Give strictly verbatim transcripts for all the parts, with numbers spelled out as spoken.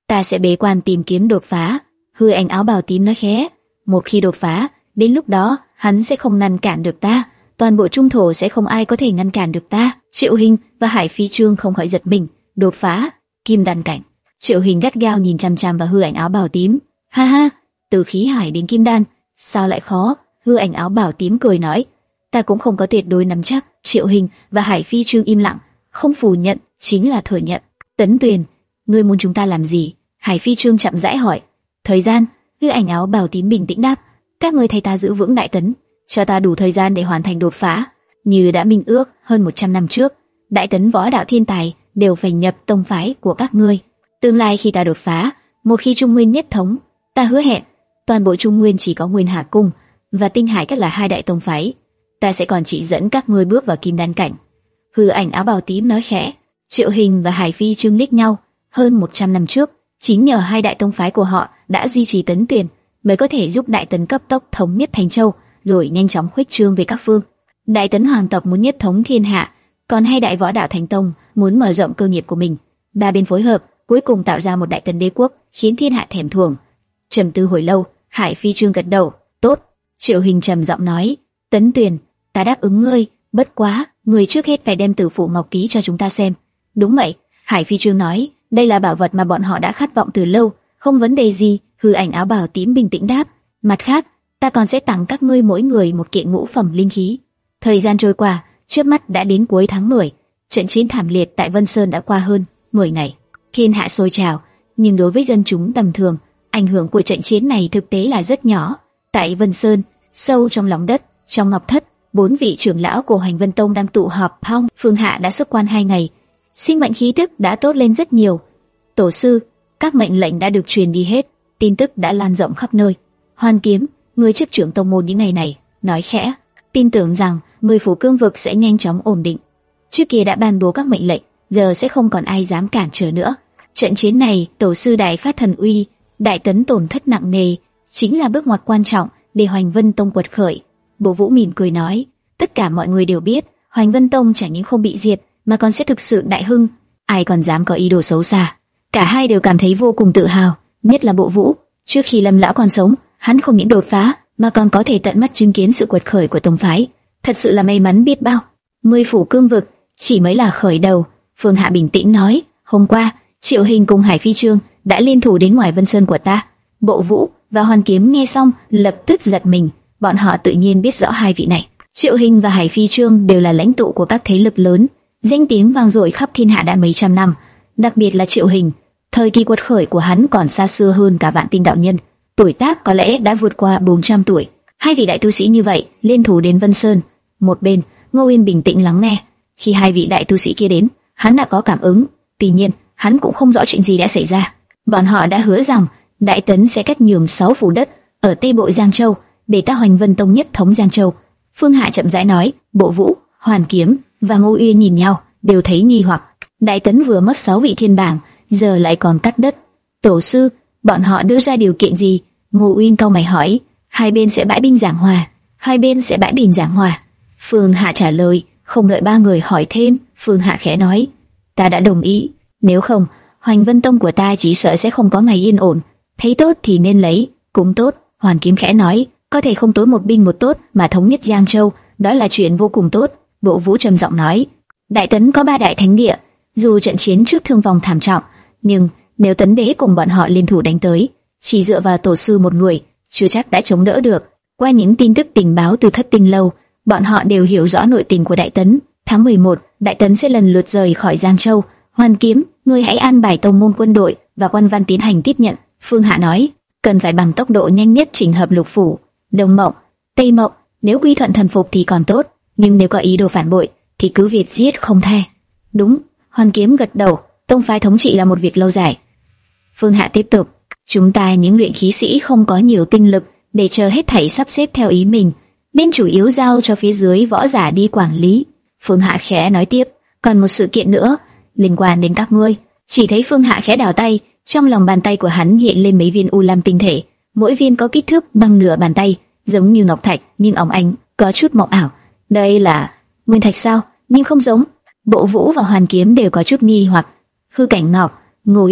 Ta sẽ bế quan tìm kiếm đột phá. Hư ảnh áo bào tím nói khẽ. Một khi đột phá, đến lúc đó hắn sẽ không ngăn cản được ta. Toàn bộ trung thổ sẽ không ai có thể ngăn cản được ta. Triệu Hình và Hải Phi Trương không khỏi giật mình. Đột phá, kim đan cảnh. Triệu Hình gắt gao nhìn chăm chăm vào hư ảnh áo bào tím. Ha ha, từ khí hải đến kim đan, sao lại khó? Hư ảnh áo bào tím cười nói. Ta cũng không có tuyệt đối nắm chắc. Triệu Hình và Hải Phi Trương im lặng, không phủ nhận chính là thừa nhận. Tấn Tuyền, ngươi muốn chúng ta làm gì? Hải Phi Trương chậm rãi hỏi. Thời gian. Hư ảnh áo bào tím bình tĩnh đáp. Các ngươi thay ta giữ vững Đại Tấn, cho ta đủ thời gian để hoàn thành đột phá. Như đã minh ước hơn một trăm năm trước, Đại Tấn võ đạo thiên tài đều phải nhập tông phái của các ngươi. Tương lai khi ta đột phá, một khi Trung Nguyên nhất thống, ta hứa hẹn toàn bộ Trung Nguyên chỉ có Nguyên Hà Cung và Tinh Hải Các là hai đại tông phái. Ta sẽ còn chỉ dẫn các ngươi bước vào kim đan cảnh. Hư ảnh áo bào tím nói khẽ. Triệu Hình và Hải Phi Trương liếc nhau. Hơn một trăm năm trước, chính nhờ hai đại tông phái của họ đã duy trì Tấn Tuyền, mới có thể giúp Đại Tấn cấp tốc thống nhất Thành Châu, rồi nhanh chóng khuếch trương về các phương. Đại Tấn hoàng tộc muốn nhất thống thiên hạ, còn hai đại võ đạo thánh tông muốn mở rộng cơ nghiệp của mình. Ba bên phối hợp, cuối cùng tạo ra một Đại Tấn đế quốc, khiến thiên hạ thèm thuồng. Trầm tư hồi lâu, Hải Phi Trương gật đầu. Tốt. Triệu Hình trầm giọng nói. Tấn Tuyền, ta đáp ứng ngươi, bất quá, ngươi trước hết phải đem Tử Phụ Ngọc Ký cho chúng ta xem. Đúng vậy, Hải Phi Trương nói. Đây là bảo vật mà bọn họ đã khát vọng từ lâu, không vấn đề gì. Hư ảnh áo bào tím bình tĩnh đáp. Mặt khác, ta còn sẽ tặng các ngươi mỗi người một kiện ngũ phẩm linh khí. Thời gian trôi qua, trước mắt đã đến cuối tháng mười. Trận chiến thảm liệt tại Vân Sơn đã qua hơn mười ngày. Thiên hạ sôi trào, nhưng đối với dân chúng tầm thường, ảnh hưởng của trận chiến này thực tế là rất nhỏ. Tại Vân Sơn, sâu trong lòng đất, trong ngọc thất, bốn vị trưởng lão của Hành Vân Tông đang tụ họp. Phong Phương Hạ đã xuất quan hai ngày, sinh mệnh khí tức đã tốt lên rất nhiều. Tổ sư, các mệnh lệnh đã được truyền đi hết, tin tức đã lan rộng khắp nơi. Hoan Kiếm, người chấp trưởng tông môn những ngày này, nói khẽ, tin tưởng rằng mười phủ cương vực sẽ nhanh chóng ổn định. Trước kia đã ban bố các mệnh lệnh, giờ sẽ không còn ai dám cản trở nữa. Trận chiến này, tổ sư đại phát thần uy, Đại Tấn tổn thất nặng nề, chính là bước ngoặt quan trọng để Hoành Vân Tông quật khởi. Bộ Vũ mỉm cười nói, tất cả mọi người đều biết, Hoành Vân Tông chẳng những không bị diệt, mà còn sẽ thực sự đại hưng. Ai còn dám có ý đồ xấu xa? Cả hai đều cảm thấy vô cùng tự hào, nhất là Bộ Vũ. Trước khi Lâm lão còn sống, hắn không những đột phá, mà còn có thể tận mắt chứng kiến sự quật khởi của tông phái, thật sự là may mắn biết bao. Mười phủ cương vực chỉ mới là khởi đầu. Phương Hạ bình tĩnh nói, hôm qua Triệu Hình cùng Hải Phi Trương đã liên thủ đến ngoài Vân Sơn của ta. Bộ Vũ và Hoàn Kiếm nghe xong lập tức giật mình, bọn họ tự nhiên biết rõ hai vị này. Triệu Hình và Hải Phi Trương đều là lãnh tụ của các thế lực lớn, danh tiếng vang dội khắp thiên hạ đã mấy trăm năm. Đặc biệt là Triệu Hình, thời kỳ quật khởi của hắn còn xa xưa hơn cả Vạn Tinh đạo nhân, tuổi tác có lẽ đã vượt qua bốn trăm tuổi. Hai vị đại tu sĩ như vậy liên thủ đến Vân Sơn. Một bên, Ngô Uyên bình tĩnh lắng nghe. Khi hai vị đại tu sĩ kia đến, hắn đã có cảm ứng. Tuy nhiên, hắn cũng không rõ chuyện gì đã xảy ra. Bọn họ đã hứa rằng Đại Tấn sẽ cắt nhường sáu phủ đất ở Tây Bộ Giang Châu để ta Hoành Vân Tông nhất thống Giang Châu. Phương Hạ chậm rãi nói. Bộ Vũ, Hoàn Kiếm và Ngô Uyên nhìn nhau, đều thấy nghi hoặc. Đại Tấn vừa mất sáu vị thiên bảng, giờ lại còn cắt đất. Tổ sư, bọn họ đưa ra điều kiện gì? Ngô Uyên cau mày hỏi. Hai bên sẽ bãi binh giảng hòa. Hai bên sẽ bãi binh giảng hòa. Phương Hạ trả lời. Không đợi ba người hỏi thêm, Phương Hạ khẽ nói, ta đã đồng ý. Nếu không, Hoành Vân Tông của ta chỉ sợ sẽ không có ngày yên ổn. Thấy tốt thì nên lấy, cũng tốt. Hoàn Kiếm khẽ nói, có thể không tốn một binh một tốt mà thống nhất Giang Châu, đó là chuyện vô cùng tốt. Bộ Vũ trầm giọng nói, Đại Tấn có ba đại thánh địa, dù trận chiến trước thương vong thảm trọng, nhưng nếu Tấn Đế cùng bọn họ liên thủ đánh tới, chỉ dựa vào tổ sư một người, chưa chắc đã chống đỡ được. Qua những tin tức tình báo từ Thất Tinh lâu, bọn họ đều hiểu rõ nội tình của Đại Tấn. Tháng mười một, Đại Tấn sẽ lần lượt rời khỏi Giang Châu. Hoàn Kiếm, ngươi hãy an bài tông môn quân đội và quan văn tiến hành tiếp nhận. Phương Hạ nói, cần phải bằng tốc độ nhanh nhất chỉnh hợp lục phủ, Đông Mộng, Tây Mộng. Nếu quy thuận thần phục thì còn tốt, nhưng nếu có ý đồ phản bội thì cứ việc giết không tha. Đúng. Hoàn Kiếm gật đầu. Tông phái thống trị là một việc lâu dài. Phương Hạ tiếp tục, chúng ta những luyện khí sĩ không có nhiều tinh lực để chờ hết thảy sắp xếp theo ý mình, nên chủ yếu giao cho phía dưới võ giả đi quản lý. Phương Hạ khẽ nói tiếp, còn một sự kiện nữa liên quan đến các ngươi. Chỉ thấy Phương Hạ khẽ đảo tay, trong lòng bàn tay của hắn hiện lên mấy viên u lam tinh thể, mỗi viên có kích thước bằng nửa bàn tay, giống như ngọc thạch nhưng óng ánh, có chút mộng ảo. Đây là nguyên thạch sao? Nhưng không giống. Bộ Vũ và Hoàn Kiếm đều có chút nghi hoặc. Hư cảnh ngọc. Ngô Yên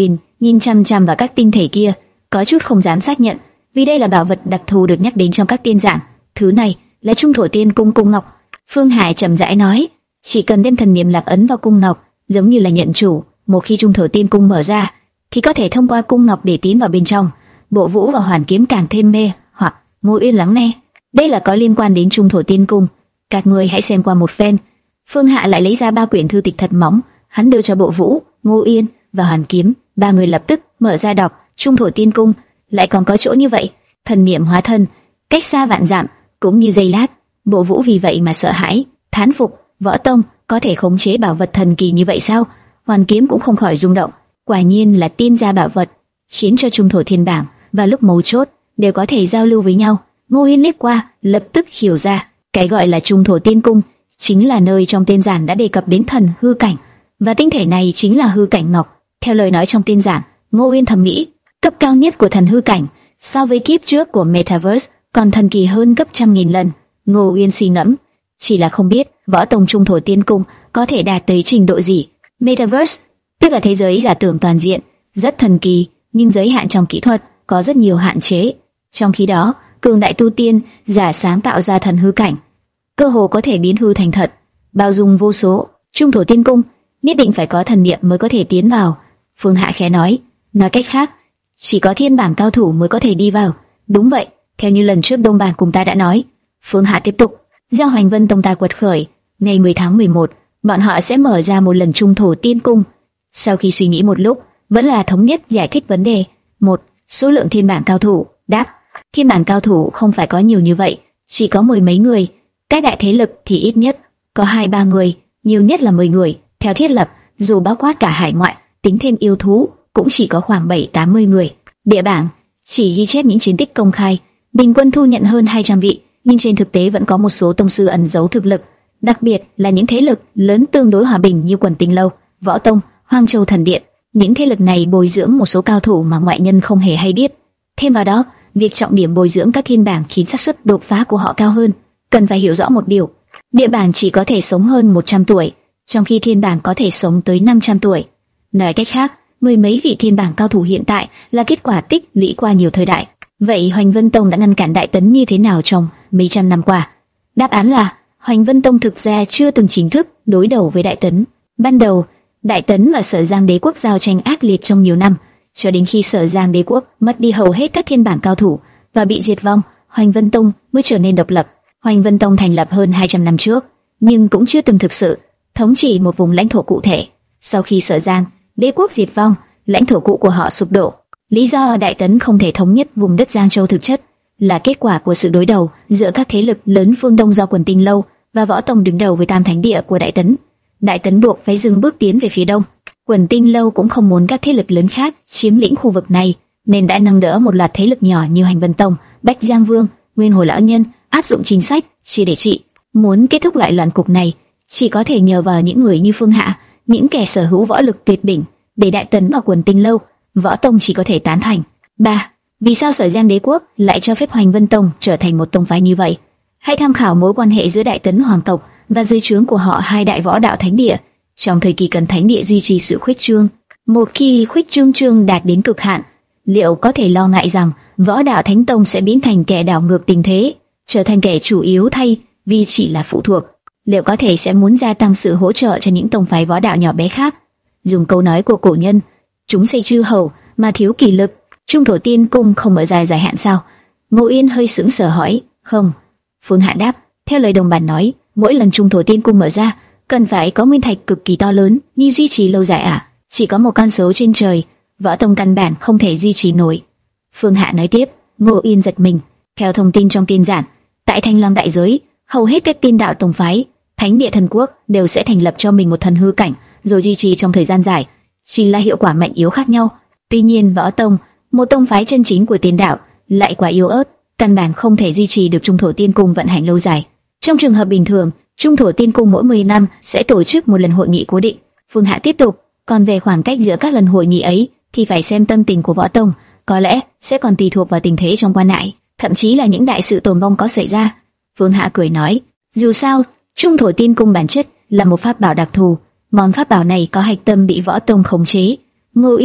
nhìn chăm chăm vào các tinh thể kia, có chút không dám xác nhận, vì đây là bảo vật đặc thù được nhắc đến trong các tiên giảng. Thứ này là Trung Thổ Tiên Cung cung ngọc. Phương Hải trầm rãi nói, chỉ cần đem thần niệm lạc ấn vào cung ngọc, giống như là nhận chủ, một khi Trung Thổ Tiên Cung mở ra, thì có thể thông qua cung ngọc để tiến vào bên trong. Bộ Vũ và Hoàn Kiếm càng thêm mê hoặc. Ngô Uyên lắng nghe, đây là có liên quan đến Trung Thổ Tiên Cung, các ngươi hãy xem qua một phen. Phương Hạ lại lấy ra ba quyển thư tịch thật mỏng, hắn đưa cho Bộ Vũ, Ngô Uyên và Hoàn Kiếm. Ba người lập tức mở ra đọc. Trung Thổ Tiên Cung lại còn có chỗ như vậy, thần niệm hóa thân, cách xa vạn dặm, cũng như giây lát. Bộ Vũ vì vậy mà sợ hãi, thán phục, Võ Tông có thể khống chế bảo vật thần kỳ như vậy sao? Hoàn Kiếm cũng không khỏi rung động, quả nhiên là tiên gia bảo vật, khiến cho Trung Thổ Thiên Bảng và lúc mấu chốt đều có thể giao lưu với nhau. Ngô Uyên liếc qua, lập tức hiểu ra, cái gọi là Trung Thổ Tiên Cung chính là nơi trong tiên giản đã đề cập đến thần hư cảnh, và tinh thể này chính là hư cảnh ngọc. Theo lời nói trong tiên giản, Ngô Uyên thầm nghĩ, cấp cao nhất của thần hư cảnh so với kiếp trước của Metaverse còn thần kỳ hơn gấp trăm nghìn lần. Ngô Uyên suy ngẫm, chỉ là không biết Võ Tông Trung Thổ Tiên Cung có thể đạt tới trình độ gì. Metaverse tức là thế giới giả tưởng toàn diện, rất thần kỳ, nhưng giới hạn trong kỹ thuật, có rất nhiều hạn chế. Trong khi đó, cường đại tu tiên giả sáng tạo ra thần hư cảnh, cơ hồ có thể biến hư thành thật, bao dung vô số. Trung Thổ Tiên Cung nhất định phải có thần niệm mới có thể tiến vào. Phương Hạ khẽ nói, nói cách khác, chỉ có thiên bảng cao thủ mới có thể đi vào. Đúng vậy, theo như lần trước Đông Bản cùng ta đã nói. Phương Hạ tiếp tục, do Hoành Vân Tông ta quật khởi, ngày mười tháng mười một, bọn họ sẽ mở ra một lần Trung Thổ Tiên Cung. Sau khi suy nghĩ một lúc, vẫn là thống nhất giải thích vấn đề. Một, số lượng thiên bảng cao thủ. Đáp, thiên bảng cao thủ không phải có nhiều như vậy, chỉ có mười mấy người. Các đại thế lực thì ít nhất có hai ba người, nhiều nhất là mười người. Theo thiết lập, dù bao quát cả hải ngoại, tính thêm yêu thú, cũng chỉ có khoảng bảy tám mươi người. Địa bảng chỉ ghi chép những chiến tích công khai, bình quân thu nhận hơn hai trăm vị, nhưng trên thực tế vẫn có một số tông sư ẩn giấu thực lực, đặc biệt là những thế lực lớn tương đối hòa bình như Quần Tinh Lâu, Võ Tông, Hoang Châu Thần Điện. Những thế lực này bồi dưỡng một số cao thủ mà ngoại nhân không hề hay biết. Thêm vào đó, việc trọng điểm bồi dưỡng các thiên bảng khiến xác suất đột phá của họ cao hơn. Cần phải hiểu rõ một điều, địa bảng chỉ có thể sống hơn một trăm tuổi, trong khi thiên bảng có thể sống tới năm trăm tuổi. Nói cách khác, mười mấy vị thiên bảng cao thủ hiện tại là kết quả tích lũy qua nhiều thời đại. Vậy Hoành Vân Tông đã ngăn cản Đại Tấn như thế nào trong mấy trăm năm qua? Đáp án là Hoành Vân Tông thực ra chưa từng chính thức đối đầu với Đại Tấn. Ban đầu, Đại Tấn và Sở Giang Đế quốc giao tranh ác liệt trong nhiều năm, cho đến khi Sở Giang Đế quốc mất đi hầu hết các thiên bảng cao thủ và bị diệt vong, Hoành Vân Tông mới trở nên độc lập. Hoành Vân Tông thành lập hơn hai trăm năm trước, nhưng cũng chưa từng thực sự thống trị một vùng lãnh thổ cụ thể. Sau khi Sở Giang Đế quốc diệt vong, lãnh thổ cũ của họ sụp đổ. Lý do Đại Tấn không thể thống nhất vùng đất Giang Châu thực chất là kết quả của sự đối đầu giữa các thế lực lớn phương Đông do Quần Tinh Lâu và Võ Tông đứng đầu với Tam Thánh Địa của Đại Tấn. Đại Tấn buộc phải dừng bước tiến về phía đông. Quần Tinh Lâu cũng không muốn các thế lực lớn khác chiếm lĩnh khu vực này, nên đã nâng đỡ một loạt thế lực nhỏ như Hoành Vân Tông, Bách Giang Vương, Nguyên Hồi Lão Nhân, áp dụng chính sách chia để trị. Muốn kết thúc lại loạn cục này, chỉ có thể nhờ vào những người như Phương Hạ, những kẻ sở hữu võ lực tuyệt đỉnh. Để Đại Tấn và Quần Tinh Lâu, Võ Tông chỉ có thể tán thành. Ba, vì sao Sở Giang Đế quốc lại cho phép Hoành Vân Tông trở thành một tông phái như vậy? Hãy tham khảo mối quan hệ giữa Đại Tấn hoàng tộc và dưới trướng của họ hai đại võ đạo thánh địa. Trong thời kỳ cần thánh địa duy trì sự khuếch trương, một khi khuếch trương trương đạt đến cực hạn, liệu có thể lo ngại rằng võ đạo thánh tông sẽ biến thành kẻ đảo ngược tình thế, trở thành kẻ chủ yếu thay vì chỉ là phụ thuộc? Liệu có thể sẽ muốn gia tăng sự hỗ trợ cho những tông phái võ đạo nhỏ bé khác? Dùng câu nói của cổ nhân, chúng xây chư hầu mà thiếu kỷ lực, Trung Thổ Tiên Cung không mở dài dài hạn sao? Ngô Yên hơi sững sờ hỏi. Không. Phương Hạ đáp, theo lời đồng bản nói, mỗi lần Trung Thổ Tiên Cung mở ra, cần phải có nguyên thạch cực kỳ to lớn, như duy trì lâu dài à? Chỉ có một con số trên trời, Võ Tông căn bản không thể duy trì nổi. Phương Hạ nói tiếp. Ngô Yên giật mình. Theo thông tin trong tiên giản, tại Thanh Lam đại giới, hầu hết các tiên đạo tông phái, thánh địa thần quốc đều sẽ thành lập cho mình một thần hư cảnh, rồi duy trì trong thời gian dài, chỉ là hiệu quả mạnh yếu khác nhau. Tuy nhiên Võ Tông, một tông phái chân chính của tiên đạo, lại quá yếu ớt, căn bản không thể duy trì được Trung Thổ Tiên Cung vận hành lâu dài. Trong trường hợp bình thường, Trung Thổ Tiên Cung mỗi mười năm sẽ tổ chức một lần hội nghị cố định. Phương Hạ tiếp tục, còn về khoảng cách giữa các lần hội nghị ấy thì phải xem tâm tình của Võ Tông, có lẽ sẽ còn tùy thuộc vào tình thế trong quan ngại, thậm chí là những đại sự tồn vong có xảy ra. Phương Hạ cười nói, dù sao, Trung Thổ Tiên Cung bản chất là một pháp bảo đặc thù, món pháp bảo này có hạch tâm bị Võ Tông khống chế. Ngô Yên,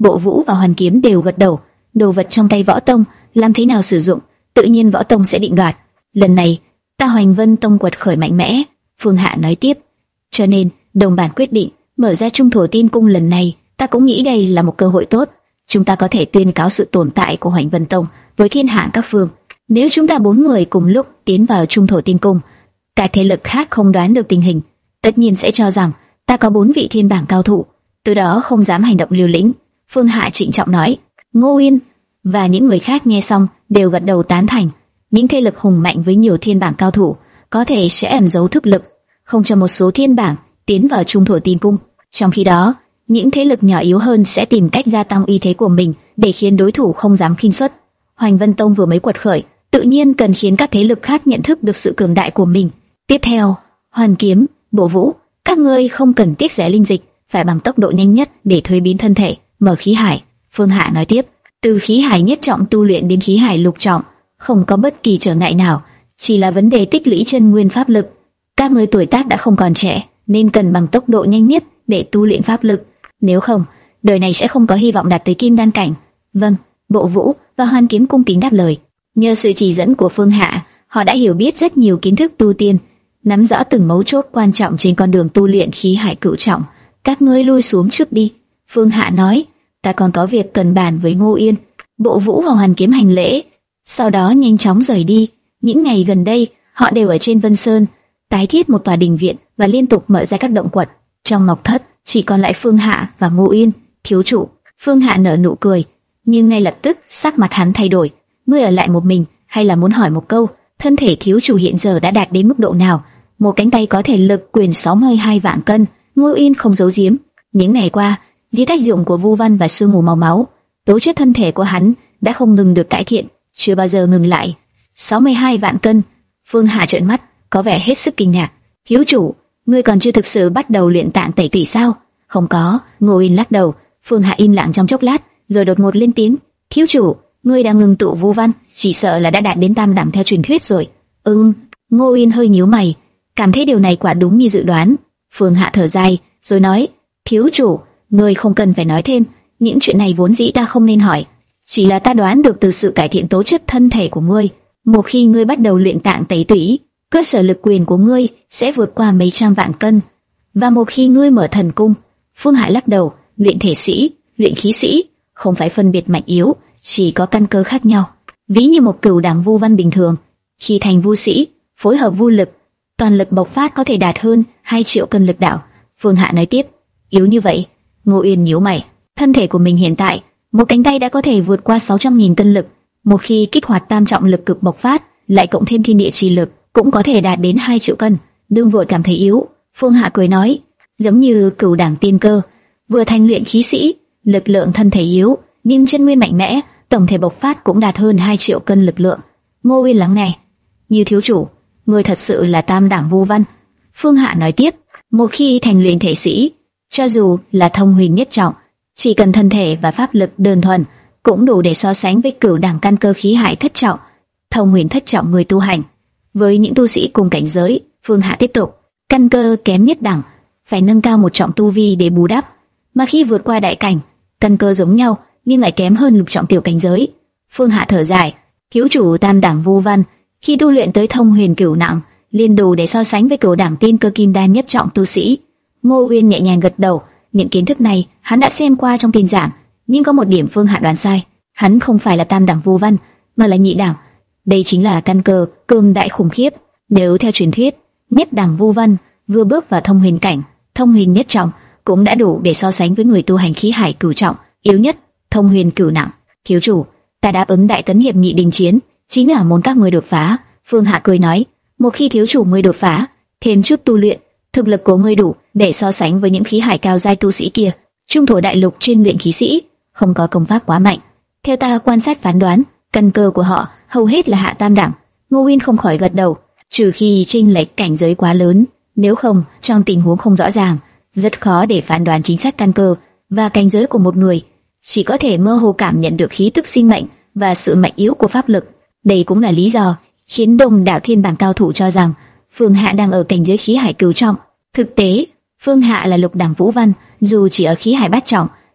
Bộ Vũ và Hoàn Kiếm đều gật đầu. Đồ vật trong tay Võ Tông, làm thế nào sử dụng, tự nhiên Võ Tông sẽ định đoạt. Lần này, ta Hoành Vân Tông quật khởi mạnh mẽ, Phương Hạ nói tiếp. Cho nên, đồng bản quyết định mở ra Trung Thổ Tiên Cung lần này, ta cũng nghĩ đây là một cơ hội tốt. Chúng ta có thể tuyên cáo sự tồn tại của Hoành Vân Tông với thiên hạ các phương. Nếu chúng ta bốn người cùng lúc tiến vào Trung Thổ Tiên Cung, các thế lực khác không đoán được tình hình, tất nhiên sẽ cho rằng ta có bốn vị thiên bảng cao thủ, từ đó không dám hành động liều lĩnh. Phương Hạ trịnh trọng nói. Ngô Uyên và những người khác nghe xong đều gật đầu tán thành. Những thế lực hùng mạnh với nhiều thiên bảng cao thủ có thể sẽ ẩn giấu thực lực, không cho một số thiên bảng tiến vào Trung Thổ Tiên Cung. Trong khi đó, những thế lực nhỏ yếu hơn sẽ tìm cách gia tăng uy thế của mình để khiến đối thủ không dám khinh suất. Hoành Vân Tông vừa mới quật khởi, tự nhiên cần khiến các thế lực khác nhận thức được sự cường đại của mình. Tiếp theo, Hoàn Kiếm, Bộ Vũ, các ngươi không cần tiếc rẻ linh dịch, phải bằng tốc độ nhanh nhất để thuế biến thân thể, mở khí hải. Phương Hạ nói tiếp, từ khí hải nhất trọng tu luyện đến khí hải lục trọng, không có bất kỳ trở ngại nào, chỉ là vấn đề tích lũy chân nguyên pháp lực. Các ngươi tuổi tác đã không còn trẻ, nên cần bằng tốc độ nhanh nhất để tu luyện pháp lực. Nếu không, đời này sẽ không có hy vọng đạt tới kim đan cảnh. Vâng, Bộ Vũ và Hoàn Kiếm cung kính đáp lời. Nhờ sự chỉ dẫn của Phương Hạ, họ đã hiểu biết rất nhiều kiến thức tu tiên, nắm rõ từng mấu chốt quan trọng trên con đường tu luyện khí hải cửu trọng. Các ngươi lui xuống trước đi. Phương Hạ nói, ta còn có việc cần bàn với Ngô Yên. Bộ Vũ và Hoàn Kiếm hành lễ, sau đó nhanh chóng rời đi. Những ngày gần đây, họ đều ở trên Vân Sơn, tái thiết một tòa đình viện và liên tục mở ra các động quật. Trong ngọc thất, chỉ còn lại Phương Hạ và Ngô Yên. Thiếu chủ. Phương Hạ nở nụ cười, nhưng ngay lập tức sắc mặt hắn thay đổi. Ngươi ở lại một mình, hay là muốn hỏi một câu, thân thể thiếu chủ hiện giờ đã đạt đến mức độ nào? Một cánh tay có thể lực quyền sáu mươi hai vạn cân. Ngô Yên không giấu giếm. Những ngày qua, dưới tác dụng của vu văn và sương mù màu máu, tố chất thân thể của hắn đã không ngừng được cải thiện, chưa bao giờ ngừng lại. sáu mươi hai vạn cân. Phương Hạ trợn mắt, có vẻ hết sức kinh ngạc. Thiếu chủ, ngươi còn chưa thực sự bắt đầu luyện tạng tẩy tủy sao? Không có. Ngô Yên lắc đầu. Phương Hạ im lặng trong chốc lát, rồi đột ngột lên tiếng. Thiếu chủ, ngươi đang ngừng tụ vu văn, chỉ sợ là đã đạt đến tam đẳng theo truyền thuyết rồi. Ừm. Ngô Yên hơi nhíu mày, cảm thấy điều này quả đúng như dự đoán. Phương Hạ thở dài, rồi nói, thiếu chủ, ngươi không cần phải nói thêm, những chuyện này vốn dĩ ta không nên hỏi. Chỉ là ta đoán được từ sự cải thiện tố chất thân thể của ngươi, một khi ngươi bắt đầu luyện tạng tẩy tủy, cơ sở lực quyền của ngươi sẽ vượt qua mấy trăm vạn cân. Và một khi ngươi mở thần cung. Phương Hạ lắc đầu, luyện thể sĩ, luyện khí sĩ, không phải phân biệt mạnh yếu, chỉ có căn cơ khác nhau. Ví như một cửu đẳng vu văn bình thường, khi thành vu sĩ, phối hợp vu lực, toàn lực bộc phát có thể đạt hơn hai triệu cân lực đạo. Phương Hạ nói tiếp, yếu như vậy. Ngô Yên nhíu mày, thân thể của mình hiện tại, một cánh tay đã có thể vượt qua sáu trăm nghìn cân lực, một khi kích hoạt tam trọng lực cực bộc phát, lại cộng thêm thiên địa chi lực, cũng có thể đạt đến hai triệu cân. Đương vội cảm thấy yếu. Phương Hạ cười nói, giống như cửu đẳng tiên cơ, vừa thành luyện khí sĩ, lực lượng thân thể yếu, nhưng chân nguyên mạnh mẽ, tổng thể bộc phát cũng đạt hơn hai triệu cân lực lượng. Ngô Yên lắng nghe, như thiếu chủ, ngươi thật sự là tam đẳng vu văn. Phương Hạ nói tiếp, một khi thành luyện thể sĩ, cho dù là thông huyền nhất trọng, chỉ cần thân thể và pháp lực đơn thuần, cũng đủ để so sánh với cửu đẳng căn cơ khí hải thất trọng, thông huyền thất trọng người tu hành. Với những tu sĩ cùng cảnh giới, Phương Hạ tiếp tục, căn cơ kém nhất đẳng, phải nâng cao một trọng tu vi để bù đắp. Mà khi vượt qua đại cảnh, căn cơ giống nhau nhưng lại kém hơn lục trọng tiểu cảnh giới. Phương Hạ thở dài, thiếu chủ tam đẳng vu văn, khi tu luyện tới thông huyền cửu nặng, liên đủ để so sánh với cửu đẳng tiên cơ kim đan nhất trọng tu sĩ. Ngô Uyên nhẹ nhàng gật đầu, những kiến thức này hắn đã xem qua trong tin giảng, nhưng có một điểm Phương Hạ đoán sai, hắn không phải là tam đẳng vu văn, mà là nhị đẳng. Đây chính là căn cơ cường đại khủng khiếp. Nếu theo truyền thuyết, nhất đẳng vu văn vừa bước vào thông huyền cảnh, thông huyền nhất trọng cũng đã đủ để so sánh với người tu hành khí hải cửu trọng, yếu nhất thông huyền cửu nặng. Thiếu chủ, ta đáp ứng đại tấn hiệp nghị đình chiến, chính là muốn các ngươi đột phá. Phương Hạ cười nói, một khi thiếu chủ ngươi đột phá, thêm chút tu luyện, thực lực của ngươi đủ để so sánh với những khí hải cao giai tu sĩ kia. Trung thổ đại lục trên luyện khí sĩ không có công pháp quá mạnh. Theo ta quan sát phán đoán, căn cơ của họ hầu hết là hạ tam đẳng. Ngô Uyên không khỏi gật đầu, trừ khi chênh lệch cảnh giới quá lớn, nếu không, trong tình huống không rõ ràng, rất khó để phán đoán chính xác căn cơ và cảnh giới của một người, chỉ có thể mơ hồ cảm nhận được khí tức sinh mệnh và sự mạnh yếu của pháp lực. Đây cũng là lý do khiến đông đảo thiên bảng cao thủ cho rằng Phương Hạ đang ở cảnh giới khí hải cửu trọng. Thực tế, Phương Hạ là lục đẳng vũ văn, dù chỉ ở khí hải bát trọng,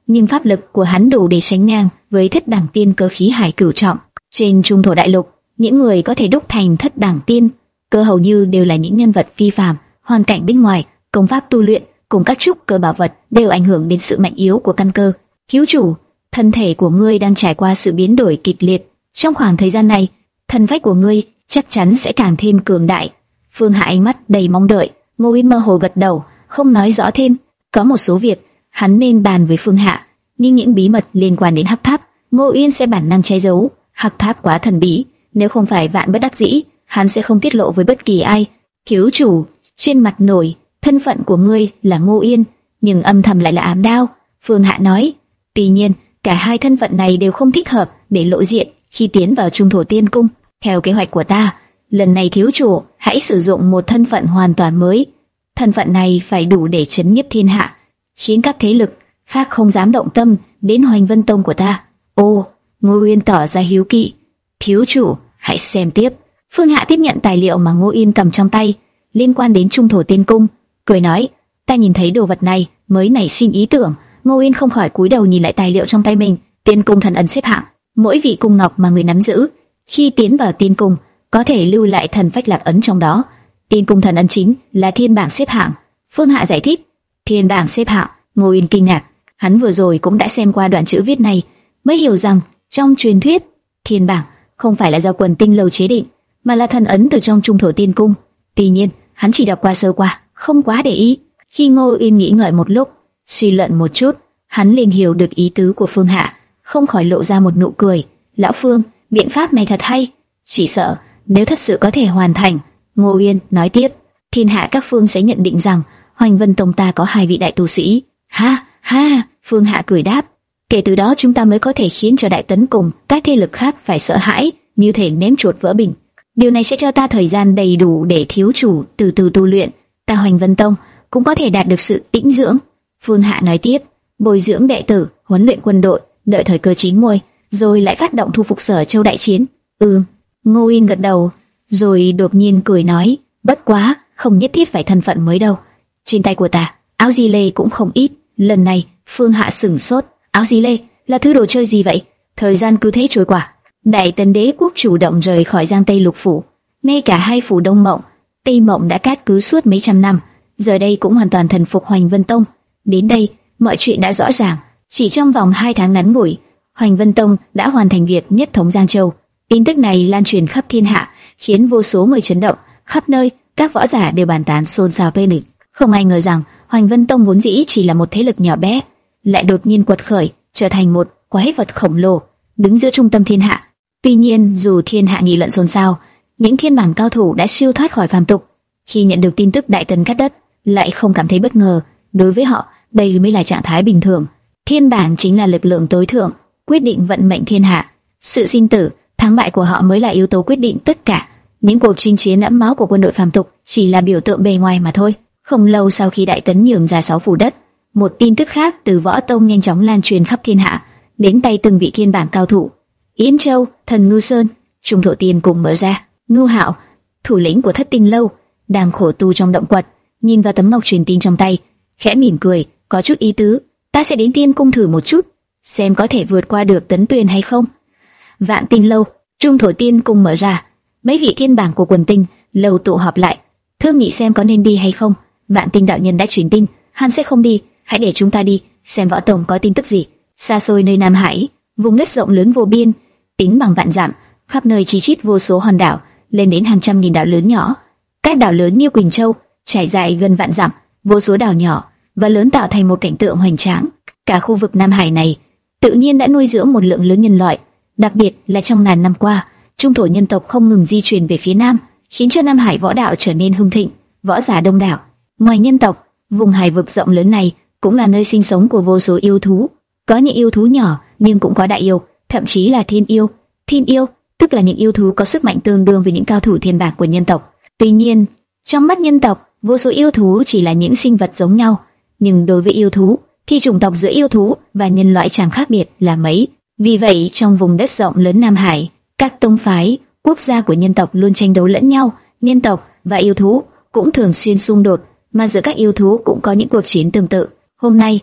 nhưng pháp lực của hắn đủ để sánh ngang với thất đẳng tiên cơ khí hải cửu trọng. Trên trung thổ đại lục, những người có thể đúc thành thất đẳng tiên cơ hầu như đều là những nhân vật phi phàm. Hoàn cảnh bên ngoài, công pháp tu luyện cùng các trúc cơ bảo vật đều ảnh hưởng đến sự mạnh yếu của căn cơ. Thiếu chủ, thân thể của ngươi đang trải qua sự biến đổi kịch liệt. Trong khoảng thời gian này, thân phách của ngươi chắc chắn sẽ càng thêm cường đại. Phương Hạ ánh mắt đầy mong đợi. Ngô Uyên mơ hồ gật đầu, không nói rõ thêm. Có một số việc hắn nên bàn với Phương Hạ, nhưng những bí mật liên quan đến Hắc Tháp, Ngô Uyên sẽ bản năng che giấu. Hắc Tháp quá thần bí, nếu không phải vạn bất đắc dĩ, hắn sẽ không tiết lộ với bất kỳ ai. Thiếu chủ, trên mặt nổi, thân phận của ngươi là Ngô Uyên, nhưng âm thầm lại là Ám Đao. Phương Hạ nói. Tuy nhiên, cả hai thân phận này đều không thích hợp để lộ diện khi tiến vào Trung Thổ Tiên Cung. Theo kế hoạch của ta, lần này thiếu chủ hãy sử dụng một thân phận hoàn toàn mới. Thân phận này phải đủ để chấn nhiếp thiên hạ, khiến các thế lực khác không dám động tâm đến Hoành Vân Tông của ta. Ô, Ngô Uyên tỏ ra hiếu kỳ. Thiếu chủ, hãy xem tiếp. Phương Hạ tiếp nhận tài liệu mà Ngô Uyên cầm trong tay, liên quan đến Trung Thổ Tiên Cung, cười nói: ta nhìn thấy đồ vật này mới nảy sinh ý tưởng. Ngô Uyên không khỏi cúi đầu nhìn lại tài liệu trong tay mình. Tiên Cung thần ấn xếp hạng, mỗi vị cung ngọc mà người nắm giữ khi tiến vào Tiên Cung có thể lưu lại thần phách lạc ấn trong đó. Tiên Cung thần ấn chính là thiên bảng xếp hạng. Phương Hạ giải thích. Thiên bảng xếp hạng. Ngô Uyên kinh ngạc, hắn vừa rồi cũng đã xem qua đoạn chữ viết này, mới hiểu rằng trong truyền thuyết thiên bảng không phải là do quần tinh lâu chế định, mà là thần ấn từ trong Trung Thổ Tiên Cung. Tuy nhiên, hắn chỉ đọc qua sơ qua, không quá để ý. Khi Ngô Uyên nghĩ ngợi một lúc, suy luận một chút, hắn liền hiểu được ý tứ của Phương Hạ, không khỏi lộ ra một nụ cười. Lão Phương, biện pháp này thật hay, chỉ sợ nếu thật sự có thể hoàn thành. Ngô Uyên nói tiếp, thiên hạ các phương sẽ nhận định rằng Hoành Vân Tông ta có hai vị đại tu sĩ. Ha ha, Phương Hạ cười đáp, kể từ đó chúng ta mới có thể khiến cho Đại Tấn cùng các thế lực khác phải sợ hãi, như thể ném chuột vỡ bình. Điều này sẽ cho ta thời gian đầy đủ để thiếu chủ từ từ tu luyện. Ta Hoành Vân Tông cũng có thể đạt được sự tĩnh dưỡng. Phương Hạ nói tiếp, bồi dưỡng đệ tử, huấn luyện quân đội, đợi thời cơ chín muồi, rồi lại phát động thu phục Sở Châu đại chiến. Ừm. Ngô Uyên gật đầu, rồi đột nhiên cười nói, bất quá, không nhất thiết phải thân phận mới đâu. Trên tay của ta, áo di lê cũng không ít. Lần này, Phương Hạ sửng sốt, áo di lê là thứ đồ chơi gì vậy? Thời gian cứ thế trôi qua. Đại Tấn Đế quốc chủ động rời khỏi Giang Tây lục phủ, ngay cả hai phủ Đông Mộng, Tây Mộng đã cát cứ suốt mấy trăm năm, giờ đây cũng hoàn toàn thần phục Hoành Vân Tông. Đến đây, mọi chuyện đã rõ ràng. Chỉ trong vòng hai tháng ngắn ngủi, Hoành Vân Tông đã hoàn thành việc nhất thống Giang Châu. Tin tức này lan truyền khắp thiên hạ, khiến vô số người chấn động. Khắp nơi, các võ giả đều bàn tán xôn xao phê bình. Không ai ngờ rằng Hoành Vân Tông vốn dĩ chỉ là một thế lực nhỏ bé, lại đột nhiên quật khởi, trở thành một quái vật khổng lồ, đứng giữa trung tâm thiên hạ. Tuy nhiên, dù thiên hạ nghị luận xôn xao, những thiên bảng cao thủ đã siêu thoát khỏi phàm tục, khi nhận được tin tức Đại Tấn cắt đất, lại không cảm thấy bất ngờ. Đối với họ, đây mới là trạng thái bình thường. Thiên bảng chính là lực lượng tối thượng, quyết định vận mệnh thiên hạ. Sự sinh tử, thắng bại của họ mới là yếu tố quyết định tất cả. Những cuộc chinh chiến đẫm máu của quân đội phàm tục chỉ là biểu tượng bề ngoài mà thôi. Không lâu sau khi Đại Tấn nhường ra sáu phủ đất, một tin tức khác từ Võ Tông nhanh chóng lan truyền khắp thiên hạ, đến tay từng vị thiên bảng cao thủ. Yến Châu, Thần Ngư Sơn, Trung Thổ Tiên cùng mở ra. Ngưu Hạo, thủ lĩnh của Thất Tinh lâu, đang khổ tu trong động quật, nhìn vào tấm ngọc truyền tin trong tay, khẽ mỉm cười, có chút ý tứ. Ta sẽ đến Tiên cung thử một chút, xem có thể vượt qua được Tấn Tuyền hay không. Vạn Tinh lâu, Trung Thổ Tiên cung mở ra, mấy vị thiên bảng của quần tinh lâu tụ họp lại, thương nghị xem có nên đi hay không. Vạn Tinh đạo nhân đã truyền tin, hắn sẽ không đi, hãy để chúng ta đi, xem Võ Tông có tin tức gì. Xa xôi nơi Nam Hải, vùng đất rộng lớn vô biên, tính bằng vạn dặm, khắp nơi chi chít vô số hòn đảo, lên đến hàng trăm nghìn đảo lớn nhỏ. Các đảo lớn như Quỳnh Châu trải dài gần vạn dặm, vô số đảo nhỏ và lớn tạo thành một cảnh tượng hoành tráng. Cả khu vực Nam Hải này tự nhiên đã nuôi dưỡng một lượng lớn nhân loại, đặc biệt là trong ngàn năm qua, Trung Thổ nhân tộc không ngừng di chuyển về phía Nam, khiến cho Nam Hải võ đạo trở nên hưng thịnh, võ giả đông đảo. Ngoài nhân tộc, vùng hải vực rộng lớn này cũng là nơi sinh sống của vô số yêu thú. Có những yêu thú nhỏ nhưng cũng có đại yêu, thậm chí là thiên yêu. Thiên yêu tức là những yêu thú có sức mạnh tương đương với những cao thủ thiên bảng của nhân tộc. Tuy nhiên, trong mắt nhân tộc, vô số yêu thú chỉ là những sinh vật giống nhau, nhưng đối với yêu thú thì chủng tộc giữa yêu thú và nhân loại chẳng khác biệt là mấy. Vì vậy, trong vùng đất rộng lớn Nam Hải, các tông phái, quốc gia của nhân tộc luôn tranh đấu lẫn nhau. Nhân tộc và yêu thú cũng thường xuyên xung đột, mà giữa các yêu thú cũng có những cuộc chiến tương tự. Hôm nay,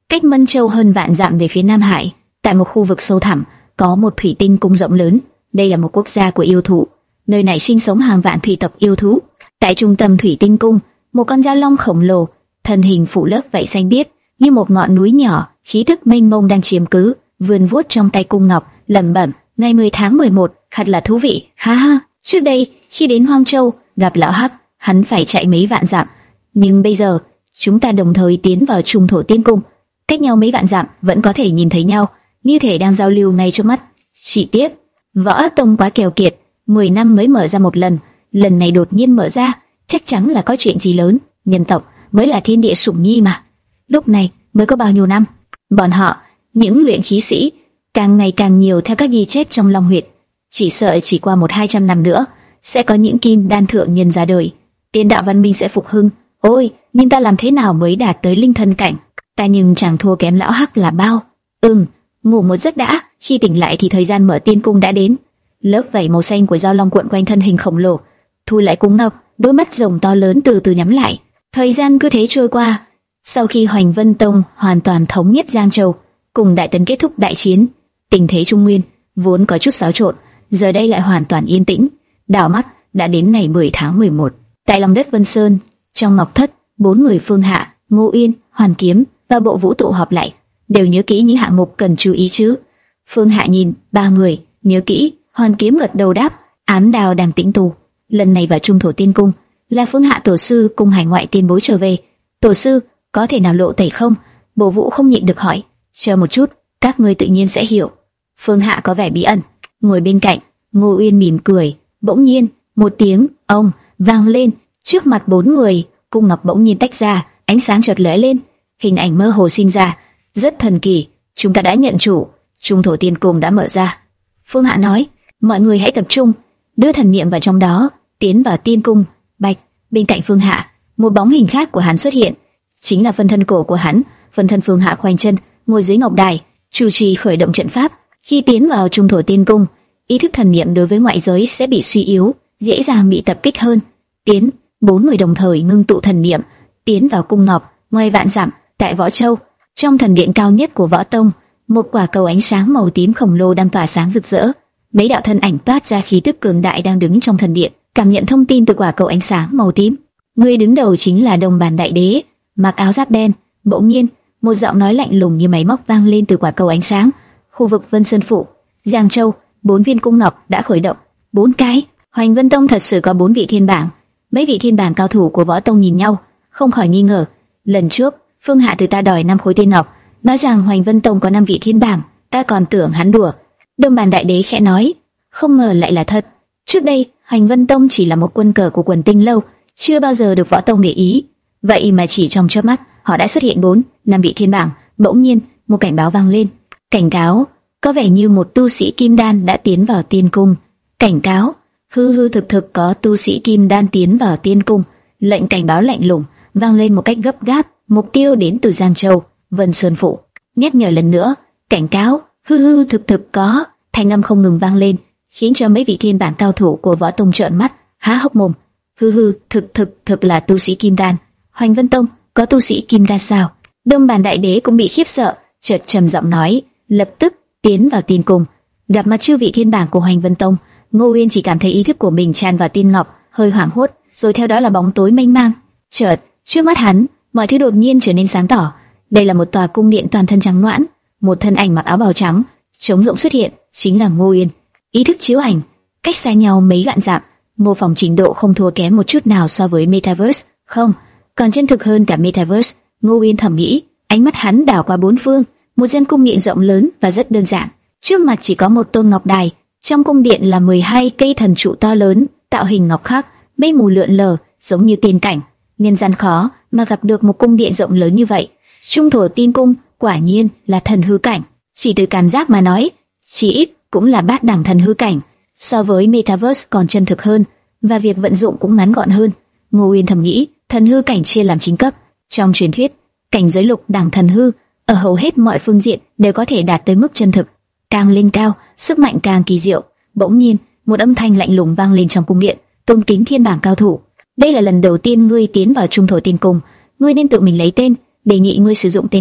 Cách Mân Châu hơn vạn dặm về phía Nam Hải, tại một khu vực sâu thẳm, có một thủy tinh cung rộng lớn. Đây là một quốc gia của yêu thú, nơi này sinh sống hàng vạn thủy tộc yêu thú. Tại trung tâm thủy tinh cung, một con dao long khổng lồ, thân hình phủ lớp vảy xanh biếc, như một ngọn núi nhỏ, khí thức mênh mông đang chiếm cứ, vươn vuốt trong tay cung ngọc, lẩm bẩm: ngày mười tháng mười một, thật là thú vị, ha ha. Trước đây, khi đến Hoang Châu gặp lão Hắc, hắn phải chạy mấy vạn dặm, nhưng bây giờ chúng ta đồng thời tiến vào Trung Thổ Tiên Cung, cách nhau mấy vạn dặm vẫn có thể nhìn thấy nhau, như thể đang giao lưu ngay trước mắt. Chỉ tiếc, Võ Tông quá kèo kiệt, mười năm mới mở ra một lần, lần này đột nhiên mở ra, chắc chắn là có chuyện gì lớn. Nhân tộc mới là thiên địa sủng nhi mà. Lúc này mới có bao nhiêu năm, bọn họ, những luyện khí sĩ, càng ngày càng nhiều theo các ghi chép trong Long Huyệt. Chỉ sợ chỉ qua một hai trăm năm nữa, sẽ có những kim đan thượng nhân ra đời, tiên đạo văn minh sẽ phục hưng. Ôi, nhưng ta làm thế nào mới đạt tới linh thân cảnh? Ta nhưng chẳng thua kém lão Hắc là bao. Ừm, ngủ một giấc đã, khi tỉnh lại thì thời gian mở tiên cung đã đến. Lớp vảy màu xanh của dao long cuộn quanh thân hình khổng lồ, thu lại cung ngọc, đôi mắt rồng to lớn từ từ nhắm lại. Thời gian cứ thế trôi qua. Sau khi Hoành Vân Tông hoàn toàn thống nhất Giang Châu, cùng Đại Tấn kết thúc đại chiến, tình thế Trung Nguyên vốn có chút xáo trộn, giờ đây lại hoàn toàn yên tĩnh. Đảo mắt đã đến ngày mười tháng mười một, tại lòng đất Vân Sơn, trong Ngọc Thất, bốn người Phương Hạ, Ngô Uyên, Hoàn Kiếm và Bộ Vũ tụ họp lại, đều nhớ kỹ những hạng mục cần chú ý chứ? Phương Hạ nhìn ba người, nhớ kỹ. Hoàn Kiếm gật đầu đáp, ám đào đang tĩnh tu. Lần này vào Trung Thổ Tiên Cung là Phương Hạ tổ sư cùng hải ngoại tiên bối trở về. Tổ sư có thể nào lộ tẩy không? Bộ Vũ không nhịn được hỏi. Chờ một chút, các ngươi tự nhiên sẽ hiểu. Phương Hạ có vẻ bí ẩn. Ngồi bên cạnh, Ngô Uyên mỉm cười. Bỗng nhiên, một tiếng ông vang lên trước mặt bốn người. Cung ngọc bỗng nhiên tách ra, ánh sáng chợt lóe lên, hình ảnh mơ hồ sinh ra, rất thần kỳ. Chúng ta đã nhận chủ, Trung Thổ Tiên Cung đã mở ra. Phương Hạ nói, mọi người hãy tập trung, đưa thần niệm vào trong đó, tiến vào tiên cung. Bạch, bên cạnh Phương Hạ, một bóng hình khác của hắn xuất hiện, chính là phân thân cổ của hắn. Phân thân Phương Hạ khoanh chân, ngồi dưới ngọc đài, chủ trì khởi động trận pháp. Khi tiến vào Trung Thổ Tiên Cung, ý thức thần niệm đối với ngoại giới sẽ bị suy yếu, dễ dàng bị tập kích hơn. Tiến, bốn người đồng thời ngưng tụ thần niệm, tiến vào cung ngọc. Ngoài vạn dặm, tại Võ Châu, trong thần điện cao nhất của Võ Tông, một quả cầu ánh sáng màu tím khổng lồ đang tỏa sáng rực rỡ. Mấy đạo thân ảnh toát ra khí tức cường đại đang đứng trong thần điện, cảm nhận thông tin từ quả cầu ánh sáng màu tím. Người đứng đầu chính là Đồng Bàn Đại Đế, mặc áo giáp đen. Bỗng nhiên, một giọng nói lạnh lùng như máy móc vang lên từ quả cầu ánh sáng. Khu vực Vân Sơn Phủ, Giang Châu, bốn viên cung ngọc đã khởi động. Bốn cái. Hoành Vân Tông thật sự có bốn vị thiên bảng. Mấy vị thiên bảng cao thủ của Võ Tông nhìn nhau, không khỏi nghi ngờ. Lần trước, Phương Hạ từ ta đòi năm khối tiên ngọc, nói rằng Hoành Vân Tông có năm vị thiên bảng, ta còn tưởng hắn đùa. Đồng Bàn Đại Đế khẽ nói, không ngờ lại là thật. Trước đây, Hoành Vân Tông chỉ là một quân cờ của Quần Tinh Lâu, chưa bao giờ được Võ Tông để ý. Vậy mà chỉ trong chớp mắt, họ đã xuất hiện bốn, năm vị thiên bảng. Bỗng nhiên, một cảnh báo vang lên. Cảnh cáo, có vẻ như một tu sĩ kim đan đã tiến vào tiên cung. Cảnh cáo, hư hư thực thực có tu sĩ kim đan tiến vào tiên cung. Lệnh cảnh báo lạnh lùng vang lên một cách gấp gáp. Mục tiêu đến từ Giang Châu, Vân Sơn Phủ. Nhắc nhở lần nữa, cảnh cáo, hư hư thực thực có. Thanh âm không ngừng vang lên, khiến cho mấy vị thiên bảng cao thủ của Võ Tông trợn mắt, há hốc mồm. Hư hư thực thực thực là tu sĩ kim đan. Hoành Vân Tông có tu sĩ kim đan sao? Đông Bàn Đại Đế cũng bị khiếp sợ, chợt trầm giọng nói, lập tức tiến vào tiên cung. Gặp mặt chư vị thiên bảng của Hoành Vân Tông, Ngô Uyên chỉ cảm thấy ý thức của mình tràn vào tiên ngọc, hơi hoảng hốt, rồi theo đó là bóng tối mênh mang. Chợt, trước mắt hắn, mọi thứ đột nhiên trở nên sáng tỏ. Đây là một tòa cung điện toàn thân trắng noãn, một thân ảnh mặc áo bào trắng, trống rỗng xuất hiện, chính là Ngô Uyên. Ý thức chiếu ảnh, cách xa nhau mấy vạn dặm, mô phỏng trình độ không thua kém một chút nào so với Metaverse, không, còn chân thực hơn cả Metaverse. Ngô Uyên thầm nghĩ, ánh mắt hắn đảo qua bốn phương, một gian cung điện rộng lớn và rất đơn giản. Trước mặt chỉ có một tôn ngọc đài, trong cung điện là mười hai cây thần trụ to lớn, tạo hình ngọc khắc, mây mù lượn lờ, giống như tiên cảnh. Nhân gian khó mà gặp được một cung điện rộng lớn như vậy. Trung Thổ Tiên Cung quả nhiên là thần hư cảnh. Chỉ từ cảm giác mà nói, chỉ ít cũng là bát đẳng thần hư cảnh, so với Metaverse còn chân thực hơn, và việc vận dụng cũng ngắn gọn hơn. Ngô Uyên thầm nghĩ, thần hư cảnh chia làm chín cấp. Trong truyền thuyết, cảnh giới lục đẳng thần hư ở hầu hết mọi phương diện đều có thể đạt tới mức chân thực. Càng lên cao, sức mạnh càng kỳ diệu. Bỗng nhiên, một âm thanh lạnh lùng vang lên trong cung điện. Tôn kính thiên bảng cao thủ, đây là lần đầu tiên ngươi tiến vào Trung Thổ Tiên Cung, ngươi nên tự mình lấy tên, đề nghị ngươi sử dụng tên thật.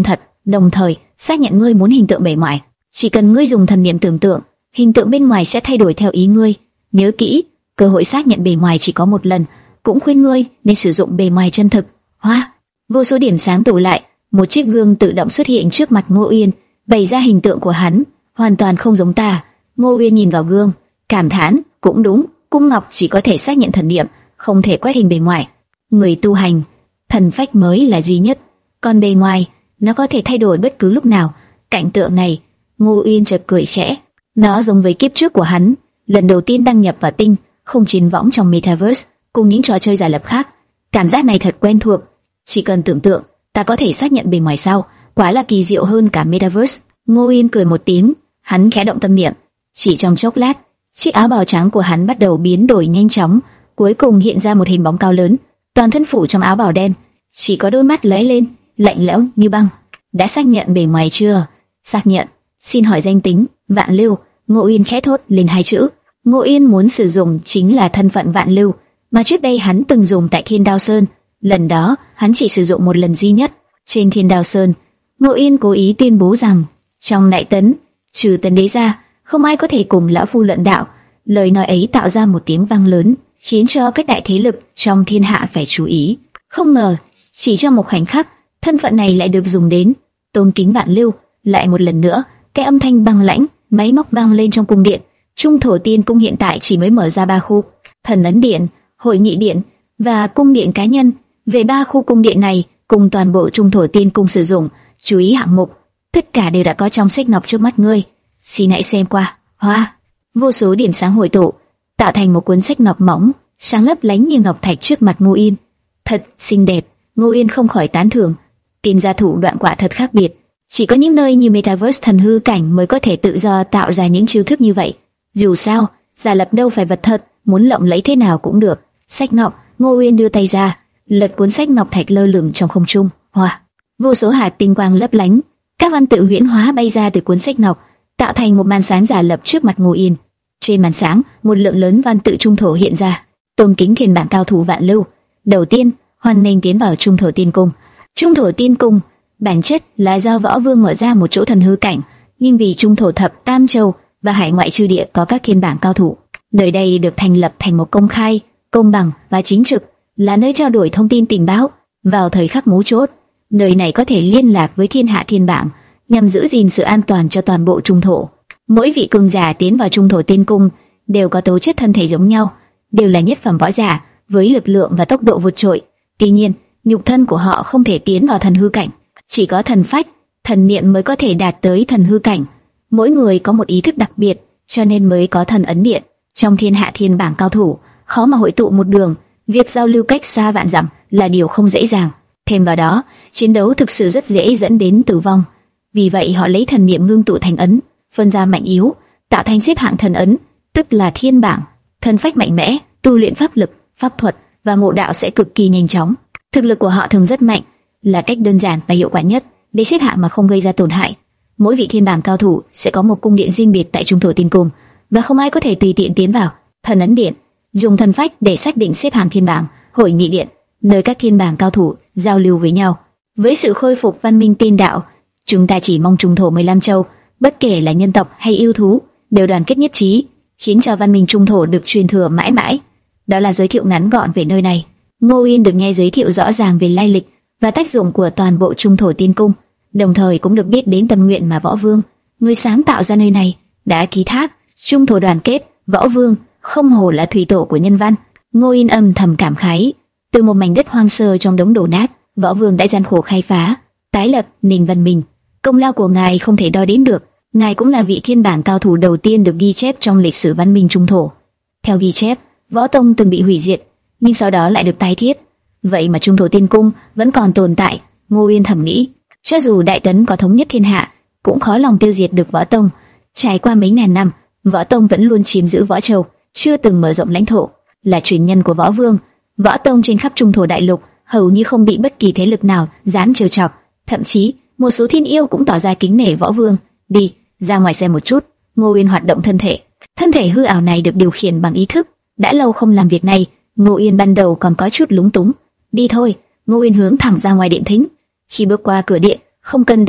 đồng thời xác nhận ngươi muốn hình tượng bề ngoài. Chỉ cần ngươi dùng thần niệm tưởng tượng, hình tượng bên ngoài sẽ thay đổi theo ý ngươi. Nhớ kỹ, cơ hội xác nhận bề ngoài chỉ có một lần. Cũng khuyên ngươi nên sử dụng bề ngoài chân thực. Hoa, vô số điểm sáng tụ lại, một chiếc gương tự động xuất hiện trước mặt Ngô Uyên, bày ra hình tượng của hắn, hoàn toàn không giống ta. Ngô Uyên nhìn vào gương, cảm thán, cũng đúng, cung ngọc chỉ có thể xác nhận thần niệm, không thể quét hình bề ngoài. Người tu hành, thần phách mới là duy nhất, còn bề ngoài, nó có thể thay đổi bất cứ lúc nào. Cảnh tượng này, Ngô Uyên chợt cười khẽ. Nó giống với kiếp trước của hắn, lần đầu tiên đăng nhập vào tinh không chiến võng trong Metaverse, cùng những trò chơi giả lập khác. Cảm giác này thật quen thuộc. Chỉ cần tưởng tượng, ta có thể xác nhận bề ngoài sau, quả là kỳ diệu hơn cả Metaverse. Ngô Uyên cười một tiếng, hắn khẽ động tâm niệm, chỉ trong chốc lát, chiếc áo bào trắng của hắn bắt đầu biến đổi nhanh chóng, cuối cùng hiện ra một hình bóng cao lớn, toàn thân phủ trong áo bào đen, chỉ có đôi mắt lóe lên, lạnh lẽo như băng. Đã xác nhận bề ngoài chưa? Xác nhận. Xin hỏi danh tính. Vạn Lưu. Ngô Uyên khẽ thốt lên hai chữ. Ngô Uyên muốn sử dụng chính là thân phận Vạn Lưu, mà trước đây hắn từng dùng tại Thiên Đao Sơn. Lần đó, hắn chỉ sử dụng một lần duy nhất. Trên Thiên Đao Sơn, Ngô Uyên cố ý tuyên bố rằng, trong Đại Tấn, trừ Tấn Đế ra, không ai có thể cùng lão phu luận đạo. Lời nói ấy tạo ra một tiếng vang lớn, khiến cho các đại thế lực trong thiên hạ phải chú ý. Không ngờ, chỉ trong một khoảnh khắc, thân phận này lại được dùng đến. Tôn kính Vạn Lưu. Lại một lần nữa, cái âm thanh băng lãnh, máy móc vang lên trong cung điện. Trung Thổ Tiên Cung hiện tại chỉ mới mở ra ba khu: Thần Ấn Điện, Hội Nghị Điện và cung điện cá nhân. Về ba khu cung điện này, cùng toàn bộ Trung Thổ Tiên Cung sử dụng, chú ý hạng mục, tất cả đều đã có trong sách ngọc trước mắt ngươi. Xin hãy xem qua. Hoa, vô số điểm sáng hội tụ, tạo thành một cuốn sách ngọc mỏng, sáng lấp lánh như ngọc thạch trước mặt Ngô Uyên. Thật xinh đẹp. Ngô Uyên không khỏi tán thưởng. Tiên gia thủ đoạn quả thật khác biệt. Chỉ có những nơi như Metaverse thần hư cảnh mới có thể tự do tạo ra những chiêu thức như vậy. Dù sao, giả lập đâu phải vật thật, muốn lộng lấy thế nào cũng được. Sách ngọc. Ngô Uyên đưa tay ra, lật cuốn sách ngọc thạch lơ lửng trong không trung. Hoa, vô số hạt tinh quang lấp lánh, các văn tự huyễn hóa bay ra từ cuốn sách ngọc, tạo thành một màn sáng giả lập trước mặt Ngô Uyên. Trên màn sáng, một lượng lớn văn tự Trung Thổ hiện ra. Tôn kính thiên bản cao thủ Vạn Lưu. Đầu tiên, hoan nghênh tiến vào Trung Thổ Tiên Cung. Trung Thổ Tiên Cung bản chất là do Võ Vương mở ra một chỗ thần hư cảnh, nhưng vì Trung Thổ thập tam châu và hải ngoại chư địa có các thiên bản cao thủ, nơi đây được thành lập thành một công khai, công bằng và chính trực, là nơi trao đổi thông tin tình báo. Vào thời khắc mấu chốt, nơi này có thể liên lạc với thiên hạ thiên bảng, nhằm giữ gìn sự an toàn cho toàn bộ Trung Thổ. Mỗi vị cường giả tiến vào Trung Thổ Tiên Cung đều có tố chất thân thể giống nhau, đều là nhất phẩm võ giả với lực lượng và tốc độ vượt trội. Tuy nhiên, nhục thân của họ không thể tiến vào thần hư cảnh, chỉ có thần phách, thần niệm mới có thể đạt tới thần hư cảnh. Mỗi người có một ý thức đặc biệt, cho nên mới có thần ấn điện. Trong thiên hạ thiên bảng cao thủ, khó mà hội tụ một đường, việc giao lưu cách xa vạn dặm là điều không dễ dàng. Thêm vào đó, chiến đấu thực sự rất dễ dẫn đến tử vong. Vì vậy họ lấy thần niệm ngưng tụ thành ấn, phân ra mạnh yếu, tạo thành xếp hạng thần ấn, tức là thiên bảng. Thần phách mạnh mẽ, tu luyện pháp lực, pháp thuật và ngộ đạo sẽ cực kỳ nhanh chóng. Thực lực của họ thường rất mạnh, là cách đơn giản và hiệu quả nhất để xếp hạng mà không gây ra tổn hại. Mỗi vị thiên bảng cao thủ sẽ có một cung điện riêng biệt tại Trung Thổ Tiên Cung, và không ai có thể tùy tiện tiến vào. Thần ấn điện dùng thần phách để xác định xếp hạng thiên bảng. Hội nghị điện, nơi các thiên bảng cao thủ giao lưu với nhau. Với sự khôi phục văn minh tiên đạo, chúng ta chỉ mong Trung Thổ mười lăm châu, bất kể là nhân tộc hay yêu thú, đều đoàn kết nhất trí, khiến cho văn minh Trung Thổ được truyền thừa mãi mãi. Đó là giới thiệu ngắn gọn về nơi này. Ngô Uyên được nghe giới thiệu rõ ràng về lai lịch và tác dụng của toàn bộ Trung Thổ Tiên Cung, đồng thời cũng được biết đến tâm nguyện mà Võ Vương, người sáng tạo ra nơi này, đã ký thác. Trung Thổ đoàn kết, Võ Vương không hổ là thủy tổ của nhân văn. Ngô Uyên âm thầm cảm khái. Từ một mảnh đất hoang sơ trong đống đổ nát, Võ Vương đã gian khổ khai phá, tái lập nền văn minh. Công lao của ngài không thể đo đếm được. Ngài cũng là vị thiên bảng cao thủ đầu tiên được ghi chép trong lịch sử văn minh Trung Thổ. Theo ghi chép, Võ Tông từng bị hủy diệt, nhưng sau đó lại được tái thiết. Vậy mà Trung Thổ Tiên Cung vẫn còn tồn tại. Ngô Uyên thầm nghĩ, cho dù Đại Tấn có thống nhất thiên hạ, cũng khó lòng tiêu diệt được Võ Tông. Trải qua mấy ngàn năm, Võ Tông vẫn luôn chiếm giữ Võ Châu, chưa từng mở rộng lãnh thổ. Là truyền nhân của Võ Vương, Võ Tông trên khắp Trung Thổ đại lục hầu như không bị bất kỳ thế lực nào dám trêu chọc. Thậm chí một số thiên yêu cũng tỏ ra kính nể Võ Vương. Đi, ra ngoài xem một chút. Ngô Uyên hoạt động thân thể. Thân thể hư ảo này được điều khiển bằng ý thức. Đã lâu không làm việc này, Ngô Uyên ban đầu còn có chút lúng túng. Đi thôi. Ngô Uyên hướng thẳng ra ngoài điện thính. Khi bước qua cửa điện, không cần đẩy,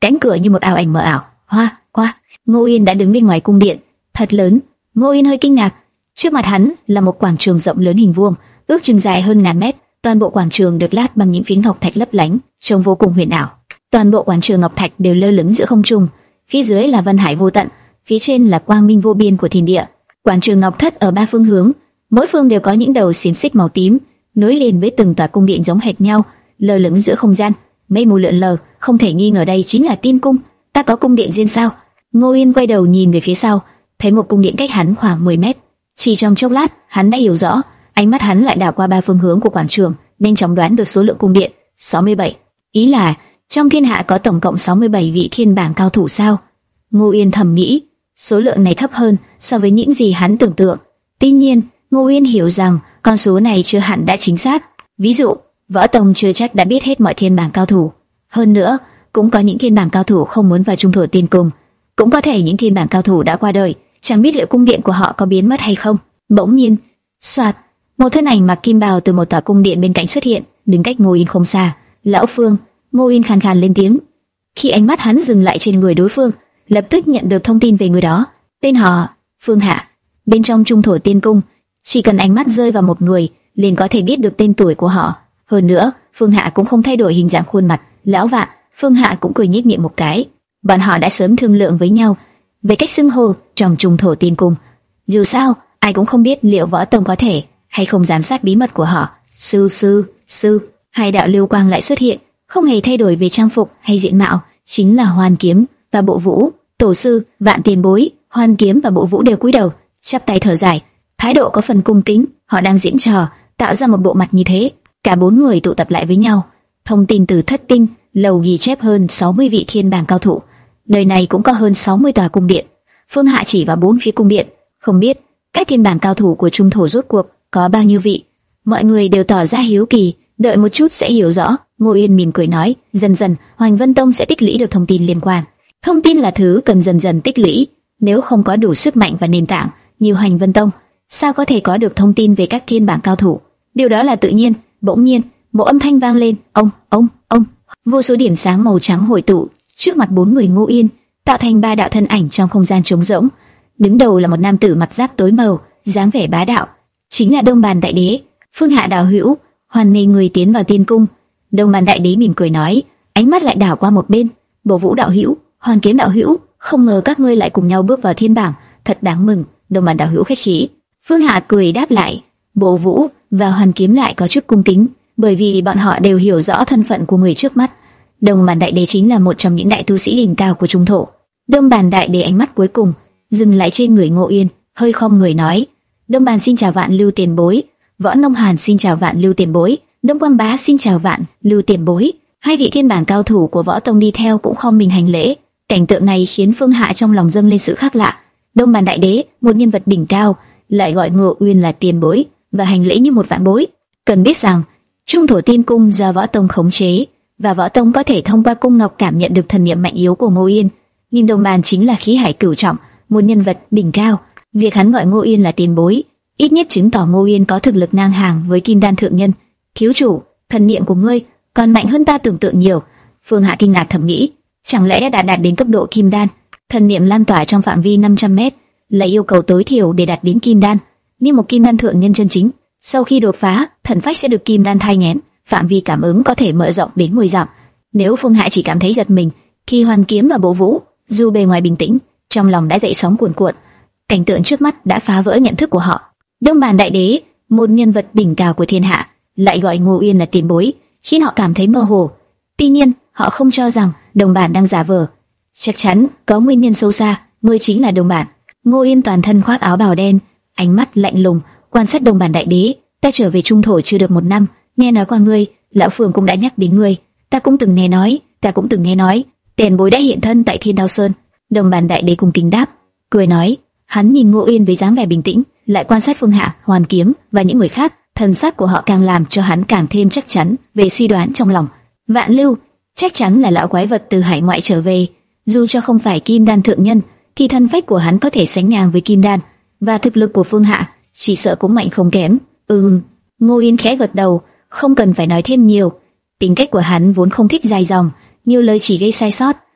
cánh cửa như một ảo ảnh mờ ảo. Hoa, qua. Ngô Yên đã đứng bên ngoài cung điện, thật lớn. Ngô Yên hơi kinh ngạc. Trước mặt hắn là một quảng trường rộng lớn hình vuông, ước chừng dài hơn ngàn mét. Toàn bộ quảng trường được lát bằng những phiến ngọc thạch lấp lánh, trông vô cùng huyền ảo. Toàn bộ quảng trường ngọc thạch đều lơ lửng giữa không trung, phía dưới là vân hải vô tận, phía trên là quang minh vô biên của thiên địa. Quảng trường ngọc thất ở ba phương hướng, mỗi phương đều có những đầu xiềng xích màu tím nối liền với từng tòa cung điện giống hệt nhau, lơ lửng giữa không gian. Mây mù lượn lờ, không thể nghi ngờ đây chính là tiên cung. Ta có cung điện riêng sao? Ngô Yên quay đầu nhìn về phía sau, thấy một cung điện cách hắn khoảng mười mét. Chỉ trong chốc lát, hắn đã hiểu rõ. Ánh mắt hắn lại đảo qua ba phương hướng của quảng trường, nhanh chóng đoán được số lượng cung điện, sáu mươi bảy. Ý là trong thiên hạ có tổng cộng sáu mươi bảy vị thiên bảng cao thủ sao? Ngô Yên thầm nghĩ, số lượng này thấp hơn so với những gì hắn tưởng tượng. Tuy nhiên, Ngô Yên hiểu rằng con số này chưa hẳn đã chính xác. Ví dụ, Võ Tông chưa chắc đã biết hết mọi thiên bảng cao thủ. Hơn nữa, cũng có những thiên bảng cao thủ không muốn vào trung thổ tiên cung. Cũng có thể những thiên bảng cao thủ đã qua đời, chẳng biết liệu cung điện của họ có biến mất hay không. Bỗng nhiên, soạt, một thân ảnh mặc kim bào từ một tòa cung điện bên cạnh xuất hiện, đứng cách Ngô Yên không xa. Lão Phương. Ngô Yên khàn khàn lên tiếng. Khi ánh mắt hắn dừng lại trên người đối phương, lập tức nhận được thông tin về người đó. Tên họ Phương Hạ. Bên trong trung thổ tiên cung, chỉ cần ánh mắt rơi vào một người, liền có thể biết được tên tuổi của họ. Hơn nữa, Phương Hạ cũng không thay đổi hình dạng khuôn mặt. Lão Vạn. Phương Hạ cũng cười nhếch miệng một cái. Bọn họ đã sớm thương lượng với nhau về cách xưng hô trong trung thổ tiên cung. Dù sao, ai cũng không biết liệu Võ Tông có thể hay không giám sát bí mật của họ. Sư sư sư. Hai đạo lưu quang lại xuất hiện, không hề thay đổi về trang phục hay diện mạo, chính là Hoan Kiếm và Bộ Vũ. Tổ sư, Vạn tiền bối. Hoan Kiếm và Bộ Vũ đều cúi đầu, chắp tay thở dài, thái độ có phần cung kính. Họ đang diễn trò, tạo ra một bộ mặt như thế. Cả bốn người tụ tập lại với nhau. Thông tin từ Thất Tinh lầu ghi chép hơn sáu mươi vị thiên bảng cao thủ. Đời này cũng có hơn sáu mươi tòa cung điện. Phương Hạ chỉ vào bốn phía cung điện, không biết các thiên bảng cao thủ của trung thổ rốt cuộc có bao nhiêu vị. Mọi người đều tỏ ra hiếu kỳ, đợi một chút sẽ hiểu rõ. Ngô Yên mỉm cười nói, dần dần Hoành Vân Tông sẽ tích lũy được thông tin liên quan. Thông tin là thứ cần dần dần tích lũy, nếu không có đủ sức mạnh và nền tảng như Hoành Vân Tông, sao có thể có được thông tin về các thiên bảng cao thủ? Điều đó là tự nhiên. Bỗng nhiên, một âm thanh vang lên, ông, ông, ông. Vô số điểm sáng màu trắng hội tụ trước mặt bốn người Ngô Yên, tạo thành ba đạo thân ảnh trong không gian trống rỗng. Đứng đầu là một nam tử mặc giáp tối màu, dáng vẻ bá đạo, chính là Đông Bàn Đại Đế. Phương Hạ đạo hữu, hoan nghênh người tiến vào tiên cung. Đông Bàn Đại Đế mỉm cười nói, ánh mắt lại đảo qua một bên. Bộ Vũ đạo hữu, Hoàn Kiếm đạo hữu, không ngờ các ngươi lại cùng nhau bước vào thiên bảng, thật đáng mừng. Đông Bàn đạo hữu khách khí. Phương Hạ cười đáp lại. Bộ Vũ và Hoàn Kiếm lại có chút cung kính, bởi vì bọn họ đều hiểu rõ thân phận của người trước mắt. Đông Bàn Đại Đế chính là một trong những đại tu sĩ đỉnh cao của trung thổ. Đông Bàn Đại Đế ánh mắt cuối cùng dừng lại trên người Ngô Yên, hơi khom người nói: Đông Bàn xin chào Vạn Lưu tiền bối. Võ Nông Hàn xin chào Vạn Lưu tiền bối. Đông Quang Bá xin chào Vạn Lưu tiền bối. Hai vị thiên bảng cao thủ của Võ Tông đi theo cũng khom mình hành lễ. Cảnh tượng này khiến Phương Hạ trong lòng dâng lên sự khác lạ. Đông Bàn Đại Đế, một nhân vật đỉnh cao, lại gọi Ngô Uyên là tiền bối và hành lễ như một vạn bối. Cần biết rằng trung thổ tiên cung do Võ Tông khống chế, và Võ Tông có thể thông qua cung ngọc cảm nhận được thần niệm mạnh yếu của Ngô Yên. Nhưng Đông Bàn chính là khí hải cửu trọng, một nhân vật đỉnh cao. Việc hắn gọi Ngô Yên là tiền bối, ít nhất chứng tỏ Ngô Yên có thực lực ngang hàng với Kim Đan thượng nhân. Thiếu chủ, thần niệm của ngươi còn mạnh hơn ta tưởng tượng nhiều. Phương Hạ kinh ngạc thầm nghĩ, chẳng lẽ đã đạt, đạt đến cấp độ Kim Đan? Thần niệm lan tỏa trong phạm vi năm trăm mét là yêu cầu tối thiểu để đạt đến Kim Đan. Nhưng một Kim Đan thượng nhân chân chính, sau khi đột phá, thần phách sẽ được Kim Đan thai nghén, phạm vi cảm ứng có thể mở rộng đến mười dặm. Nếu Phương Hạ chỉ cảm thấy giật mình khi Hoàn Kiếm và Bộ Vũ, dù bề ngoài bình tĩnh, trong lòng đã dậy sóng cuồn cuộn. Cảnh tượng trước mắt đã phá vỡ nhận thức của họ. Đông Bàn Đại Đế, một nhân vật đỉnh cao của thiên hạ, lại gọi Ngô Yên là tiền bối, khiến họ cảm thấy mơ hồ. Tuy nhiên, họ không cho rằng Đông Bàn đang giả vờ. Chắc chắn có nguyên nhân sâu xa, ngươi chính là Đông Bàn. Ngô Yên toàn thân khoác áo bào đen, ánh mắt lạnh lùng quan sát Đông Bàn Đại Đế. Ta trở về trung thổ chưa được một năm, nghe nói qua ngươi, lão Phường cũng đã nhắc đến ngươi. Ta cũng từng nghe nói, ta cũng từng nghe nói, tiền bối đã hiện thân tại Thiên Đao Sơn. Đông Bàn Đại Đế cung kính đáp, cười nói. Hắn nhìn Ngô Yên với dáng vẻ bình tĩnh, lại quan sát Phương Hạ, Hoàn Kiếm và những người khác. Thần sắc của họ càng làm cho hắn càng thêm chắc chắn về suy đoán trong lòng. Vạn Lưu chắc chắn là lão quái vật từ hải ngoại trở về. Dù cho không phải Kim Đan thượng nhân, thì thân phách của hắn có thể sánh ngang với Kim Đan, và thực lực của Phương Hạ chỉ sợ cũng mạnh không kém. Ừm. Ngô Yên khẽ gật đầu, không cần phải nói thêm nhiều. Tính cách của hắn vốn không thích dài dòng, nhiều lời chỉ gây sai sót.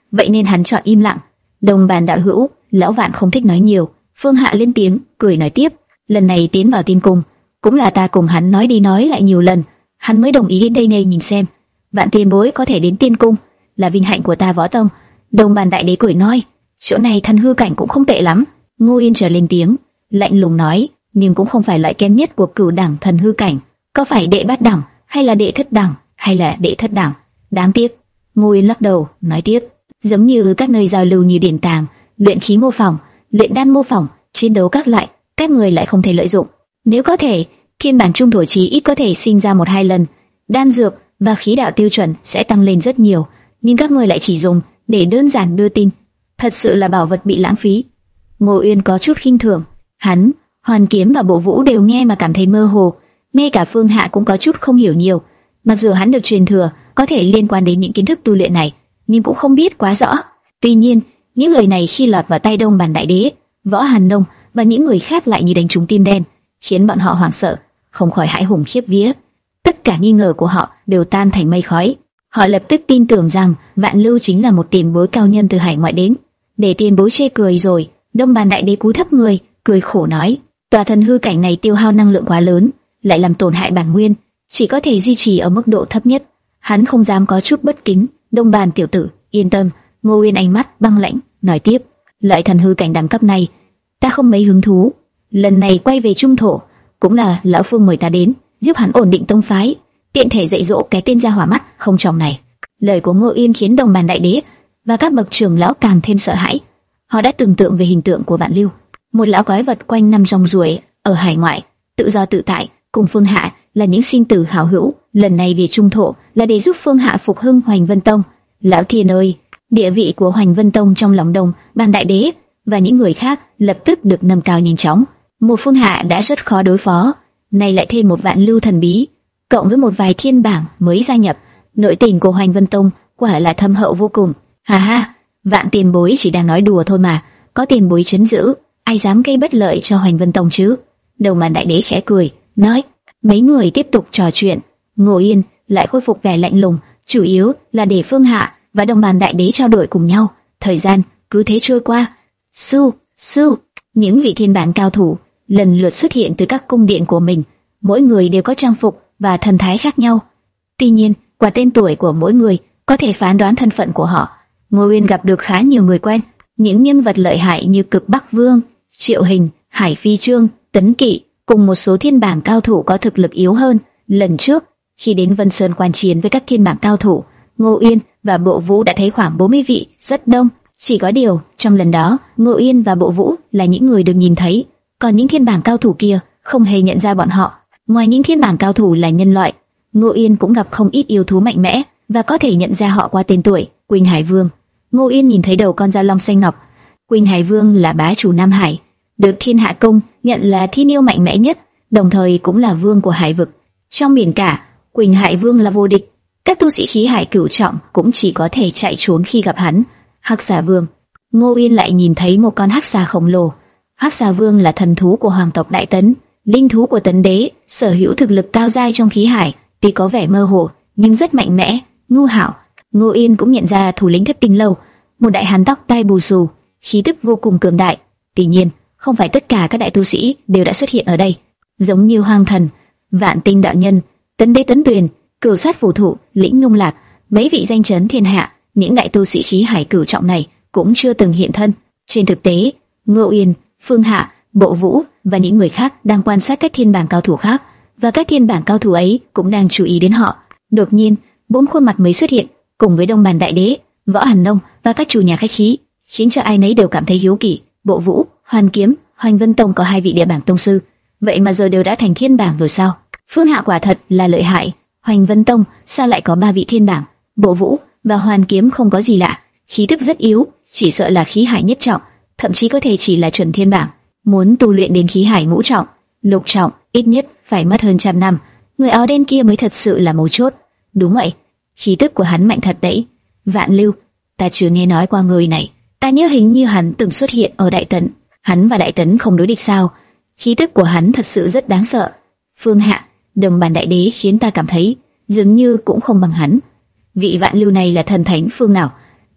vậy nên hắn chọn im lặng. Đồng bàn đạo hữu, lão Vạn không thích nói nhiều. Phương Hạ lên tiếng, cười nói tiếp, lần này tiến vào tiên cung, cũng là ta cùng hắn nói đi nói lại nhiều lần, hắn mới đồng ý đến đây này nhìn xem. Vạn tiền bối có thể đến tiên cung, là vinh hạnh của ta Võ Tông. Đồng bàn đại đế cười nói, chỗ này thần hư cảnh cũng không tệ lắm. Ngô Yên trở lên tiếng, lạnh lùng nói, nhưng cũng không phải loại kém nhất của cửu đẳng thần hư cảnh, có phải đệ bát đẳng, hay là đệ thất đẳng, hay là đệ thất đẳng. Đáng tiếc. Ngô Yên lắc đầu, nói tiếp, giống như các nơi giao lưu như điển tàng, luyện khí mô phỏng, luyện đan mô phỏng, chiến đấu các loại, các người lại không thể lợi dụng. Nếu có thể, thiên bản trung thổ chí ít có thể sinh ra một hai lần, đan dược và khí đạo tiêu chuẩn sẽ tăng lên rất nhiều, nhưng các người lại chỉ dùng để đơn giản đưa tin, thật sự là bảo vật bị lãng phí. Ngô Uyên có chút khinh thường, hắn, Hoàn Kiếm và Bộ Vũ đều nghe mà cảm thấy mơ hồ, ngay cả Phương Hạ cũng có chút không hiểu nhiều. Mặc dù hắn được truyền thừa có thể liên quan đến những kiến thức tu luyện này, nhưng cũng không biết quá rõ. Tuy nhiên, những lời này khi lọt vào tai Đông Bàn Đại Đế, Võ Hàn Nông và những người khác lại như đánh trúng tim đen, khiến bọn họ hoảng sợ, không khỏi hãi hùng khiếp vía. Tất cả nghi ngờ của họ đều tan thành mây khói. Họ lập tức tin tưởng rằng Vạn Lưu chính là một tiền bối cao nhân từ hải ngoại đến. Để tiền bối chê cười rồi, Đông Bàn Đại Đế cúi thấp người, cười khổ nói: tòa thần hư cảnh này tiêu hao năng lượng quá lớn, lại làm tổn hại bản nguyên, chỉ có thể duy trì ở mức độ thấp nhất. Hắn không dám có chút bất kính. Đông Bàn tiểu tử, yên tâm. Ngô Uyên ánh mắt băng lãnh, nói tiếp: loại thần hư cảnh đẳng cấp này, ta không mấy hứng thú. Lần này quay về trung thổ, cũng là lão Phương mời ta đến, giúp hắn ổn định tông phái, tiện thể dạy dỗ cái tên gia hỏa mắt không tròng này. Lời của Ngô Uyên khiến Đồng Bàn Đại Đế và các bậc trưởng lão càng thêm sợ hãi. Họ đã tưởng tượng về hình tượng của Vạn Lưu, một lão quái vật quanh năm rong ruổi ở hải ngoại, tự do tự tại, cùng Phương Hạ là những sinh tử hảo hữu. Lần này về trung thổ là để giúp Phương Hạ phục hưng Hoành Vân Tông. Lão thiên ơi, địa vị của Hoành Vân Tông trong lòng Đồng Bàn Đại Đế và những người khác lập tức được nâng cao nhanh chóng. Một Phương Hạ đã rất khó đối phó, nay lại thêm một Vạn Lưu thần bí, cộng với một vài thiên bảng mới gia nhập, nội tình của Hoành Vân Tông quả là thâm hậu vô cùng. Ha ha, Vạn tiền bối chỉ đang nói đùa thôi mà, có tiền bối trấn giữ, ai dám gây bất lợi cho Hoành Vân Tông chứ? Đồng Bàn Đại Đế khẽ cười, nói. Mấy người tiếp tục trò chuyện. Ngô Yên lại khôi phục vẻ lạnh lùng, chủ yếu là để Phương Hạ và Đồng Bàn Đại Đế trao đổi cùng nhau. Thời gian cứ thế trôi qua. Su, su, những vị thiên bản cao thủ lần lượt xuất hiện từ các cung điện của mình, mỗi người đều có trang phục và thần thái khác nhau. Tuy nhiên, qua tên tuổi của mỗi người có thể phán đoán thân phận của họ. Ngô Uyên gặp được khá nhiều người quen, những nhân vật lợi hại như Cực Bắc Vương, Triệu Hình, Hải Phi Trương, Tấn Kỵ, cùng một số thiên bảng cao thủ có thực lực yếu hơn. Lần trước, khi đến Vân Sơn quan chiến với các thiên bảng cao thủ, Ngô Uyên và Bộ Vũ đã thấy khoảng bốn mươi vị, rất đông. Chỉ có điều, trong lần đó, Ngô Uyên và Bộ Vũ là những người được nhìn thấy, còn những thiên bảng cao thủ kia không hề nhận ra bọn họ. Ngoài những thiên bảng cao thủ là nhân loại, Ngô Uyên cũng gặp không ít yêu thú mạnh mẽ và có thể nhận ra họ qua tên tuổi. Quỳnh Hải Vương. Ngô Uyên nhìn thấy đầu con dao long xanh ngọc. Quỳnh Hải Vương là bá chủ Nam Hải, được Thiên Hạ Công nhận là thiên yêu mạnh mẽ nhất, đồng thời cũng là vương của hải vực. Trong biển cả, Quỳnh Hải Vương là vô địch, các tu sĩ khí hải cửu trọng cũng chỉ có thể chạy trốn khi gặp hắn. Hắc Xà Vương. Ngô Uyên lại nhìn thấy một con hắc xà khổng lồ. Hắc Xà Vương là thần thú của hoàng tộc Đại Tấn, linh thú của Tấn Đế, sở hữu thực lực cao dai trong khí hải, tuy có vẻ mơ hồ nhưng rất mạnh mẽ, ngu hảo. Ngô Uyên cũng nhận ra thủ lĩnh Thất Tinh Lâu, một đại hán tóc tai bù xù, khí tức vô cùng cường đại. Tuy nhiên, không phải tất cả các đại tu sĩ đều đã xuất hiện ở đây, giống như Hoàng Thần, Vạn Tinh đạo nhân, Tấn Đế Tấn Tuyền, Cửu Sát Phù Thủ, Lĩnh Ngông Lạc, mấy vị danh chấn thiên hạ, những đại tu sĩ khí hải cửu trọng này cũng chưa từng hiện thân. Trên thực tế, Ngô Uyên, Phương Hạ, Bộ Vũ và những người khác đang quan sát các thiên bảng cao thủ khác, và các thiên bảng cao thủ ấy cũng đang chú ý đến họ. Đột nhiên, bốn khuôn mặt mới xuất hiện, cùng với Đông Bàn Đại Đế, Võ Hàn Nông và các chủ nhà khách khí, khiến cho ai nấy đều cảm thấy hiếu kỳ. Bộ Vũ, Hoàn Kiếm, Hoành Vân Tông có hai vị địa bảng tông sư, vậy mà giờ đều đã thành thiên bảng rồi sao? Phương Hạ quả thật là lợi hại, Hoành Vân Tông sao lại có ba vị thiên bảng? Bộ Vũ và Hoàn Kiếm không có gì lạ, khí tức rất yếu, chỉ sợ là khí hải nhất trọng, thậm chí có thể chỉ là chuẩn thiên bảng. Muốn tu luyện đến khí hải ngũ trọng, lục trọng, ít nhất phải mất hơn trăm năm. Người áo đen kia mới thật sự là mấu chốt. Đúng vậy, khí tức của hắn mạnh thật đấy. Vạn Lưu, ta chưa nghe nói qua người này, ta nhớ hình như hắn từng xuất hiện ở Đại Tấn. Hắn và Đại Tấn không đối địch sao? Khí tức của hắn thật sự rất đáng sợ. Phương Hạ, Đồng Bàn Đại Đế khiến ta cảm thấy dường như cũng không bằng hắn. Vị Vạn Lưu này là thần thánh phương nào?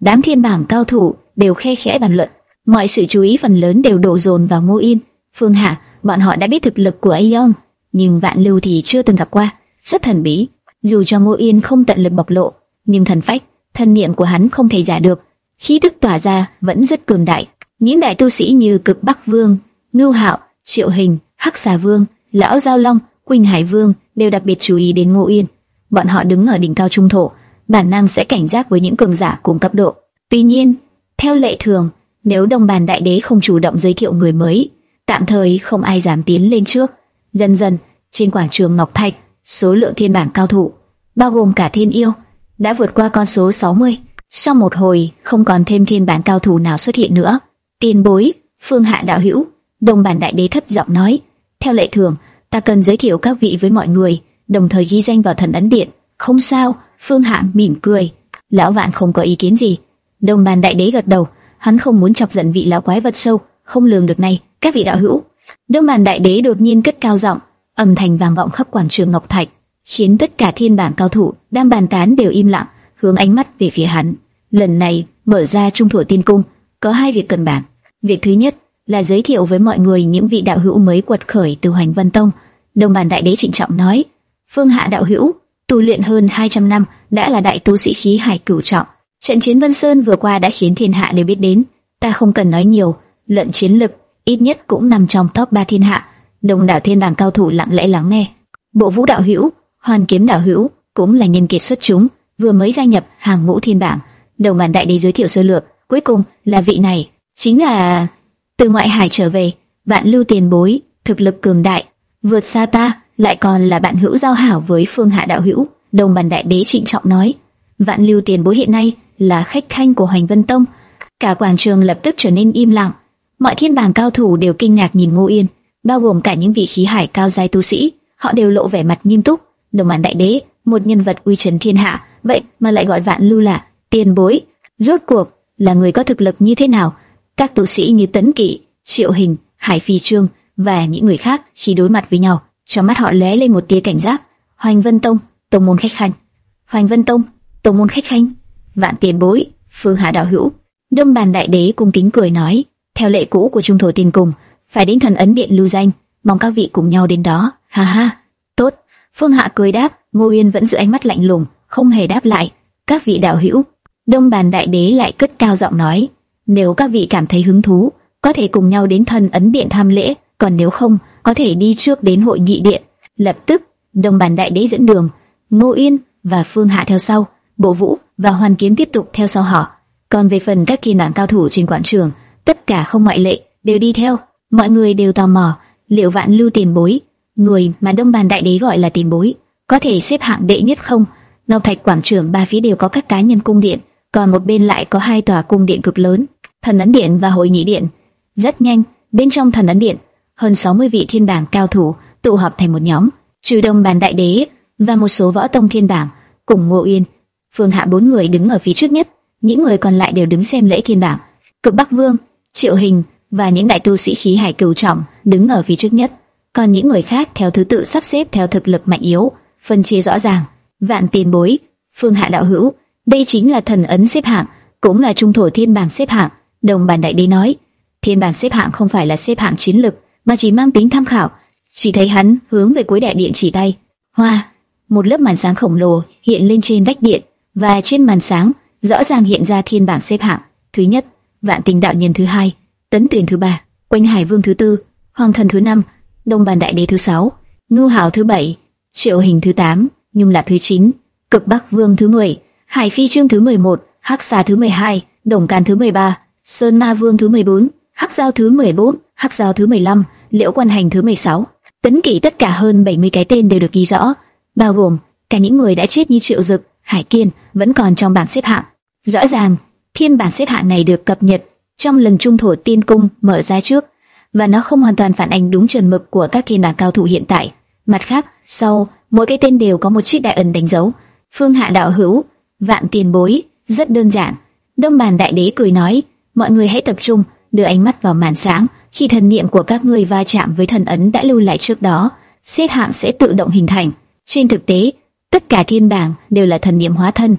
đám thiên bảng cao thủ đều khe khẽ bàn luận. Mọi sự chú ý phần lớn đều đổ dồn vào Ngô Yên, Phương Hạ. Bọn họ đã biết thực lực của Aeon, nhưng Vạn Lưu thì chưa từng gặp qua, rất thần bí. Dù cho Ngô Yên không tận lực bộc lộ, nhưng thần phách, thân niệm của hắn không thể giả được, khí tức tỏa ra vẫn rất cường đại. Những đại tu sĩ như Cực Bắc Vương, Ngưu Hạo, Triệu Hình, Hắc Xà Vương, Lão Giao Long, Quỳnh Hải Vương đều đặc biệt chú ý đến Ngô Yên. Bọn họ đứng ở đỉnh cao trung thổ, bản năng sẽ cảnh giác với những cường giả cùng cấp độ. Tuy nhiên, theo lệ thường, nếu Đông Bàn Đại Đế không chủ động giới thiệu người mới, tạm thời không ai dám tiến lên trước. Dần dần, trên quảng trường Ngọc Thạch, số lượng thiên bảng cao thủ, bao gồm cả thiên yêu, đã vượt qua con số sáu mươi. Sau một hồi, không còn thêm thiên bảng cao thủ nào xuất hiện nữa. Tiền bối, Phương Hạ đạo hữu, Đông Bàn Đại Đế thấp giọng nói, theo lệ thường, ta cần giới thiệu các vị với mọi người, đồng thời ghi danh vào thần ấn điện. Không sao, Phương Hạ mỉm cười. Lão Vạn không có ý kiến gì. Đông Bàn Đại Đế gật đầu, hắn không muốn chọc giận vị lão quái vật sâu không lường được này. Các vị đạo hữu. Đông Bàn Đại Đế đột nhiên cất cao giọng, âm thanh vang vọng khắp quảng trường Ngọc Thạch, khiến tất cả thiên bảng cao thủ đang bàn tán đều im lặng, hướng ánh mắt về phía hắn. Lần này mở ra Trung Thổ Tiên Cung, có hai việc cần bàn. Việc thứ nhất là giới thiệu với mọi người những vị đạo hữu mới quật khởi từ Hoành Vân Tông. Đông Bàn Đại Đế trịnh trọng nói, Phương Hạ đạo hữu tu luyện hơn hai trăm năm, đã là đại tu sĩ khí hải cửu trọng. Trận chiến Vân Sơn vừa qua đã khiến thiên hạ đều biết đến, ta không cần nói nhiều, luận chiến lực ít nhất cũng nằm trong top ba thiên hạ. Đông đảo thiên bảng cao thủ lặng lẽ lắng nghe. Bộ Vũ đạo hữu, Hoàn Kiếm đạo hữu cũng là nhân kiệt xuất chúng, vừa mới gia nhập hàng ngũ thiên bảng. Đông Bàn Đại Đế giới thiệu sơ lược, cuối cùng là vị này, chính là từ ngoại hải trở về, Vạn Lưu tiền bối, thực lực cường đại, vượt xa ta, lại còn là bạn hữu giao hảo với Phương Hạ đạo hữu. Đông Bàn Đại Đế trịnh trọng nói, Vạn Lưu tiền bối hiện nay là khách khanh của Hoành Vân Tông. Cả quảng trường lập tức trở nên im lặng, mọi thiên bảng cao thủ đều kinh ngạc nhìn Ngô Yên, bao gồm cả những vị khí hải cao giai tu sĩ, họ đều lộ vẻ mặt nghiêm túc. Đông Bàn Đại Đế, một nhân vật uy chấn thiên hạ, vậy mà lại gọi Vạn Lưu là tiền bối, rốt cuộc là người có thực lực như thế nào? Các tu sĩ như Tấn Kỵ, Triệu Hình, Hải Phi Trương và những người khác khi đối mặt với nhau, trong mắt họ lóe lên một tia cảnh giác. Hoành Vân Tông, tông môn khách khanh. Hoành Vân Tông, tông môn khách khanh. Vạn tiền bối, Phương Hạ đạo hữu. Đông Bàn Đại Đế cung kính cười nói, theo lệ cũ của Trung Thổ Tiên Cung, phải đến thần ấn điện lưu danh, mong các vị cùng nhau đến đó. Ha ha, tốt. Phương Hạ cười đáp. Ngô Yên vẫn giữ ánh mắt lạnh lùng, không hề đáp lại. Các vị đạo hữu. Đông Bàn Đại Đế lại cất cao giọng nói, nếu các vị cảm thấy hứng thú, có thể cùng nhau đến thần ấn điện tham lễ, còn nếu không, có thể đi trước đến hội nghị điện. Lập tức, Đông Bàn Đại Đế dẫn đường, Ngô Yên và Phương Hạ theo sau, Bộ Vũ và Hoàn Kiếm tiếp tục theo sau họ. Còn về phần các thiên bảng cao thủ trên quảng trường, tất cả không ngoại lệ đều đi theo. Mọi người đều tò mò, liệu Vạn Lưu tiền bối, người mà Đông Bàn Đại Đế gọi là tiền bối, có thể xếp hạng đệ nhất không? Ngọc Thạch quảng trường ba phía đều có các cá nhân cung điện, còn một bên lại có hai tòa cung điện cực lớn, thần ấn điện và hội nghị điện. Rất nhanh, bên trong thần ấn điện, hơn sáu mươi vị thiên bảng cao thủ tụ họp thành một nhóm, trừ Đông Bàn Đại Đế và một số võ tông thiên bảng cùng Ngô Yên, Phương Hạ bốn người đứng ở phía trước nhất, những người còn lại đều đứng xem lễ thiên bảng. Cực Bắc Vương, Triệu Hình và những đại tu sĩ khí hải cửu trọng đứng ở phía trước nhất, còn những người khác theo thứ tự sắp xếp theo thực lực mạnh yếu, phân chia rõ ràng. Vạn tiền bối, Phương Hạ đạo hữu, đây chính là thần ấn xếp hạng, cũng là Trung Thổ thiên bảng xếp hạng. Đông Bàn Đại Đế nói, thiên bảng xếp hạng không phải là xếp hạng chiến lực, mà chỉ mang tính tham khảo. Chỉ thấy hắn hướng về cuối đại điện chỉ tay. Hoa, một lớp màn sáng khổng lồ hiện lên trên vách điện, và trên màn sáng rõ ràng hiện ra thiên bảng xếp hạng. Thứ nhất, Vạn Tình đạo nhân thứ hai, Tấn Tuyền thứ ba, Quỳnh Hải Vương thứ tư, Hoàng Thần thứ năm, Đông Bàn Đại Đế thứ sáu, Ngưu Hạo thứ bảy, Triệu Hình thứ tám, Nhung Lạc thứ chín, Cực Bắc Vương thứ mười, Hải Phi Trương thứ mười một, Hắc Xà thứ mười hai, Đồng Càn thứ mười ba, Sơn Ma Vương thứ mười bốn, Hắc Giao thứ mười bốn, Hắc Giao thứ mười lăm, Liễu Quan Hành thứ mười sáu. Tấn Kỵ tất cả hơn bảy mươi cái tên đều được ghi rõ, bao gồm cả những người đã chết như Triệu Dực, Hải Kiên vẫn còn trong bảng xếp hạng. Rõ ràng, thiên bảng xếp hạng này được cập nhật trong lần Trung Thổ Tiên Cung mở ra trước, và nó không hoàn toàn phản ánh đúng chuẩn mực của các thiên bảng cao thủ hiện tại. Mặt khác, sau mỗi cái tên đều có một chiếc đại ấn đánh dấu. Phương Hạ đạo hữu, Vạn tiền bối, rất đơn giản. Đông Bàn Đại Đế cười nói, mọi người hãy tập trung, đưa ánh mắt vào màn sáng. Khi thần niệm của các ngươi va chạm với thần ấn đã lưu lại trước đó, xếp hạng sẽ tự động hình thành. Trên thực tế, tất cả thiên bảng đều là thần niệm hóa thân,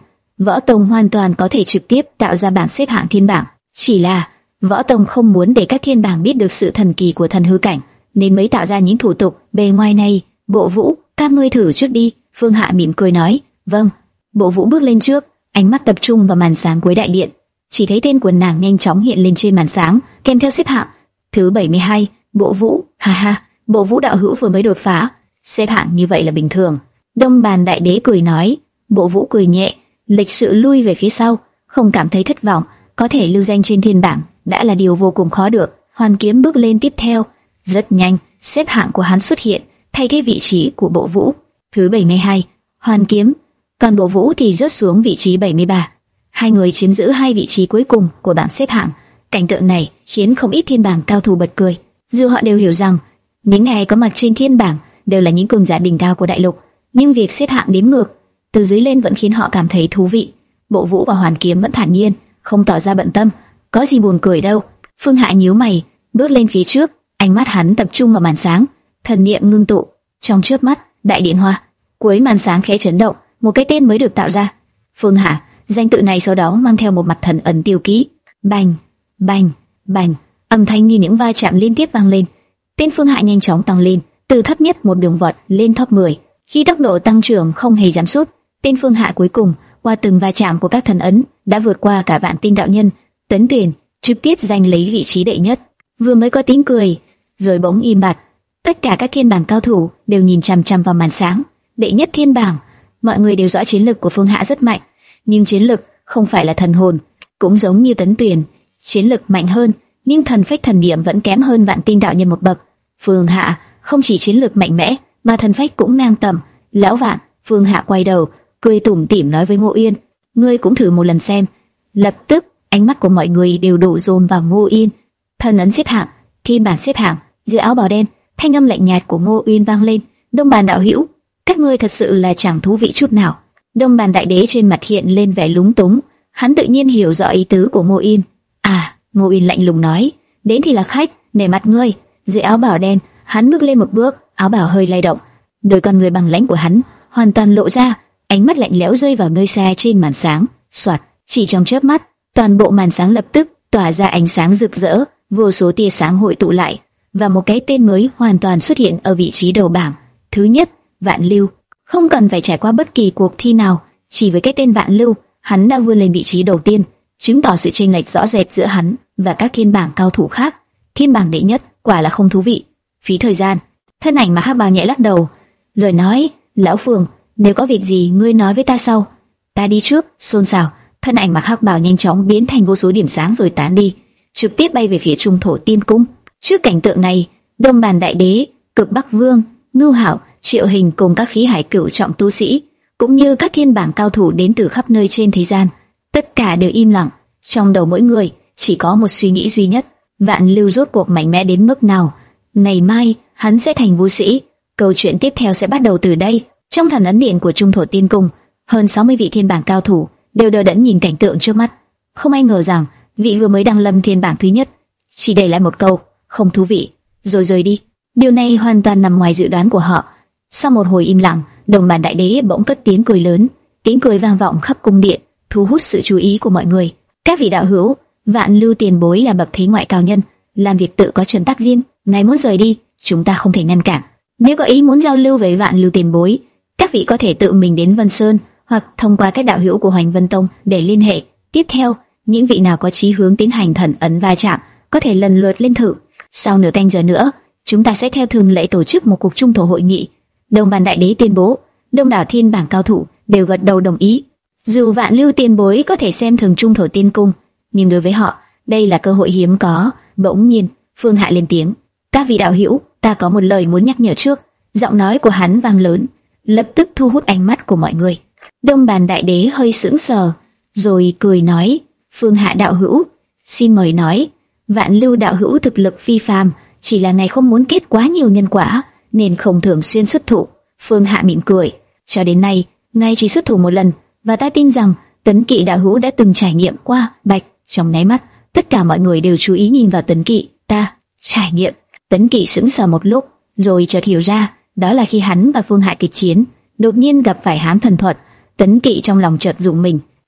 Võ Tông hoàn toàn có thể trực tiếp tạo ra bảng xếp hạng thiên bảng, chỉ là Võ Tông không muốn để các thiên bảng biết được sự thần kỳ của thần hư cảnh, nên mới tạo ra những thủ tục bề ngoài này. Bộ Vũ, các ngươi thử trước đi. Phương Hạ mỉm cười nói. Vâng. Bộ Vũ bước lên trước, ánh mắt tập trung vào màn sáng cuối đại điện. Chỉ thấy tên của nàng nhanh chóng hiện lên trên màn sáng, kèm theo xếp hạng. Thứ bảy mươi hai, Bộ Vũ. Ha ha, Bộ Vũ đạo hữu vừa mới đột phá, xếp hạng như vậy là bình thường. Đông Bàn Đại Đế cười nói. Bộ Vũ cười nhẹ, lịch sự lui về phía sau, không cảm thấy thất vọng. Có thể lưu danh trên thiên bảng đã là điều vô cùng khó được. Hoàn Kiếm bước lên tiếp theo. Rất nhanh, xếp hạng của hắn xuất hiện, thay thế vị trí của Bộ Vũ. Thứ bảy mươi hai, Hoàn Kiếm, còn Bộ Vũ thì rớt xuống vị trí bảy mươi ba. Hai người chiếm giữ hai vị trí cuối cùng của bảng xếp hạng. Cảnh tượng này khiến không ít thiên bảng cao thủ bật cười. Dù họ đều hiểu rằng những ai có mặt trên thiên bảng đều là những cường giả đỉnh cao của đại lục, nhưng việc xếp hạng đếm ngược từ dưới lên vẫn khiến họ cảm thấy thú vị. Bộ Vũ và Hoàn Kiếm vẫn thản nhiên, không tỏ ra bận tâm. Có gì buồn cười đâu. Phương Hạ nhíu mày, bước lên phía trước, ánh mắt hắn tập trung vào màn sáng, thần niệm ngưng tụ. Trong chớp mắt, đại điện hoa, cuối màn sáng khẽ chấn động, một cái tên mới được tạo ra. Phương Hạ, danh tự này sau đó mang theo một mặt thần ấn tiêu ký. Bành, bành, bành, âm thanh như những va chạm liên tiếp vang lên. Tên Phương Hạ nhanh chóng tăng lên, từ thấp nhất một đường vọt lên top mười. Khi tốc độ tăng trưởng không hề giảm sút, tên Phương Hạ cuối cùng qua từng va chạm của các thần ấn đã vượt qua cả Vạn Tinh đạo nhân, Tấn Tuyền, trực tiếp giành lấy vị trí đệ nhất. Vừa mới có tiếng cười, rồi bỗng im bặt. Tất cả các thiên bảng cao thủ đều nhìn chằm chằm vào màn sáng. Đệ nhất thiên bảng, mọi người đều rõ chiến lực của Phương Hạ rất mạnh, nhưng chiến lực không phải là thần hồn, cũng giống như Tấn Tuyền, chiến lực mạnh hơn, nhưng thần phách thần niệm vẫn kém hơn Vạn Tinh đạo nhân một bậc. Phương Hạ không chỉ chiến lực mạnh mẽ, mà thần phách cũng ngang tầm. Lão Vạn, Phương Hạ quay đầu, cười tủm tỉm nói với Ngô Yên, ngươi cũng thử một lần xem. Lập tức, ánh mắt của mọi người đều đổ dồn vào Ngô Yên. Thần ấn xếp hạng, thiên bảng xếp hạng, dưới áo bào đen, thanh âm lạnh nhạt của Ngô Uyên vang lên. Đông Bàn đạo hữu, các ngươi thật sự là chẳng thú vị chút nào. Đông Bàn Đại Đế trên mặt hiện lên vẻ lúng túng, hắn tự nhiên hiểu rõ ý tứ của Ngô Uyên. À, Ngô Uyên lạnh lùng nói, đến thì là khách, nể mặt ngươi. Dưới áo bào đen, hắn bước lên một bước, áo bào hơi lay động, đôi con người bằng lãnh của hắn hoàn toàn lộ ra, ánh mắt lạnh lẽo rơi vào nơi xa trên màn sáng. Soạt, chỉ trong chớp mắt, toàn bộ màn sáng lập tức tỏa ra ánh sáng rực rỡ, vô số tia sáng hội tụ lại, và một cái tên mới hoàn toàn xuất hiện ở vị trí đầu bảng. Thứ nhất, Vạn Lưu. Không cần phải trải qua bất kỳ cuộc thi nào, chỉ với cái tên Vạn Lưu, hắn đã vươn lên vị trí đầu tiên, chứng tỏ sự chênh lệch rõ rệt giữa hắn và các thiên bảng cao thủ khác. Thiên bảng đệ nhất quả là không thú vị, phí thời gian. Thân ảnh mà Hắc Bào nhẹ lắc đầu, rồi nói, lão Phương, nếu có việc gì ngươi nói với ta sau, ta đi trước. Xôn xao, thân ảnh mặc Hắc Bào nhanh chóng biến thành vô số điểm sáng rồi tán đi, trực tiếp bay về phía Trung Thổ Tiên Cung. Trước cảnh tượng này, Đông Bàn Đại Đế, Cực Bắc Vương, Ngưu Hạo, Triệu Hình cùng các khí hải cửu trọng tu sĩ, cũng như các thiên bảng cao thủ đến từ khắp nơi trên thế gian, tất cả đều im lặng. Trong đầu mỗi người chỉ có một suy nghĩ duy nhất: Vạn Lưu rốt cuộc mạnh mẽ đến mức nào? Ngày mai hắn sẽ thành vũ sĩ. Câu chuyện tiếp theo sẽ bắt đầu từ đây. Trong thần ấn điện của Trung Thổ Tiên Cung, hơn sáu mươi vị thiên bảng cao thủ đều đờ đẫn nhìn cảnh tượng trước mắt. Không ai ngờ rằng vị vừa mới đăng lâm thiên bảng thứ nhất chỉ để lại một câu không thú vị rồi rời đi. Điều này hoàn toàn nằm ngoài dự đoán của họ. Sau một hồi im lặng, Đồng Bàn Đại Đế bỗng cất tiếng cười lớn, tiếng cười vang vọng khắp cung điện, thu hút sự chú ý của mọi người. Các vị đạo hữu, Vạn Lưu tiền bối là bậc thế ngoại cao nhân, làm việc tự có chuẩn tắc riêng, ngài muốn rời đi, chúng ta không thể ngăn cản. Nếu có ý muốn giao lưu với Vạn Lưu tiền bối, các vị có thể tự mình đến Vân Sơn hoặc thông qua các đạo hữu của Hoành Vân Tông để liên hệ. Tiếp theo, những vị nào có chí hướng tiến hành thần ấn va chạm có thể lần lượt lên thử. Sau nửa canh giờ nữa, chúng ta sẽ theo thường lệ tổ chức một cuộc trung thổ hội nghị. Đồng Bàn Đại Đế tuyên bố, đông đảo thiên bảng cao thủ đều gật đầu đồng ý. Dù Vạn Lưu tiền bối có thể xem thường Trung Thổ Tiên Cung, nhưng đối với họ, đây là cơ hội hiếm có. Bỗng nhiên, Phương Hạ lên tiếng, các vị đạo hữu, ta có một lời muốn nhắc nhở trước. Giọng nói của hắn vang lớn, lập tức thu hút ánh mắt của mọi người. Đông Bàn Đại Đế hơi sững sờ, rồi cười nói, Phương Hạ đạo hữu, xin mời nói. Vạn Lưu đạo hữu thực lực phi phàm, chỉ là ngài không muốn kết quá nhiều nhân quả, nên không thường xuyên xuất thủ. Phương Hạ mỉm cười, cho đến nay, ngài chỉ xuất thủ một lần, và ta tin rằng Tấn Kỵ đạo hữu đã từng trải nghiệm qua. Bạch, trong nháy mắt, tất cả mọi người đều chú ý nhìn vào Tấn Kỵ. Ta trải nghiệm? Tấn Kỵ sững sờ một lúc, rồi chợt hiểu ra, đó là khi hắn và Phương Hạ kịch chiến, đột nhiên gặp phải hám thần thuật. Tấn Kỵ trong lòng chợt rùng mình,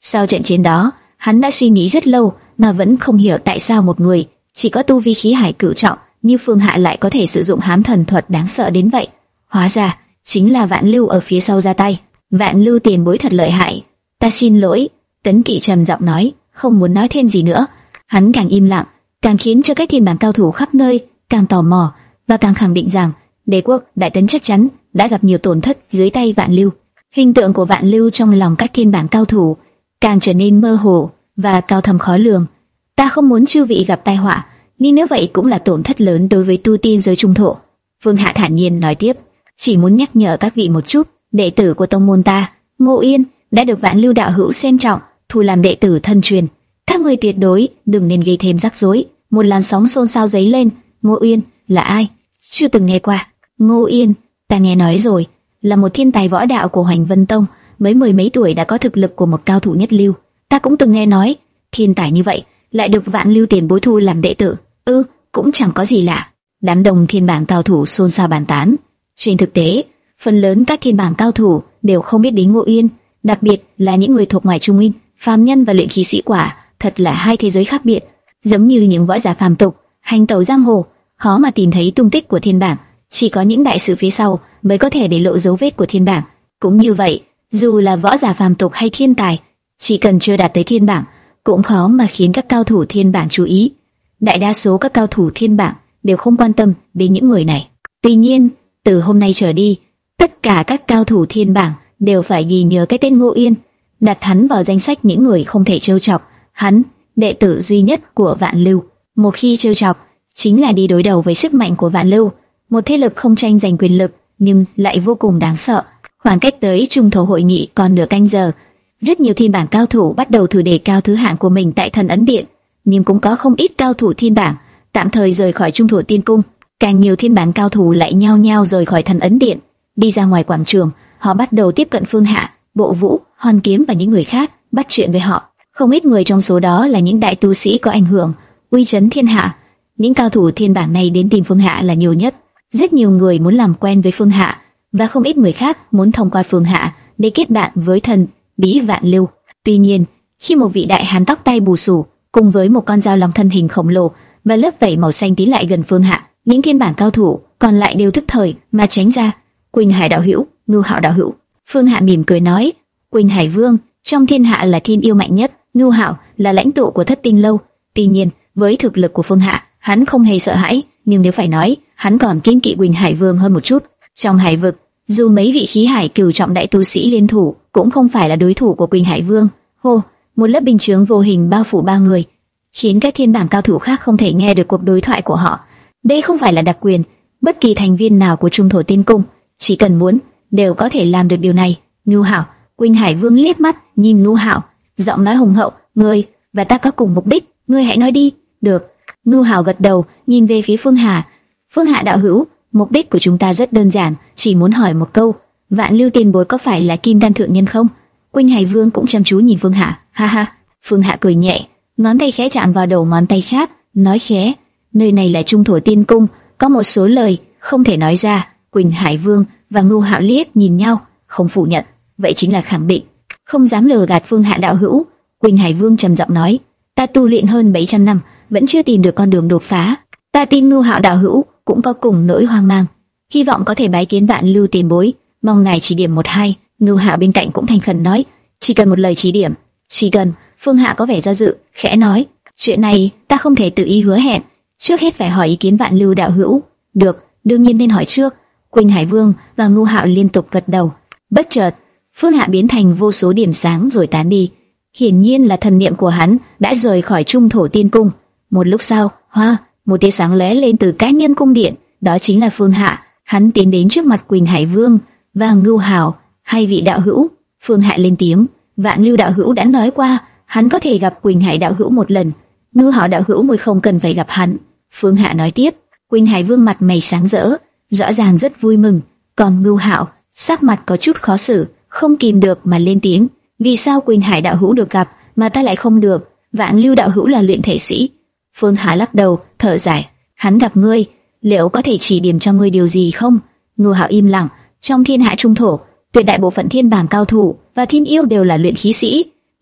Sau trận chiến đó, hắn đã suy nghĩ rất lâu mà vẫn không hiểu tại sao một người chỉ có tu vi khí hải cửu trọng như Phương Hạ lại có thể sử dụng hám thần thuật đáng sợ đến vậy. Hóa ra chính là Vạn Lưu ở phía sau ra tay. Vạn Lưu tiền bối thật lợi hại. Ta xin lỗi. Tấn Kỵ trầm giọng nói, không muốn nói thêm gì nữa. Hắn càng im lặng, càng khiến cho các thiên bản cao thủ khắp nơi càng tò mò và càng khẳng định rằng đế quốc Đại Tấn chắc chắn đã gặp nhiều tổn thất dưới tay Vạn Lưu. Hình tượng của Vạn Lưu trong lòng các thiên bản cao thủ càng trở nên mơ hồ và cao thâm khó lường. Ta không muốn chư vị gặp tai họa, nhưng nếu vậy cũng là tổn thất lớn đối với tu tiên giới trung thổ. Phương Hạ thản nhiên nói tiếp, chỉ muốn nhắc nhở các vị một chút, đệ tử của tông môn ta, Ngô Yên, đã được Vạn Lưu đạo hữu xem trọng, thu làm đệ tử thân truyền. Các ngươi tuyệt đối đừng nên gây thêm rắc rối. Một làn sóng xôn xao dấy lên. Ngô Yên là ai? Chưa từng nghe qua. Ngô Yên, ta nghe nói rồi, là một thiên tài võ đạo của Hoành Vân Tông, mới mười mấy tuổi đã có thực lực của một cao thủ nhất lưu. Ta cũng từng nghe nói, thiên tài như vậy lại được Vạn Lưu tiền bối thu làm đệ tử. Ư, ừ, cũng chẳng có gì lạ. Đám đông thiên bảng cao thủ xôn xao bàn tán. Trên thực tế, phần lớn các thiên bảng cao thủ đều không biết đến Ngô Yên, đặc biệt là những người thuộc ngoài Trung Nguyên, phàm nhân và luyện khí sĩ quả, thật là hai thế giới khác biệt. Giống như những võ giả phàm tục, hành tẩu giang hồ, khó mà tìm thấy tung tích của thiên bảng, chỉ có những đại sự phía sau mới có thể để lộ dấu vết của thiên bảng. Cũng như vậy, dù là võ giả phàm tục hay thiên tài, chỉ cần chưa đạt tới thiên bảng, cũng khó mà khiến các cao thủ thiên bảng chú ý. Đại đa số các cao thủ thiên bảng đều không quan tâm đến những người này. Tuy nhiên, từ hôm nay trở đi, tất cả các cao thủ thiên bảng đều phải ghi nhớ cái tên Ngô Yên, đặt hắn vào danh sách những người không thể trêu chọc. Hắn, đệ tử duy nhất của Vạn Lưu, một khi trêu chọc, chính là đi đối đầu với sức mạnh của Vạn Lưu, một thế lực không tranh giành quyền lực nhưng lại vô cùng đáng sợ. Khoảng cách tới trung thổ hội nghị còn nửa canh giờ, rất nhiều thiên bảng cao thủ bắt đầu thử đề cao thứ hạng của mình tại Thần Ấn Điện, nhưng cũng có không ít cao thủ thiên bảng tạm thời rời khỏi trung thổ tiên cung. Càng nhiều thiên bảng cao thủ lại nhao nhao rời khỏi Thần Ấn Điện, đi ra ngoài quảng trường. Họ bắt đầu tiếp cận Phương Hạ, Bộ Vũ, Hòn Kiếm và những người khác, bắt chuyện với họ. Không ít người trong số đó là những đại tu sĩ có ảnh hưởng, uy chấn thiên hạ. Những cao thủ thiên bảng này đến tìm Phương Hạ là nhiều nhất. Rất nhiều người muốn làm quen với Phương Hạ, và không ít người khác muốn thông qua Phương Hạ để kết bạn với thần bí Vạn Lưu. Tuy nhiên, khi một vị đại hán tóc tai bù xù cùng với một con dao long thân hình khổng lồ và lớp vảy màu xanh tiến lại gần Phương Hạ, những thiên bảng cao thủ còn lại đều thức thời mà tránh ra. Quỳnh Hải đạo hữu, Ngưu Hạo đạo hữu. Phương Hạ mỉm cười nói, Quỳnh Hải Vương trong thiên hạ là thiên yêu mạnh nhất, Ngưu Hạo là lãnh tụ của Thất Tinh lâu. Tuy nhiên, với thực lực của Phương Hạ, hắn không hề sợ hãi, nhưng nếu phải nói, hắn còn kiêng kỵ Quỳnh Hải Vương hơn một chút. Trong hải vực, dù mấy vị khí hải cửu trọng đại tu sĩ liên thủ, cũng không phải là đối thủ của Quỳnh Hải Vương. Hô, một lớp bình chướng vô hình bao phủ ba người, khiến các thiên bảng cao thủ khác không thể nghe được cuộc đối thoại của họ. Đây không phải là đặc quyền, bất kỳ thành viên nào của Trung Thổ Tiên Cung, chỉ cần muốn, đều có thể làm được điều này. Ngưu Hạo, Quỳnh Hải Vương liếc mắt nhìn Ngưu Hạo, giọng nói hùng hậu, ngươi và ta có cùng mục đích, ngươi hãy nói đi. Được. Ngưu Hạo gật đầu, nhìn về phía Phương Hạ. Phương Hạ đạo hữu, mục đích của chúng ta rất đơn giản, chỉ muốn hỏi một câu, Vạn Lưu tiền bối có phải là Kim Đan thượng nhân không? Quỳnh Hải Vương cũng chăm chú nhìn Phương Hạ. Ha ha. Phương Hạ cười nhẹ, ngón tay khẽ chạm vào đầu ngón tay khác, nói khẽ, nơi này là Trung Thổ Tiên Cung, có một số lời không thể nói ra. Quỳnh Hải Vương và Ngưu Hạo liếc nhìn nhau, không phủ nhận, vậy chính là khẳng định, không dám lừa gạt Phương Hạ đạo hữu. Quỳnh Hải Vương trầm giọng nói, ta tu luyện hơn bảy trăm năm, vẫn chưa tìm được con đường đột phá. Ta tin Ngưu Hạo đạo hữu cũng có cùng nỗi hoang mang, hy vọng có thể bái kiến Vạn Lưu tiền bối, mong ngài chỉ điểm một hai. Ngưu Hạo bên cạnh cũng thành khẩn nói, chỉ cần một lời chỉ điểm, chỉ cần. Phương Hạ có vẻ do dự, khẽ nói, chuyện này ta không thể tự ý hứa hẹn, trước hết phải hỏi ý kiến Vạn Lưu đạo hữu. Được, đương nhiên nên hỏi trước. Quỳnh Hải Vương và Ngưu Hạo liên tục gật đầu. Bất chợt, Phương Hạ biến thành vô số điểm sáng rồi tán đi. Hiển nhiên là thần niệm của hắn đã rời khỏi Trung Thổ Tiên Cung. Một lúc sau, hoa, một tia sáng lóe lên từ cá nhân cung điện, đó chính là Phương Hạ. Hắn tiến đến trước mặt Quỳnh Hải Vương và Ngưu Hạo, hai vị đạo hữu. Phương Hạ lên tiếng, Vạn Lưu đạo hữu đã nói qua, hắn có thể gặp Quỳnh Hải đạo hữu một lần, Ngưu Hạo đạo hữu mới không cần phải gặp hắn. Phương Hạ nói tiếp. Quỳnh Hải Vương mặt mày sáng rỡ, rõ ràng rất vui mừng, còn Ngưu Hạo sắc mặt có chút khó xử, không kìm được mà lên tiếng, vì sao Quỳnh Hải đạo hữu được gặp mà ta lại không được? Vạn Lưu đạo hữu là luyện thể sĩ. Phương Hạ lắc đầu, thở dài, hắn gặp ngươi, liệu có thể chỉ điểm cho ngươi điều gì không? Ngưu Hạo im lặng. Trong thiên hạ Trung Thổ, tuyệt đại bộ phận thiên bảng cao thủ và thiên yêu đều là luyện khí sĩ,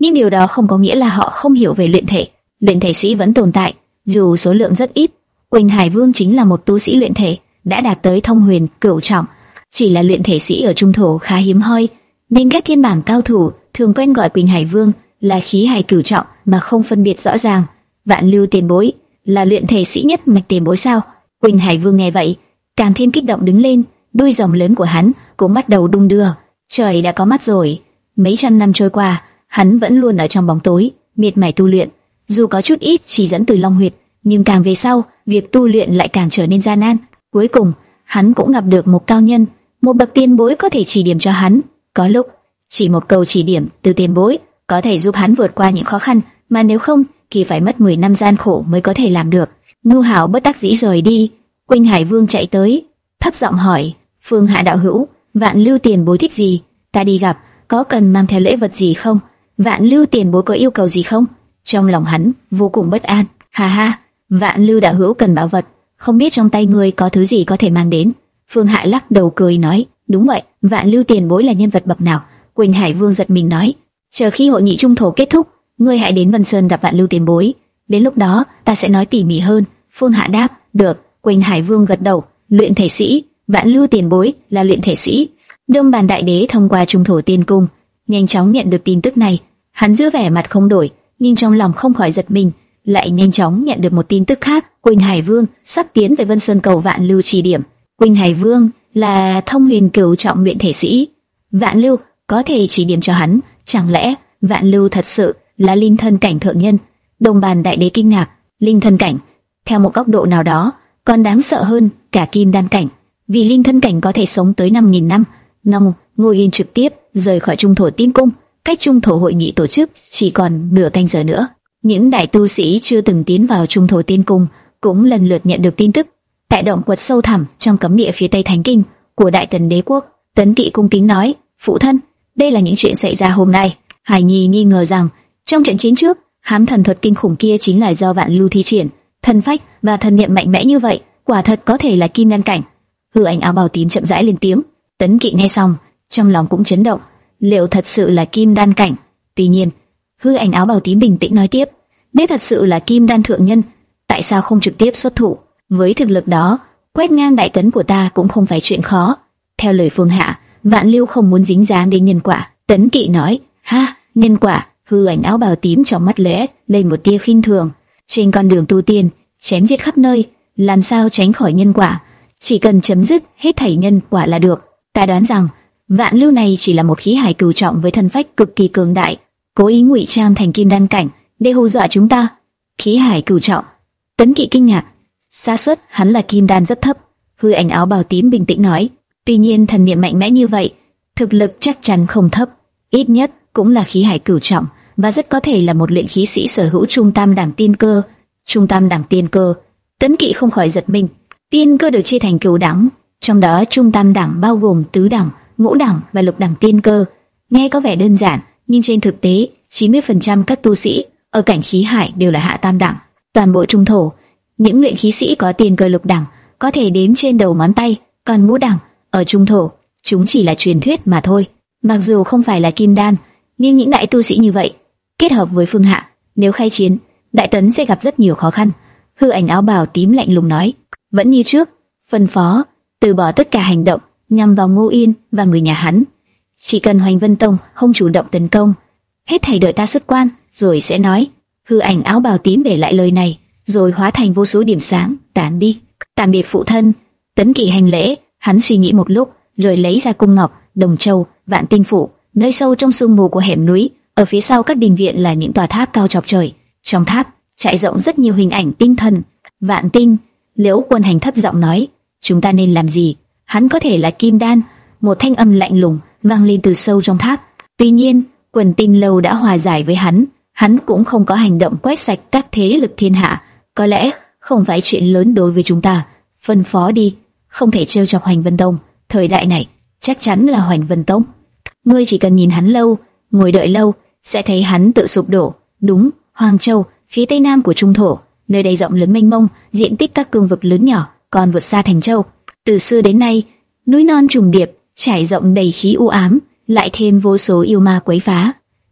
nhưng điều đó không có nghĩa là họ không hiểu về luyện thể. Luyện thể sĩ vẫn tồn tại, dù số lượng rất ít. Quỳnh Hải Vương chính là một tu sĩ luyện thể, đã đạt tới thông huyền cửu trọng. Chỉ là luyện thể sĩ ở trung thổ khá hiếm hoi, nên các thiên bảng cao thủ thường quen gọi Quỳnh Hải Vương là khí hải cửu trọng mà không phân biệt rõ ràng. Vạn Lưu tiền bối là luyện thể sĩ nhất mạch tiền bối sao? Quỳnh Hải Vương nghe vậy, càng thêm kích động đứng lên, đuôi rồng lớn của hắn cũng bắt đầu đung đưa. Trời đã có mắt rồi, mấy trăm năm trôi qua, hắn vẫn luôn ở trong bóng tối, miệt mài tu luyện. Dù có chút ít chỉ dẫn từ Long Huyệt, nhưng càng về sau, việc tu luyện lại càng trở nên gian nan. Cuối cùng, hắn cũng gặp được một cao nhân, một bậc tiền bối có thể chỉ điểm cho hắn. Có lúc, chỉ một câu chỉ điểm từ tiền bối có thể giúp hắn vượt qua những khó khăn, mà nếu không, thì phải mất mười năm gian khổ mới có thể làm được. Ngưu Hảo bất đắc dĩ rời đi. Quỳnh Hải Vương chạy tới, thấp giọng hỏi: Phương Hạ đạo hữu, Vạn Lưu tiền bối thích gì? Ta đi gặp, có cần mang theo lễ vật gì không? Vạn Lưu tiền bối có yêu cầu gì không? Trong lòng hắn vô cùng bất an. Ha ha, Vạn Lưu đạo hữu cần bảo vật, không biết trong tay ngươi có thứ gì có thể mang đến? Phương Hạ lắc đầu cười nói: Đúng vậy, Vạn Lưu tiền bối là nhân vật bậc nào? Quỳnh Hải Vương giật mình nói: Chờ khi hội nghị trung thổ kết thúc, ngươi hãy đến Vân Sơn gặp Vạn Lưu tiền bối. Đến lúc đó, ta sẽ nói tỉ mỉ hơn. Phương Hạ đáp: Được. Quỳnh Hải Vương gật đầu. Luyện thể sĩ, Vạn Lưu tiền bối là luyện thể sĩ. Đông Bàn Đại Đế thông qua trung thổ tiên cung, nhanh chóng nhận được tin tức này. Hắn giữ vẻ mặt không đổi, nhưng trong lòng không khỏi giật mình, lại nhanh chóng nhận được một tin tức khác. Quỳnh Hải Vương sắp tiến về Vân Sơn cầu Vạn Lưu chỉ điểm. Quỳnh Hải Vương là thông huyền cửu trọng luyện thể sĩ, Vạn Lưu có thể chỉ điểm cho hắn. Chẳng lẽ Vạn Lưu thật sự là linh thân cảnh thượng nhân? Đông Bàn Đại Đế kinh ngạc. Linh thân cảnh, theo một góc độ nào đó, còn đáng sợ hơn cả kim đan cảnh, vì linh thân cảnh có thể sống tới năm nghìn năm. Năm Ngô Yên trực tiếp rời khỏi trung thổ tiên cung. Cách trung thổ hội nghị tổ chức chỉ còn nửa canh giờ nữa. Những đại tu sĩ chưa từng tiến vào trung thổ tiên cung cũng lần lượt nhận được tin tức. Tại động quật sâu thẳm trong cấm địa phía tây thánh kinh của Đại Tần Đế quốc, Tấn Kỵ cung kính nói: Phụ thân, đây là những chuyện xảy ra hôm nay. Hải Nhi nghi ngờ rằng trong trận chiến trước, hám thần thuật kinh khủng kia chính là do Vạn Lưu thi triển. Thần phách và thần niệm mạnh mẽ như vậy, quả thật có thể là kim đan cảnh. Hư Ảnh áo bào tím chậm rãi lên tiếng. Tấn Kỵ nghe xong, trong lòng cũng chấn động. Liệu thật sự là kim đan cảnh? Tuy nhiên, Hư Ảnh áo bào tím bình tĩnh nói tiếp: nếu thật sự là kim đan thượng nhân, tại sao không trực tiếp xuất thủ? Với thực lực đó, quét ngang đại tấn của ta cũng không phải chuyện khó. Theo lời Phương Hạ, Vạn Lưu không muốn dính dáng đến nhân quả. Tấn Kỵ nói: ha, nhân quả? Hư Ảnh áo bào tím trong mắt lóe lên một tia khinh thường. Trên con đường tu tiên, chém giết khắp nơi, làm sao tránh khỏi nhân quả? Chỉ cần chấm dứt hết thảy nhân quả là được. Ta đoán rằng Vạn Lưu này chỉ là một khí hải cửu trọng với thân phách cực kỳ cường đại, cố ý ngụy trang thành kim đan cảnh để hù dọa chúng ta. Khí hải cửu trọng? Tấn Kỵ kinh ngạc. Xác suất hắn là kim đan rất thấp. Hư Ảnh áo bào tím bình tĩnh nói: tuy nhiên thần niệm mạnh mẽ như vậy, thực lực chắc chắn không thấp, ít nhất cũng là khí hải cửu trọng, và rất có thể là một luyện khí sĩ sở hữu trung tam đẳng tiên cơ. Trung tam đẳng tiên cơ? Tấn Kỵ không khỏi giật mình. Tiên cơ được chia thành cửu đẳng, trong đó trung tam đẳng bao gồm tứ đẳng, ngũ đẳng và lục đẳng tiên cơ. Nghe có vẻ đơn giản, nhưng trên thực tế, chín mươi phần trăm các tu sĩ ở cảnh khí hải đều là hạ tam đẳng. Toàn bộ trung thổ, những luyện khí sĩ có tiên cơ lục đẳng có thể đếm trên đầu ngón tay, còn ngũ đẳng ở trung thổ, chúng chỉ là truyền thuyết mà thôi. Mặc dù không phải là kim đan, nhưng những đại tu sĩ như vậy kết hợp với Phương Hạ, nếu khai chiến, Đại Tấn sẽ gặp rất nhiều khó khăn. Hư Ảnh áo bào tím lạnh lùng nói: vẫn như trước, phân phó từ bỏ tất cả hành động nhằm vào Ngô Yên và người nhà hắn. Chỉ cần Hoành Vân Tông không chủ động tấn công, hết thảy đợi ta xuất quan rồi sẽ nói. Hư Ảnh áo bào tím để lại lời này, rồi hóa thành vô số điểm sáng tản đi. Tạm biệt phụ thân. Tấn Kỵ hành lễ, hắn suy nghĩ một lúc, rồi lấy ra cung ngọc, đồng châu, vạn tinh phủ. Nơi sâu trong sương mù của hẻm núi, ở phía sau các đình viện là những tòa tháp cao chọc trời. Trong tháp trải rộng rất nhiều hình ảnh tinh thần. Vạn tinh. Liễu Quân Hành thấp giọng nói: chúng ta nên làm gì? Hắn có thể là kim đan. Một thanh âm lạnh lùng vang lên từ sâu trong tháp. Tuy nhiên, Quần Tinh lâu đã hòa giải với hắn, hắn cũng không có hành động quét sạch các thế lực thiên hạ. Có lẽ không phải chuyện lớn đối với chúng ta. Phân phó đi, không thể trêu chọc Hoành Vân Tông. Thời đại này chắc chắn là Hoành Vân Tông. Ngươi chỉ cần nhìn hắn lâu, ngồi đợi lâu, sẽ thấy hắn tự sụp đổ. Đúng, Hoàng Châu, phía tây nam của trung thổ, nơi đây rộng lớn mênh mông, diện tích các cương vực lớn nhỏ còn vượt xa Thành Châu. Từ xưa đến nay, núi non trùng điệp, trải rộng đầy khí u ám, lại thêm vô số yêu ma quấy phá.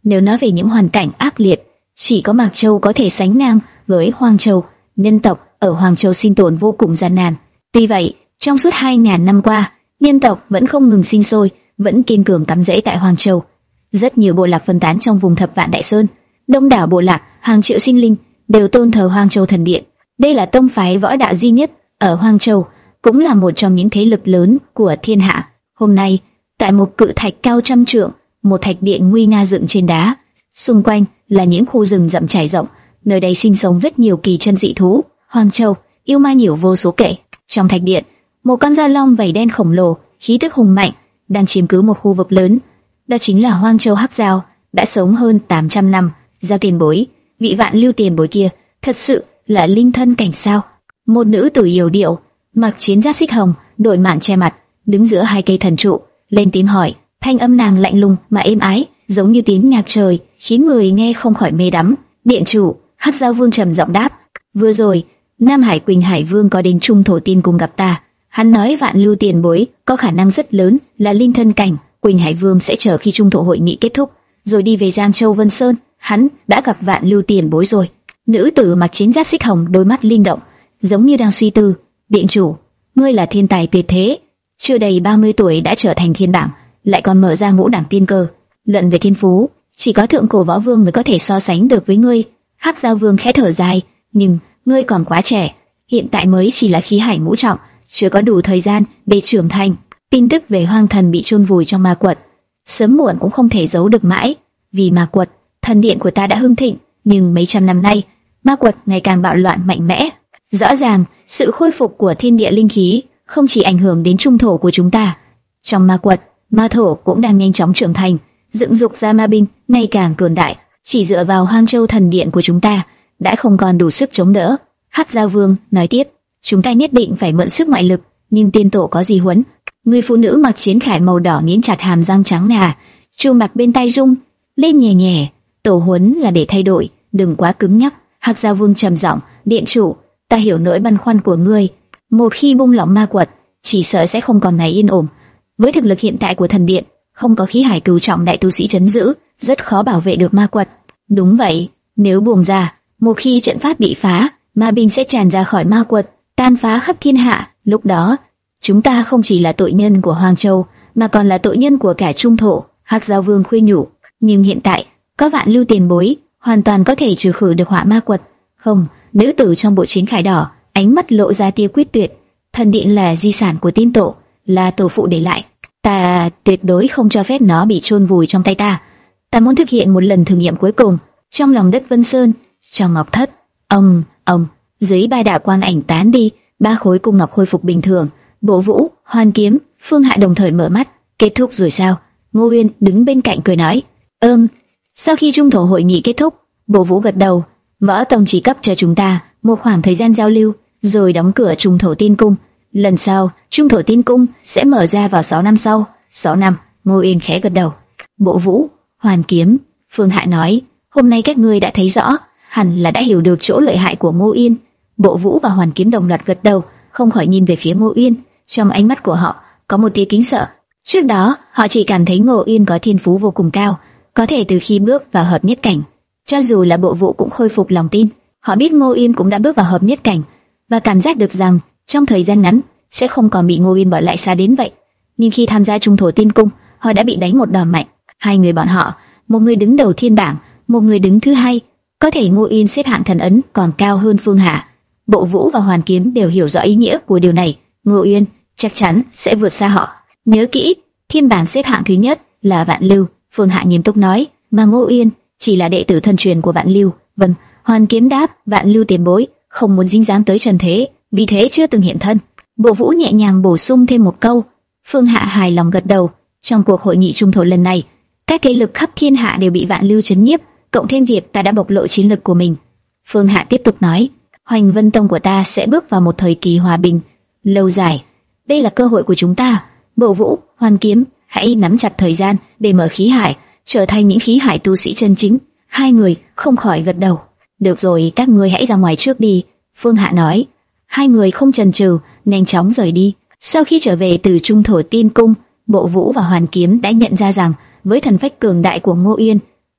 Nếu nói về những hoàn cảnh ác liệt, chỉ có Mạc Châu có thể sánh ngang với Hoang Châu. Nhân tộc ở Hoang Châu sinh tồn vô cùng gian nan. Tuy vậy, trong suốt hai nghìn năm qua, nhân tộc vẫn không ngừng sinh sôi, vẫn kiên cường cắm rễ tại Hoang Châu. Rất nhiều bộ lạc phân tán trong vùng Thập Vạn Đại Sơn, đông đảo bộ lạc, hàng triệu sinh linh đều tôn thờ Hoang Châu Thần Điện. Đây là tông phái võ đạo duy nhất ở Hoang Châu, cũng là một trong những thế lực lớn của thiên hạ. Hôm nay, tại một cự thạch cao trăm trượng, một thạch điện nguy nga dựng trên đá, xung quanh là những khu rừng rậm trải rộng, nơi đây sinh sống rất nhiều kỳ chân dị thú. Hoang Châu, yêu ma nhiều vô số kể. Trong thạch điện, một con dao long vảy đen khổng lồ, khí tức hùng mạnh, đang chiếm cứ một khu vực lớn. Đó chính là Hoang Châu Hắc Dao, đã sống hơn tám trăm năm. Giao tiền bối, vị Vạn Lưu tiền bối kia, thật sự là linh thân cảnh sao? Một nữ tử yểu điệu, mặc chiến giáp xích hồng, đội mạn che mặt, đứng giữa hai cây thần trụ, lên tiếng hỏi. Thanh âm nàng lạnh lùng mà êm ái, giống như tiếng nhạc trời, khiến người nghe không khỏi mê đắm. Điện chủ, Hắc Dao Vương trầm giọng đáp. Vừa rồi, Nam Hải Quỳnh Hải Vương có đến Trung Thổ Tiên cùng gặp ta. Hắn nói Vạn Lưu tiền bối có khả năng rất lớn là linh thân cảnh. Quỳnh Hải Vương sẽ chờ khi Trung Thổ hội nghị kết thúc, rồi đi về Giang Châu Vân Sơn. Hắn đã gặp Vạn Lưu tiền bối rồi. Nữ tử mặc chiến giáp xích hồng, đôi mắt linh động, giống như đang suy tư. Điện chủ, ngươi là thiên tài tuyệt thế, chưa đầy ba mươi tuổi đã trở thành thiên bảng, lại còn mở ra ngũ đẳng tiên cơ. Luận về thiên phú, chỉ có thượng cổ võ vương mới có thể so sánh được với ngươi. Hắc Dao Vương khẽ thở dài, nhưng ngươi còn quá trẻ, hiện tại mới chỉ là khí hải ngũ trọng, chưa có đủ thời gian để trưởng thành. Tin tức về Hoang Thần bị chôn vùi trong ma quật, sớm muộn cũng không thể giấu được mãi. Vì ma quật, thần điện của ta đã hưng thịnh, nhưng mấy trăm năm nay, ma quật ngày càng bạo loạn mạnh mẽ. Rõ ràng, sự khôi phục của thiên địa linh khí không chỉ ảnh hưởng đến trung thổ của chúng ta. Trong ma quật, ma thổ cũng đang nhanh chóng trưởng thành, dựng dục ra ma binh ngày càng cường đại. Chỉ dựa vào Hoang Châu thần điện của chúng ta đã không còn đủ sức chống đỡ. Hắc Dao Vương nói tiếp, chúng ta nhất định phải mượn sức ngoại lực, nhưng tiên tổ có gì huấn? Người phụ nữ mặc chiến khải màu đỏ nghiến chặt hàm răng trắng ngà, chuông bạc bên tai rung lên nhẹ nhẹ. Tổ huấn là để thay đổi, đừng quá cứng nhắc. Hắc Dao Vương trầm giọng, điện chủ, ta hiểu nỗi băn khoăn của ngươi. Một khi buông lỏng ma quật, chỉ sợ sẽ không còn ngày yên ổn. Với thực lực hiện tại của thần điện, không có khí hải cửu trọng đại tu sĩ trấn giữ, rất khó bảo vệ được ma quật. Đúng vậy, nếu buông ra, một khi trận pháp bị phá, ma binh sẽ tràn ra khỏi ma quật, tan phá khắp thiên hạ. Lúc đó, chúng ta không chỉ là tội nhân của Hoang Châu, mà còn là tội nhân của cả Trung Thổ. Hắc Dao Vương khuyên nhủ. Nhưng hiện tại, có Vạn Lưu tiền bối, hoàn toàn có thể trừ khử được hỏa ma quật. Không, nữ tử trong bộ chiến khải đỏ, ánh mắt lộ ra tia quyết tuyệt. Thần điện là di sản của tiên tổ, là tổ phụ để lại. Ta tuyệt đối không cho phép nó bị chôn vùi trong tay ta. Ta muốn thực hiện một lần thử nghiệm cuối cùng trong lòng đất Vân Sơn, trong ngọc thất. Ông, ông, dưới ba đạo quang ảnh tán đi, ba khối cung ngọc khôi phục bình thường. Bộ Vũ, Hoàn Kiếm, Phương Hạ đồng thời mở mắt. Kết thúc rồi sao? Ngô Uyên đứng bên cạnh cười nói. Ừm. Sau khi Trung Thổ hội nghị kết thúc, Bộ Vũ gật đầu. Võ Tông chỉ cấp cho chúng ta một khoảng thời gian giao lưu, rồi đóng cửa Trung Thổ Tiên Cung. Lần sau, Trung Thổ Tiên Cung sẽ mở ra vào sáu năm sau. sáu năm, Ngô Uyên khẽ gật đầu. Bộ Vũ, Hoàn Kiếm, Phương Hạ nói, hôm nay các ngươi đã thấy rõ, hẳn là đã hiểu được chỗ lợi hại của Ngô Uyên. Bộ Vũ và Hoàn Kiếm đồng loạt gật đầu, không khỏi nhìn về phía Ngô Uyên. Trong ánh mắt của họ có một tia kính sợ. Trước đó, họ chỉ cảm thấy Ngô Uyên có thiên phú vô cùng cao, có thể từ khi bước vào hợp nhất cảnh. Cho dù là Bộ Vũ cũng khôi phục lòng tin. Họ biết Ngô Uyên cũng đã bước vào hợp nhất cảnh và cảm giác được rằng trong thời gian ngắn sẽ không còn bị Ngô Uyên bỏ lại xa đến vậy. Nhưng khi tham gia Trung Thổ Tiên Cung, họ đã bị đánh một đòn mạnh. Hai người bọn họ, một người đứng đầu thiên bảng, một người đứng thứ hai. Có thể Ngô Uyên xếp hạng thần ấn còn cao hơn Phương Hạ. Bộ Vũ và Hoàn Kiếm đều hiểu rõ ý nghĩa của điều này. Ngô Uyên chắc chắn sẽ vượt xa họ. Nhớ kỹ, thiên bảng xếp hạng thứ nhất là Vạn Lưu. Phương Hạ nghiêm túc nói, mà Ngô Uyên chỉ là đệ tử thân truyền của Vạn Lưu. Vâng, Hoàn Kiếm đáp, Vạn Lưu tiền bối không muốn dính dáng tới trần thế, vì thế chưa từng hiện thân. Bộ Vũ nhẹ nhàng bổ sung thêm một câu. Phương Hạ hài lòng gật đầu. Trong cuộc hội nghị trung thổ lần này, các thế lực khắp thiên hạ đều bị Vạn Lưu trấn nhiếp, cộng thêm việc ta đã bộc lộ chiến lực của mình. Phương Hạ tiếp tục nói, Hoành Vân Tông của ta sẽ bước vào một thời kỳ hòa bình lâu dài. Đây là cơ hội của chúng ta. Bộ Vũ, Hoàn Kiếm, hãy nắm chặt thời gian để mở khí hải, trở thành những khí hải tu sĩ chân chính. Hai người không khỏi gật đầu. Được rồi, các ngươi hãy ra ngoài trước đi, Phương Hạ nói. Hai người không chần chừ, nhanh chóng rời đi. Sau khi trở về từ Trung Thổ Tiên Cung, Bộ Vũ và Hoàn Kiếm đã nhận ra rằng với thần phách cường đại của Ngô Uyên,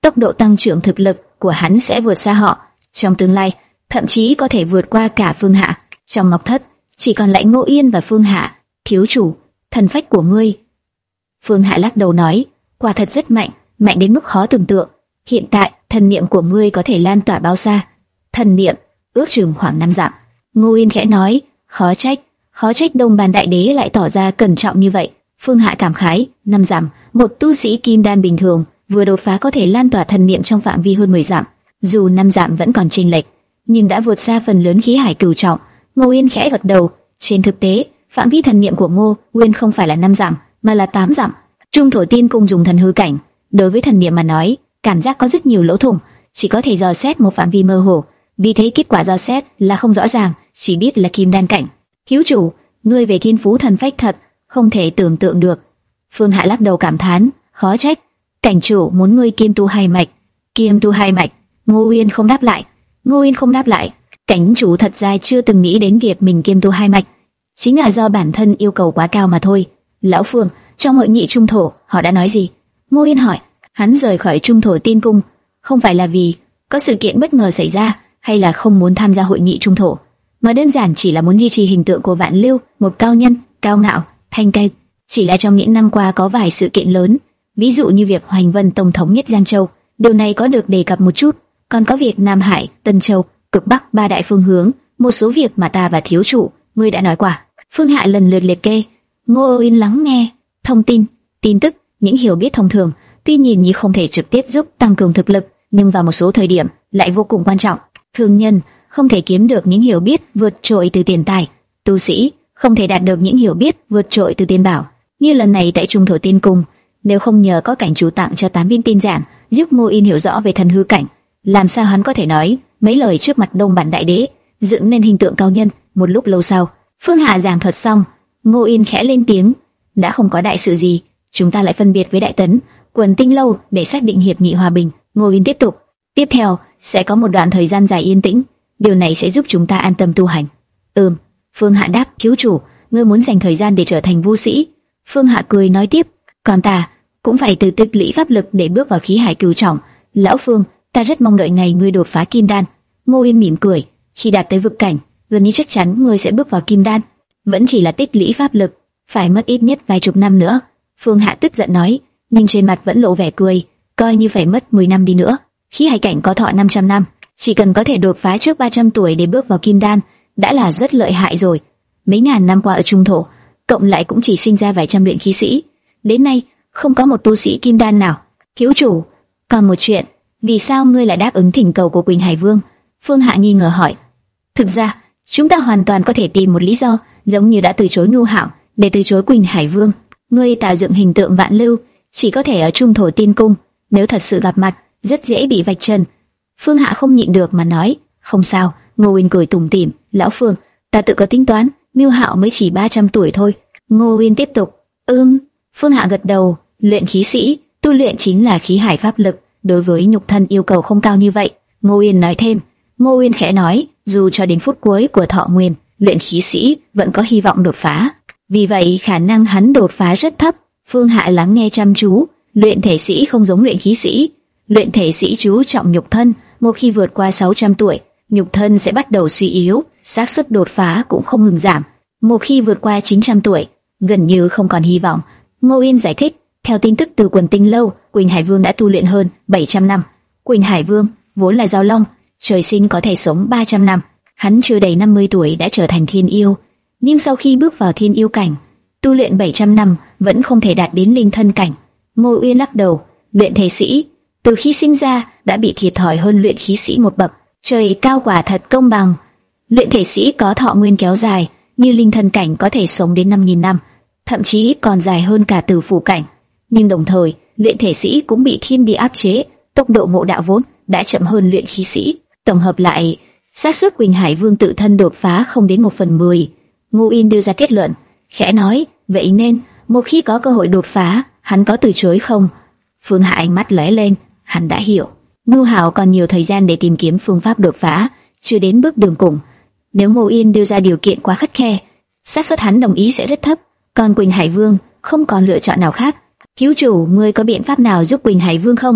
tốc độ tăng trưởng thực lực của hắn sẽ vượt xa họ, trong tương lai thậm chí có thể vượt qua cả Phương Hạ. Trong Ngọc Thất chỉ còn lại Ngô Yên và Phương Hạ. Thiếu chủ, thần phách của ngươi. Phương Hạ lắc đầu nói, quả thật rất mạnh, mạnh đến mức khó tưởng tượng. Hiện tại thần niệm của ngươi có thể lan tỏa bao xa? Thần niệm ước chừng khoảng năm dặm. Ngô Yên khẽ nói, khó trách, khó trách Đông Bàn Đại Đế lại tỏ ra cẩn trọng như vậy. Phương Hạ cảm khái, năm dặm, một tu sĩ kim đan bình thường vừa đột phá có thể lan tỏa thần niệm trong phạm vi hơn mười dặm. Dù năm dặm vẫn còn chênh lệch, nhưng đã vượt xa phần lớn khí hải cửu trọng. Ngô Yên khẽ gật đầu, trên thực tế, phạm vi thần niệm của Ngô Nguyên không phải là năm dặm, mà là tám dặm. Trung Thổ Tiên Cung dùng thần hư cảnh, đối với thần niệm mà nói, cảm giác có rất nhiều lỗ thủng, chỉ có thể dò xét một phạm vi mơ hồ. Vì thế kết quả dò xét là không rõ ràng, chỉ biết là kim đan cảnh. Thiếu chủ, ngươi về thiên phú thần phách thật không thể tưởng tượng được. Phương Hạ lắc đầu cảm thán, khó trách cảnh chủ muốn ngươi kiêm tu hai mạch. Kiêm tu hai mạch? Ngô Uyên không đáp lại. Ngô Uyên không đáp lại. Cảnh chủ thật ra chưa từng nghĩ đến việc mình kiêm tu hai mạch, chính là do bản thân yêu cầu quá cao mà thôi. Lão Phương, trong hội nghị Trung Thổ họ đã nói gì? Ngô Uyên hỏi. Hắn rời khỏi Trung Thổ Tiên Cung không phải là vì có sự kiện bất ngờ xảy ra, hay là không muốn tham gia hội nghị Trung Thổ, mà đơn giản chỉ là muốn duy trì hình tượng của Vạn Lưu, một cao nhân, cao ngạo, thanh cây. Chỉ là trong những năm qua có vài sự kiện lớn, ví dụ như việc Hoành Vân Tông thống nhất Giang Châu, điều này có được đề cập một chút, còn có việc Nam Hải, Tân Châu, Cực Bắc ba đại phương hướng, một số việc mà ta và thiếu chủ, ngươi đã nói qua. Phương Hạ lần lượt liệt kê. Ngô Uyên lắng nghe, thông tin, tin tức, những hiểu biết thông thường, tuy nhìn như không thể trực tiếp giúp tăng cường thực lực, nhưng vào một số thời điểm lại vô cùng quan trọng. Thương nhân không thể kiếm được những hiểu biết vượt trội từ tiền tài, tu sĩ không thể đạt được những hiểu biết vượt trội từ tiền bảo. Như lần này tại Trung Thổ Tiên Cung, nếu không nhờ có cảnh chủ tặng cho tám viên tin giản giúp Ngô Yên hiểu rõ về thần hư cảnh, làm sao hắn có thể nói mấy lời trước mặt Đông Bản Đại Đế, dựng nên hình tượng cao nhân. Một lúc lâu sau, Phương Hạ giảng thuật xong, Ngô Yên khẽ lên tiếng, đã không có đại sự gì, chúng ta lại phân biệt với Đại Tấn, Quần Tinh Lâu để xác định hiệp nghị hòa bình. Ngô Yên tiếp tục, tiếp theo sẽ có một đoạn thời gian dài yên tĩnh, điều này sẽ giúp chúng ta an tâm tu hành. Ừm. Phương Hạ đáp, thiếu chủ, ngươi muốn dành thời gian để trở thành vũ sĩ. Phương Hạ cười nói tiếp, còn ta cũng phải từ tích lũy pháp lực để bước vào khí hải cửu trọng. Lão Phương, ta rất mong đợi ngày ngươi đột phá kim đan. Ngô Yên mỉm cười, khi đạt tới vực cảnh, gần như chắc chắn ngươi sẽ bước vào kim đan. Vẫn chỉ là tích lũy pháp lực, phải mất ít nhất vài chục năm nữa. Phương Hạ tức giận nói, nhưng trên mặt vẫn lộ vẻ cười, coi như phải mất mười năm đi nữa. Khí hải cảnh có thọ năm trăm năm, chỉ cần có thể đột phá trước ba trăm tuổi để bước vào kim đan, đã là rất lợi hại rồi. Mấy ngàn năm qua ở Trung Thổ, cộng lại cũng chỉ sinh ra vài trăm luyện khí sĩ, đến nay không có một tu sĩ kim đan nào. Thiếu chủ, còn một chuyện, vì sao ngươi lại đáp ứng thỉnh cầu của Quỳnh Hải Vương? Phương Hạ nghi ngờ hỏi. Thực ra, chúng ta hoàn toàn có thể tìm một lý do, giống như đã từ chối Ngưu Hạo, để từ chối Quỳnh Hải Vương. Ngươi tạo dựng hình tượng Vạn Lưu, chỉ có thể ở Trung Thổ Tiên Cung, nếu thật sự gặp mặt, rất dễ bị vạch trần. Phương Hạ không nhịn được mà nói, không sao. Ngô Uyên cười tủm tỉm, lão Phương, ta tự có tính toán, Ngưu Hạo mới chỉ ba trăm tuổi thôi. Ngô Uyên tiếp tục, ừm. Phương Hạ gật đầu, luyện khí sĩ, tu luyện chính là khí hải pháp lực, đối với nhục thân yêu cầu không cao như vậy. Ngô Uyên nói thêm. Ngô Uyên khẽ nói, dù cho đến phút cuối của thọ nguyên, luyện khí sĩ vẫn có hy vọng đột phá, vì vậy khả năng hắn đột phá rất thấp. Phương Hạ lắng nghe chăm chú, luyện thể sĩ không giống luyện khí sĩ, luyện thể sĩ chú trọng nhục thân, một khi vượt qua sáu trăm tuổi, nhục thân sẽ bắt đầu suy yếu, xác suất đột phá cũng không ngừng giảm. Một khi vượt qua chín trăm tuổi, gần như không còn hy vọng. Ngô Yên giải thích, theo tin tức từ Quần Tinh Lâu, Quỳnh Hải Vương đã tu luyện hơn bảy trăm năm. Quỳnh Hải Vương vốn là giao long, trời sinh có thể sống ba trăm năm. Hắn chưa đầy năm mươi tuổi đã trở thành thiên yêu, nhưng sau khi bước vào thiên yêu cảnh, tu luyện bảy trăm năm vẫn không thể đạt đến linh thân cảnh. Ngô Uyên lắc đầu, luyện thể sĩ từ khi sinh ra đã bị thiệt thòi hơn luyện khí sĩ một bậc. Trời cao quả thật công bằng. Luyện thể sĩ có thọ nguyên kéo dài, như linh thân cảnh có thể sống đến năm nghìn năm, thậm chí còn dài hơn cả tử phủ cảnh. Nhưng đồng thời, luyện thể sĩ cũng bị thiên địa áp chế, tốc độ ngộ đạo vốn đã chậm hơn luyện khí sĩ. Tổng hợp lại, xác suất Quỳnh Hải Vương tự thân đột phá không đến một phần mười. Ngô Yên đưa ra kết luận, khẽ nói, vậy nên một khi có cơ hội đột phá, hắn có từ chối không? Phương Hạ ánh mắt lóe lên, hắn đã hiểu. Ngưu Hạo còn nhiều thời gian để tìm kiếm phương pháp đột phá, chưa đến bước đường cùng. Nếu Ngô Yên đưa ra điều kiện quá khắt khe, xác suất hắn đồng ý sẽ rất thấp. Còn Quỳnh Hải Vương không còn lựa chọn nào khác. Thiếu chủ, ngươi có biện pháp nào giúp Quỳnh Hải Vương không?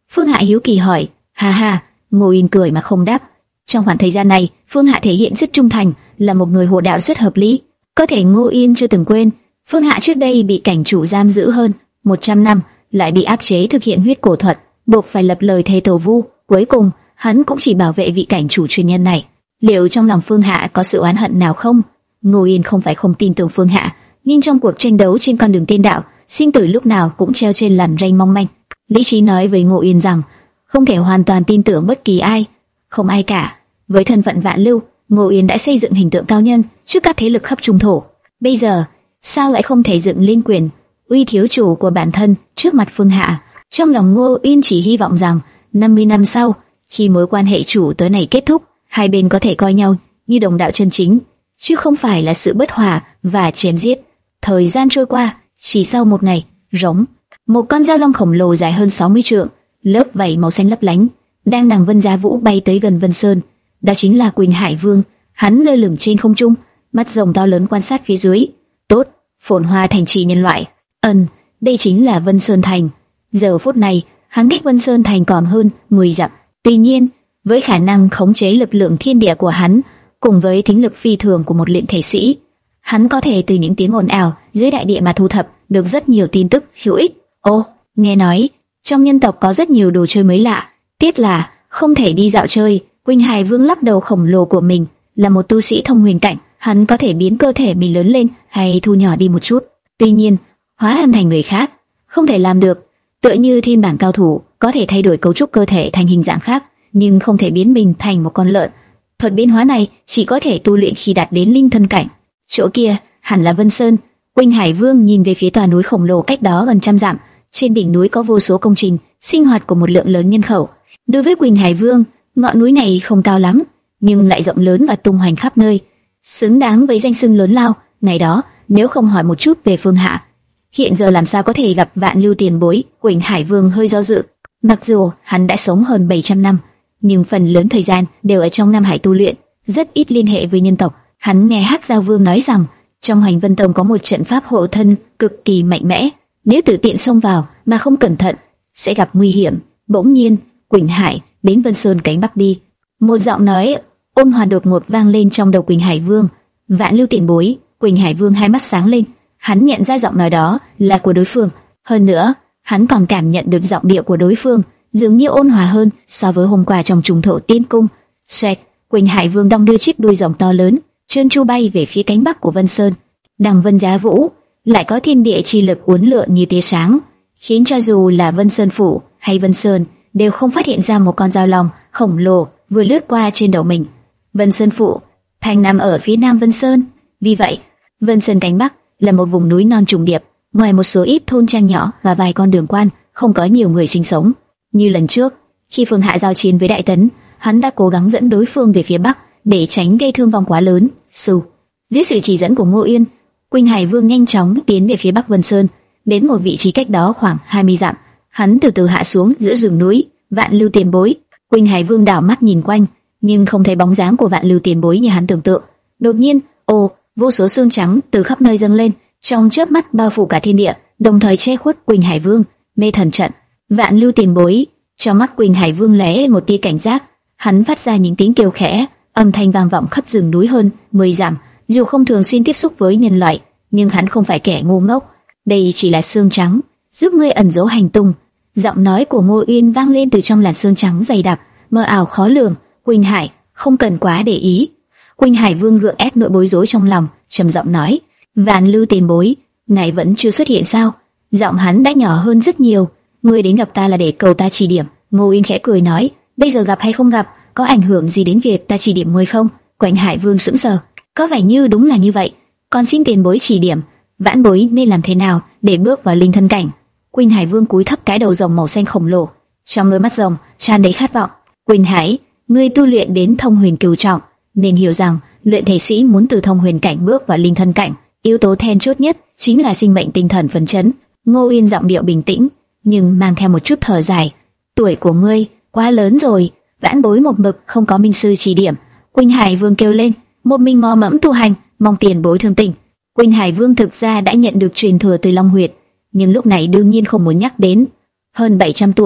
Phương Hạ hiếu kỳ hỏi. Ha ha, Ngô Yên cười mà không đáp. Trong khoảng thời gian này, Phương Hạ thể hiện rất trung thành, là một người hộ đạo rất hợp lý. Có thể Ngô Yên chưa từng quên, Phương Hạ trước đây bị cảnh chủ giam giữ hơn một trăm năm, lại bị áp chế thực hiện huyết cổ thuật, buộc phải lập lời thề tổ vu. Cuối cùng, hắn cũng chỉ bảo vệ vị cảnh chủ truyền nhân này. Liệu trong lòng Phương Hạ có sự oán hận nào không? Ngô Yên không phải không tin tưởng Phương Hạ, nhưng trong cuộc tranh đấu trên con đường tiên đạo, sinh tử lúc nào cũng treo trên làn ranh mong manh. Lý trí nói với Ngô Yên rằng không thể hoàn toàn tin tưởng bất kỳ ai, không ai cả. Với thân phận vạn lưu, Ngô Yên đã xây dựng hình tượng cao nhân trước các thế lực khắp trung thổ. Bây giờ, sao lại không thể dựng lên quyền uy thiếu chủ của bản thân trước mặt Phương Hạ? Trong lòng Ngô Yên chỉ hy vọng rằng năm mươi năm sau, khi mối quan hệ chủ tớ này kết thúc, hai bên có thể coi nhau như đồng đạo chân chính, chứ không phải là sự bất hòa và chém giết. Thời gian trôi qua, chỉ sau một ngày, rống, một con dao long khổng lồ dài hơn sáu mươi trượng, lớp vảy màu xanh lấp lánh, đang đằng Vân Giá Vũ bay tới gần Vân Sơn. Đó chính là Quỳnh Hải Vương. Hắn lơ lửng trên không trung, mắt rồng to lớn quan sát phía dưới. Tốt, phồn hoa thành trì nhân loại. Ân, đây chính là Vân Sơn Thành. Giờ phút này, hắn cách Vân Sơn Thành còn hơn mười dặm. Tuy nhiên, với khả năng khống chế lực lượng thiên địa của hắn, cùng với thính lực phi thường của một luyện thể sĩ, hắn có thể từ những tiếng ồn ào dưới đại địa mà thu thập được rất nhiều tin tức hữu ích. Ô, nghe nói trong nhân tộc có rất nhiều đồ chơi mới lạ, tiếc là không thể đi dạo chơi. Quỳnh Hải Vương lắc đầu khổng lồ của mình, là một tu sĩ thông huyền cảnh, hắn có thể biến cơ thể mình lớn lên hay thu nhỏ đi một chút. Tuy nhiên, hóa thân thành người khác không thể làm được. Tựa như thiên bản cao thủ có thể thay đổi cấu trúc cơ thể thành hình dạng khác, nhưng không thể biến mình thành một con lợn. Thuật biến hóa này chỉ có thể tu luyện khi đạt đến linh thân cảnh. Chỗ kia hẳn là Vân Sơn. Quỳnh Hải Vương nhìn về phía tòa núi khổng lồ cách đó gần trăm dặm. Trên đỉnh núi có vô số công trình sinh hoạt của một lượng lớn nhân khẩu. Đối với Quỳnh Hải Vương, ngọn núi này không cao lắm, nhưng lại rộng lớn và tung hoành khắp nơi, xứng đáng với danh xưng lớn lao. Ngày đó, nếu không hỏi một chút về Phương Hạ, hiện giờ làm sao có thể gặp vạn lưu tiền bối? Quỳnh Hải Vương hơi do dự. Mặc dù hắn đã sống hơn bảy trăm năm, nhưng phần lớn thời gian đều ở trong Nam Hải tu luyện, rất ít liên hệ với nhân tộc. Hắn nghe Hắc Giao Vương nói rằng trong Hành Vân Tông có một trận pháp hộ thân cực kỳ mạnh mẽ, nếu tự tiện xông vào mà không cẩn thận sẽ gặp nguy hiểm. Bỗng nhiên, Quỳnh Hải đến Vân Sơn cánh bắc đi. Một giọng nói ôn hòa đột ngột vang lên trong đầu Quỳnh Hải Vương. Vạn lưu tiền bối. Quỳnh Hải Vương hai mắt sáng lên, hắn nhận ra giọng nói đó là của đối phương. Hơn nữa, hắn còn cảm nhận được giọng điệu của đối phương dường như ôn hòa hơn so với hôm qua trong trùng thổ tiên cung. Xoẹt, Quỳnh Hải Vương đong đưa chiếc đuôi rồng to lớn, trơn tru bay về phía cánh bắc của Vân Sơn. Đằng Vân Giá Vũ lại có thiên địa chi lực uốn lượn như tia sáng, khiến cho dù là Vân Sơn phủ hay Vân Sơn đều không phát hiện ra một con dao long khổng lồ vừa lướt qua trên đầu mình. Vân Sơn phủ thành nằm ở phía nam Vân Sơn, vì vậy Vân Sơn cánh bắc là một vùng núi non trùng điệp, ngoài một số ít thôn trang nhỏ và vài con đường quan, không có nhiều người sinh sống. Như lần trước, khi Phương Hạ giao chiến với Đại Tấn, hắn đã cố gắng dẫn đối phương về phía bắc để tránh gây thương vong quá lớn. Sù, dưới sự chỉ dẫn của Ngô Yên, Quỳnh Hải Vương nhanh chóng tiến về phía bắc Vân Sơn, đến một vị trí cách đó khoảng hai mươi dặm. Hắn từ từ hạ xuống giữa rừng núi. Vạn lưu tiền bối. Quỳnh Hải Vương đảo mắt nhìn quanh, nhưng không thấy bóng dáng của vạn lưu tiền bối như hắn tưởng tượng. Đột nhiên, ồ, vô số xương trắng từ khắp nơi dâng lên, trong chớp mắt bao phủ cả thiên địa, đồng thời che khuất Quỳnh Hải Vương. Mê thần trận. Vạn lưu tiền bối. Trong mắt Quỳnh Hải Vương lóe lên một tia cảnh giác, hắn phát ra những tiếng kêu khẽ, âm thanh vang vọng khắp rừng núi hơn mười dặm. Dù không thường xuyên tiếp xúc với nhân loại, nhưng hắn không phải kẻ ngu ngốc. Đây chỉ là xương trắng, giúp ngươi ẩn giấu hành tung. Giọng nói của Ngô Uyên vang lên từ trong làn xương trắng dày đặc, mơ ảo khó lường. Quỳnh Hải, không cần quá để ý. Quỳnh Hải Vương gượng ép nỗi bối rối trong lòng, trầm giọng nói: Vạn lưu tiền bối, ngài vẫn chưa xuất hiện sao? Giọng hắn đã nhỏ hơn rất nhiều. Ngươi đến gặp ta là để cầu ta chỉ điểm. Ngô Uyên khẽ cười nói: Bây giờ gặp hay không gặp, có ảnh hưởng gì đến việc ta chỉ điểm ngươi không? Quỳnh Hải Vương sững sờ, có vẻ như đúng là như vậy. Còn xin tiền bối chỉ điểm, vãn bối nên làm thế nào để bước vào linh thân cảnh? Quỳnh Hải Vương cúi thấp cái đầu rồng màu xanh khổng lồ, trong đôi mắt rồng tràn đầy khát vọng. Quỳnh Hải, ngươi tu luyện đến thông huyền cửu trọng, nên hiểu rằng luyện thể sĩ muốn từ thông huyền cảnh bước vào linh thân cảnh, yếu tố then chốt nhất chính là sinh mệnh tinh thần phấn chấn. Ngô Uyên giọng điệu bình tĩnh, nhưng mang theo một chút thở dài. Tuổi của ngươi quá lớn rồi, vãn bối một mực không có minh sư chỉ điểm. Quỳnh Hải Vương kêu lên, một mình mò mẫm tu hành, mong tiền bối thương tình. Quỳnh Hải Vương thực ra đã nhận được truyền thừa từ Long Huyệt, nhưng lúc này đương nhiên không muốn nhắc đến. Hơn bảy trăm tuổi,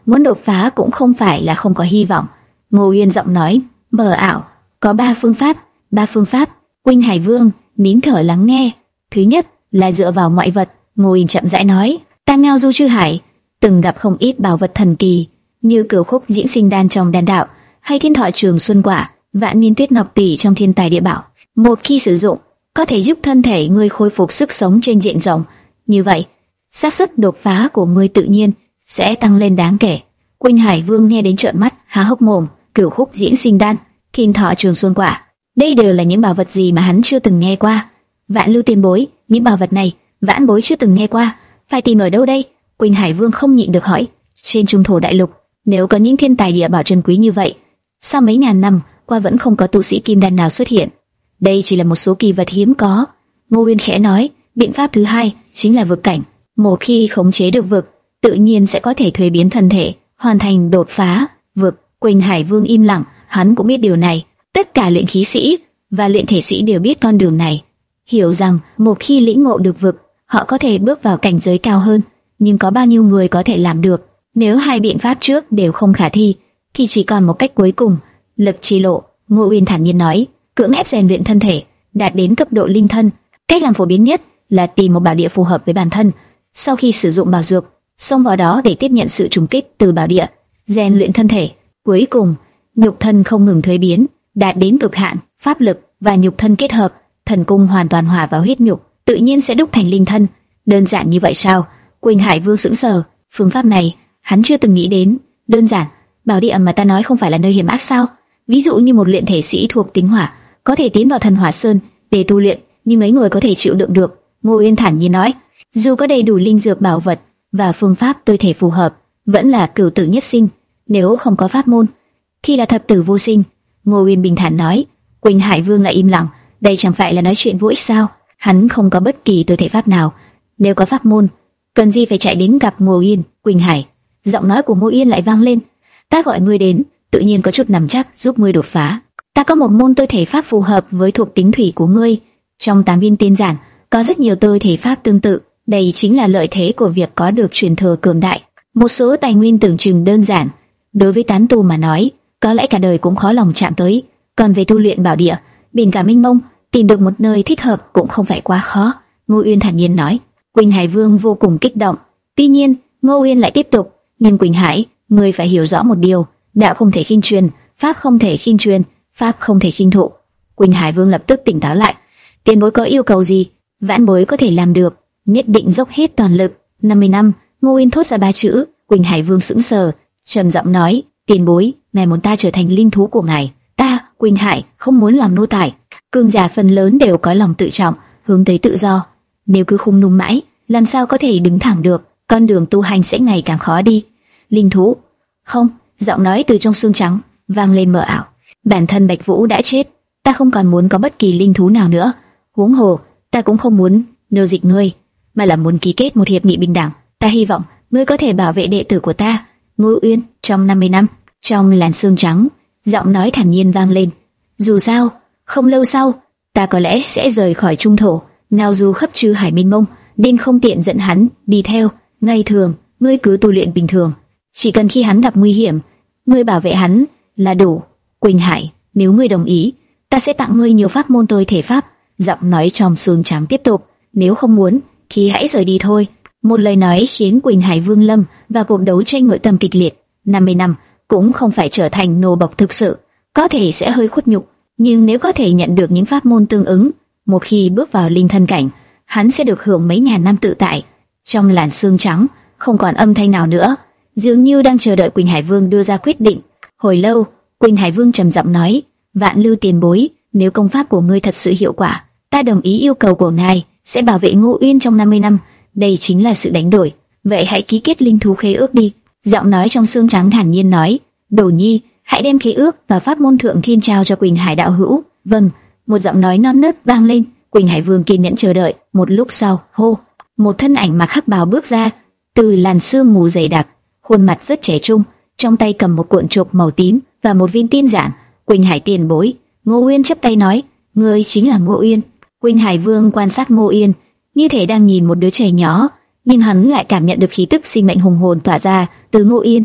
muốn đột phá cũng không phải là không có hy vọng. Ngô Uyên giọng nói mờ ảo, có ba phương pháp. Ba phương pháp. Quỳnh Hải Vương nín thở lắng nghe. Thứ nhất là dựa vào ngoại vật. Ngô Uyên chậm rãi nói, ta ngao du chư hải, từng gặp không ít bảo vật thần kỳ, như cửu khúc diễn sinh đan trong đan đạo, hay thiên thọ trường xuân quả, vạn niên tuyết ngọc tỷ trong thiên tài địa bảo. Một khi sử dụng, có thể giúp thân thể ngươi khôi phục sức sống trên diện rộng. Như vậy, xác suất đột phá của ngươi tự nhiên sẽ tăng lên đáng kể. Quỳnh Hải Vương nghe đến trợn mắt, há hốc mồm. Cửu khúc diễn sinh đan, thiên thọ trường xuân quả, đây đều là những bảo vật gì mà hắn chưa từng nghe qua. Vạn Lưu tiền bối, những bảo vật này vãn bối chưa từng nghe qua, phải tìm ở đâu đây? Quỳnh Hải Vương không nhịn được hỏi. Trên Trung Thổ đại lục, nếu có những thiên tài địa bảo trân quý như vậy, sao mấy ngàn năm qua vẫn không có tu sĩ kim đan nào xuất hiện? Đây chỉ là một số kỳ vật hiếm có. Ngô Uyên khẽ nói, biện pháp thứ hai chính là vực cảnh. Một khi khống chế được vực, tự nhiên sẽ có thể thuế biến thân thể, hoàn thành đột phá. Vực. Quỳnh Hải Vương im lặng, hắn cũng biết điều này. Tất cả luyện khí sĩ và luyện thể sĩ đều biết con đường này, hiểu rằng một khi lĩnh ngộ được vực, họ có thể bước vào cảnh giới cao hơn. Nhưng có bao nhiêu người có thể làm được? Nếu hai biện pháp trước đều không khả thi, thì chỉ còn một cách cuối cùng, lực chi lộ. Ngô Uyên thản nhiên nói, cưỡng ép rèn luyện thân thể, đạt đến cấp độ linh thân. Cách làm phổ biến nhất là tìm một bảo địa phù hợp với bản thân. Sau khi sử dụng bảo dược, xông vào đó để tiếp nhận sự trùng kích từ bảo địa, rèn luyện thân thể. Cuối cùng, nhục thân không ngừng thuế biến, đạt đến cực hạn, pháp lực và nhục thân kết hợp, thần cung hoàn toàn hòa vào huyết nhục, tự nhiên sẽ đúc thành linh thân. Đơn giản như vậy sao? Quỳnh Hải Vương sững sờ, phương pháp này hắn chưa từng nghĩ đến. Đơn giản? Bảo địa mà ta nói không phải là nơi hiểm ác sao? Ví dụ như một luyện thể sĩ thuộc tính hỏa, có thể tiến vào thần hỏa sơn để tu luyện, nhưng mấy người có thể chịu đựng được? Ngô Uyên thản nhiên nói, dù có đầy đủ linh dược bảo vật và phương pháp tôi thể phù hợp, vẫn là cửu tử nhất sinh. Nếu không có pháp môn, thì là thập tử vô sinh. Ngô Uyên bình thản nói. Quỳnh Hải Vương lại im lặng. Đây chẳng phải là nói chuyện vô ích sao? Hắn không có bất kỳ tôi thể pháp nào. Nếu có pháp môn, cần gì phải chạy đến gặp Ngô Uyên? Quỳnh Hải, giọng nói của Ngô Uyên lại vang lên. Ta gọi ngươi đến, tự nhiên có chút nắm chắc giúp ngươi đột phá. Ta có một môn tôi thể pháp phù hợp với thuộc tính thủy của ngươi. Trong tám viên tiên giản có rất nhiều tôi thể pháp tương tự. Đây chính là lợi thế của việc có được truyền thừa cường đại. Một số tài nguyên tưởng chừng đơn giản, đối với tán tu mà nói, có lẽ cả đời cũng khó lòng chạm tới. Còn về tu luyện bảo địa, biển cả mênh mông, tìm được một nơi thích hợp cũng không phải quá khó. Ngô Uyên thản nhiên nói. Quỳnh Hải Vương vô cùng kích động. Tuy nhiên, Ngô Uyên lại tiếp tục, nhưng Quỳnh Hải, ngươi phải hiểu rõ một điều, đạo không thể khinh truyền, pháp không thể khinh truyền, pháp không thể khinh thụ. Quỳnh Hải Vương lập tức tỉnh táo lại. Tiền bối có yêu cầu gì, vãn bối có thể làm được, nhất định dốc hết toàn lực. năm mươi năm, Ngô Uyên thốt ra ba chữ. Quỳnh Hải Vương sững sờ, trầm giọng nói, tiền bối, ngài muốn ta trở thành linh thú của ngài? Ta, Quỳnh Hải, không muốn làm nô tài. Cường giả phần lớn đều có lòng tự trọng, hướng tới tự do. Nếu cứ khung nung mãi, làm sao có thể đứng thẳng được? Con đường tu hành sẽ ngày càng khó đi. Linh thú? Không. Giọng nói từ trong xương trắng vang lên mờ ảo. Bản thân Bạch Vũ đã chết, ta không còn muốn có bất kỳ linh thú nào nữa. Huống hồ, ta cũng không muốn nô dịch ngươi, mà là muốn ký kết một hiệp nghị bình đẳng. Ta hy vọng ngươi có thể bảo vệ đệ tử của ta, Ngô Uyên, trong năm mươi năm. Trong làn xương trắng, giọng nói thản nhiên vang lên. Dù sao, không lâu sau, ta có lẽ sẽ rời khỏi Trung Thổ, ngao du khắp chư hải mênh mông, nên không tiện dẫn hắn đi theo. Ngày thường, ngươi cứ tu luyện bình thường, chỉ cần khi hắn gặp nguy hiểm, ngươi bảo vệ hắn là đủ. Quỳnh Hải, nếu ngươi đồng ý, ta sẽ tặng ngươi nhiều pháp môn tôi thể pháp. Giọng nói trong xương trắng tiếp tục. Nếu không muốn, thì hãy rời đi thôi. Một lời nói khiến Quỳnh Hải Vương lâm và cuộc đấu tranh nội tâm kịch liệt. năm mươi năm cũng không phải trở thành nô bộc thực sự, có thể sẽ hơi khuất nhục, nhưng nếu có thể nhận được những pháp môn tương ứng, một khi bước vào linh thân cảnh, hắn sẽ được hưởng mấy ngàn năm tự tại. Trong làn xương trắng không còn âm thanh nào nữa, dường như đang chờ đợi Quỳnh Hải Vương đưa ra quyết định. Hồi lâu, Quỳnh Hải Vương trầm giọng nói: Vạn Lưu tiền bối, nếu công pháp của ngươi thật sự hiệu quả, ta đồng ý yêu cầu của ngài, sẽ bảo vệ Ngô Uyên trong năm mươi năm. Đây chính là sự đánh đổi. Vậy hãy ký kết linh thú khế ước đi. Giọng nói trong xương trắng thản nhiên nói: Đồ nhi, hãy đem khế ước và pháp môn thượng thiên trao cho Quỳnh Hải đạo hữu. Vâng. Một giọng nói non nớt vang lên. Quỳnh Hải Vương kiên nhẫn chờ đợi. Một lúc sau, hô, một thân ảnh mặc hắc bào bước ra từ làn sương mù dày đặc, khuôn mặt rất trẻ trung, trong tay cầm một cuộn trục màu tím và một viên tiên giản. Quỳnh Hải tiền bối. Ngô Uyên chắp tay nói: Ngươi chính là Ngô Uyên. Quỳnh Hải Vương quan sát Ngô Uyên như thể đang nhìn một đứa trẻ nhỏ, nhưng hắn lại cảm nhận được khí tức sinh mệnh hùng hồn tỏa ra từ Ngô Uyên.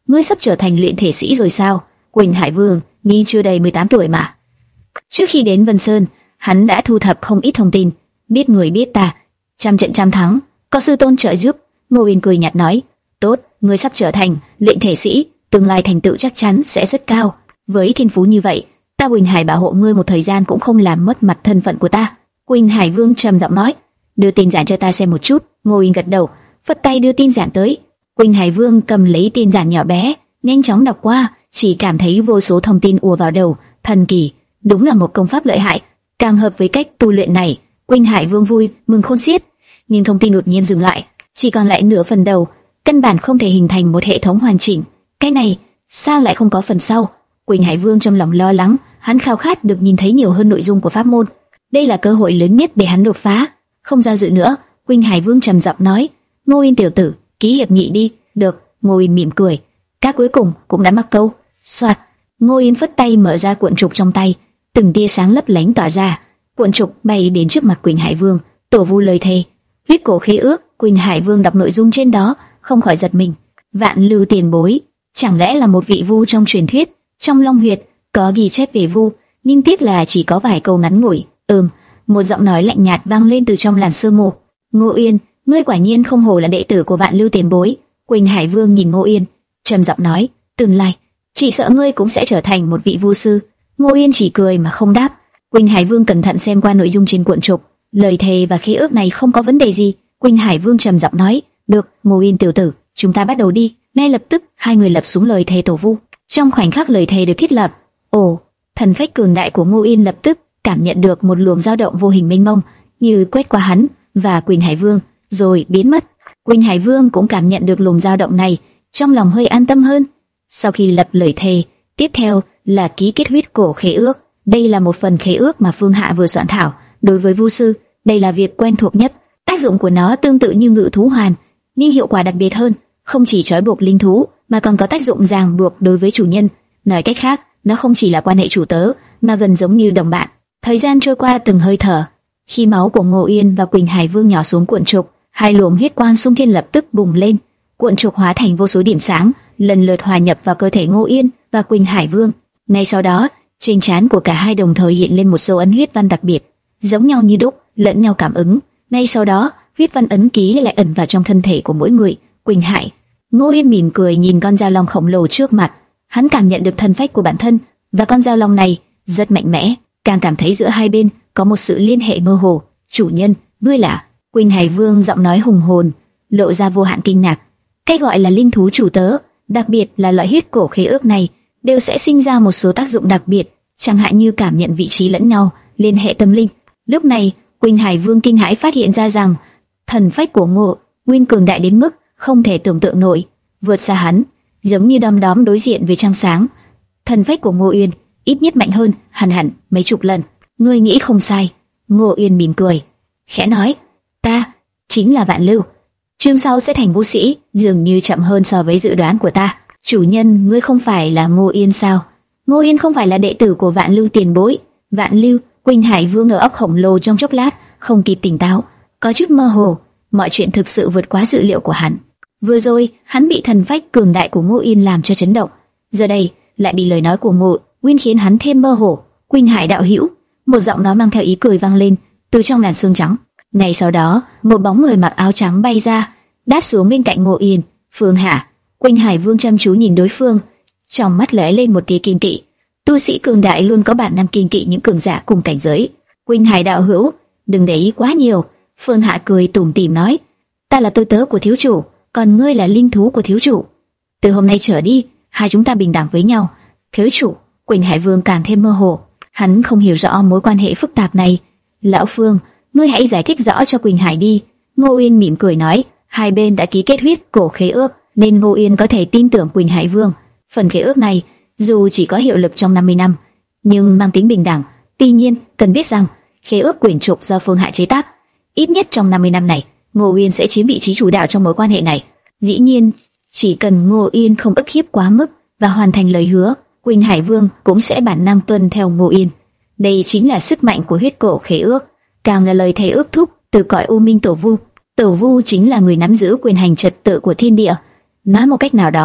ngươi sắp trở thành luyện thể sĩ rồi sao? Quỳnh Hải Vương, ngươi chưa đầy mười tám tuổi mà. Trước khi đến Vân Sơn, hắn đã thu thập không ít thông tin, biết người biết ta, trăm trận trăm thắng, có sư tôn trợ giúp. Ngô Uyên cười nhạt nói, tốt, ngươi sắp trở thành luyện thể sĩ, tương lai thành tựu chắc chắn sẽ rất cao. Với thiên phú như vậy, ta Quỳnh Hải bảo hộ ngươi một thời gian cũng không làm mất mặt thân phận của ta. Quỳnh Hải Vương trầm giọng nói, đưa tin giản cho ta xem một chút. Ngô Uyên gật đầu, phất tay đưa tin giản tới. Quỳnh Hải Vương cầm lấy tin giản nhỏ bé, nhanh chóng đọc qua, chỉ cảm thấy vô số thông tin ùa vào đầu. Thần kỳ, đúng là một công pháp lợi hại, càng hợp với cách tu luyện này. Quỳnh Hải Vương vui mừng khôn xiết, nhưng thông tin đột nhiên dừng lại, chỉ còn lại nửa phần đầu, căn bản không thể hình thành một hệ thống hoàn chỉnh. Cái này sao lại không có phần sau? Quỳnh Hải Vương trong lòng lo lắng, hắn khao khát được nhìn thấy nhiều hơn nội dung của pháp môn. Đây là cơ hội lớn nhất để hắn đột phá. Không do dự nữa, Quỳnh Hải Vương trầm giọng nói, Ngô Uyên tiểu tử, ký hiệp nghị đi. Được. Ngô Uyên mỉm cười, các cuối cùng cũng đã mắc câu. Soạt, Ngô Uyên phất tay mở ra cuộn trục trong tay, từng tia sáng lấp lánh tỏa ra, cuộn trục bay đến trước mặt Quỳnh Hải Vương. Tổ vu lời thề, huyết cổ khế ước. Quỳnh Hải Vương đọc nội dung trên đó, không khỏi giật mình. Vạn Lưu tiền bối, chẳng lẽ là một vị vu trong truyền thuyết? Trong Long Huyệt có ghi chép về vu, nhưng tiếc là chỉ có vài câu ngắn ngủi. Ừm, một giọng nói lạnh nhạt vang lên từ trong làn sương mù. Ngô Uyên, ngươi quả nhiên không hổ là đệ tử của Vạn Lưu tiền bối. Quỳnh Hải Vương nhìn Ngô Uyên, trầm giọng nói, tương lai chỉ sợ ngươi cũng sẽ trở thành một vị vu sư. Ngô Uyên chỉ cười mà không đáp. Quỳnh Hải Vương cẩn thận xem qua nội dung trên cuộn trục, lời thề và khế ước này không có vấn đề gì. Quỳnh Hải Vương trầm giọng nói, được, Ngô Uyên tiểu tử, chúng ta bắt đầu đi. Ngay lập tức, hai người lập xuống lời thề tổ vu. Trong khoảnh khắc lời thề được thiết lập, ồ, thần phách cường đại của Ngô Uyên lập tức cảm nhận được một luồng dao động vô hình mênh mông, như quét qua hắn và Quỳnh Hải Vương, rồi biến mất. Quỳnh Hải Vương cũng cảm nhận được luồng dao động này, trong lòng hơi an tâm hơn. Sau khi lập lời thề, tiếp theo là ký kết huyết cổ khế ước. Đây là một phần khế ước mà Phương Hạ vừa soạn thảo. Đối với vu sư, đây là việc quen thuộc nhất. Tác dụng của nó tương tự như ngự thú hoàn, nhưng hiệu quả đặc biệt hơn, không chỉ trói buộc linh thú, mà còn có tác dụng ràng buộc đối với chủ nhân. Nói cách khác, nó không chỉ là quan hệ chủ tớ, mà gần giống như đồng bạn. Thời gian trôi qua từng hơi thở, khi máu của Ngô Uyên và Quỳnh Hải Vương nhỏ xuống cuộn trục, hai luồng huyết quang xung thiên lập tức bùng lên, cuộn trục hóa thành vô số điểm sáng, lần lượt hòa nhập vào cơ thể Ngô Uyên và Quỳnh Hải Vương. Ngay sau đó, trên trán của cả hai đồng thời hiện lên một dấu ấn huyết văn đặc biệt, giống nhau như đúc, lẫn nhau cảm ứng. Ngay sau đó, huyết văn ấn ký lại ẩn vào trong thân thể của mỗi người. Quỳnh Hải, Ngô Uyên mỉm cười nhìn con dao long khổng lồ trước mặt, hắn cảm nhận được thân phách của bản thân và con dao long này rất mạnh mẽ, càng cảm thấy giữa hai bên có một sự liên hệ mơ hồ. Chủ nhân, ngươi là? Quỳnh Hải Vương giọng nói hùng hồn, lộ ra vô hạn kinh ngạc. Cái gọi là linh thú chủ tớ, đặc biệt là loại huyết cổ khế ước này, đều sẽ sinh ra một số tác dụng đặc biệt, chẳng hạn như cảm nhận vị trí lẫn nhau, liên hệ tâm linh. Lúc này, Quỳnh Hải Vương kinh hãi phát hiện ra rằng thần phách của Ngô Uyên cường đại đến mức không thể tưởng tượng nổi, vượt xa hắn, giống như đom đóm đối diện với trăng sáng. Thần phách của Ngô Uyên ít nhất mạnh hơn hẳn hẳn mấy chục lần. Ngươi nghĩ không sai. Ngô Uyên mỉm cười, khẽ nói, ta chính là Vạn Lưu, chương sau sẽ thành vũ sĩ, dường như chậm hơn so với dự đoán của ta. Chủ nhân, ngươi không phải là Ngô Uyên sao? Ngô Uyên không phải là đệ tử của Vạn Lưu tiền bối. Vạn Lưu? Quỳnh Hải Vương ở óc khổng lồ trong chốc lát, không kịp tỉnh táo, có chút mơ hồ. Mọi chuyện thực sự vượt quá dự liệu của hắn. Vừa rồi, hắn bị thần phách cường đại của Ngô Uyên làm cho chấn động, giờ đây lại bị lời nói của Ngô Uyên khiến hắn thêm mơ hồ. Quỳnh Hải đạo hữu, một giọng nói mang theo ý cười vang lên từ trong làn sương trắng. Ngay sau đó, một bóng người mặc áo trắng bay ra, đáp xuống bên cạnh Ngô Uyên. Phương Hạ. Quỳnh Hải Vương chăm chú nhìn đối phương, trong mắt lóe lên một tia kiên kỵ. Tu sĩ cường đại luôn có bản năng kiên kỵ những cường giả cùng cảnh giới. Quỳnh Hải đạo hữu, đừng để ý quá nhiều. Phương Hạ cười tủm tỉm nói, ta là tôi tớ của thiếu chủ, còn ngươi là linh thú của thiếu chủ. Từ hôm nay trở đi, hai chúng ta bình đẳng với nhau. Thiếu chủ? Quỳnh Hải Vương càng thêm mơ hồ, hắn không hiểu rõ mối quan hệ phức tạp này. Lão Phương, ngươi hãy giải thích rõ cho Quỳnh Hải đi. Ngô Uyên mỉm cười nói, hai bên đã ký kết huyết cổ khế ước, nên Ngô Uyên có thể tin tưởng Quỳnh Hải Vương. Phần khế ước này, dù chỉ có hiệu lực trong năm mươi năm, nhưng mang tính bình đẳng. Tuy nhiên, cần biết rằng khế ước quyển trục do Phương Hạ chế tác, ít nhất trong năm mươi năm này, Ngô Uyên sẽ chiếm vị trí chủ đạo trong mối quan hệ này. Dĩ nhiên, chỉ cần Ngô Uyên không ức hiếp quá mức và hoàn thành lời hứa, Quỳnh Hải Vương cũng sẽ bản năng tuân theo Ngô Uyên. Đây chính là sức mạnh của huyết cổ khế ước, càng là lời thề ước thúc từ cõi U Minh Tổ Vu. Tổ Vu chính là người nắm giữ quyền hành trật tự của thiên địa. Nói một cách nào đó,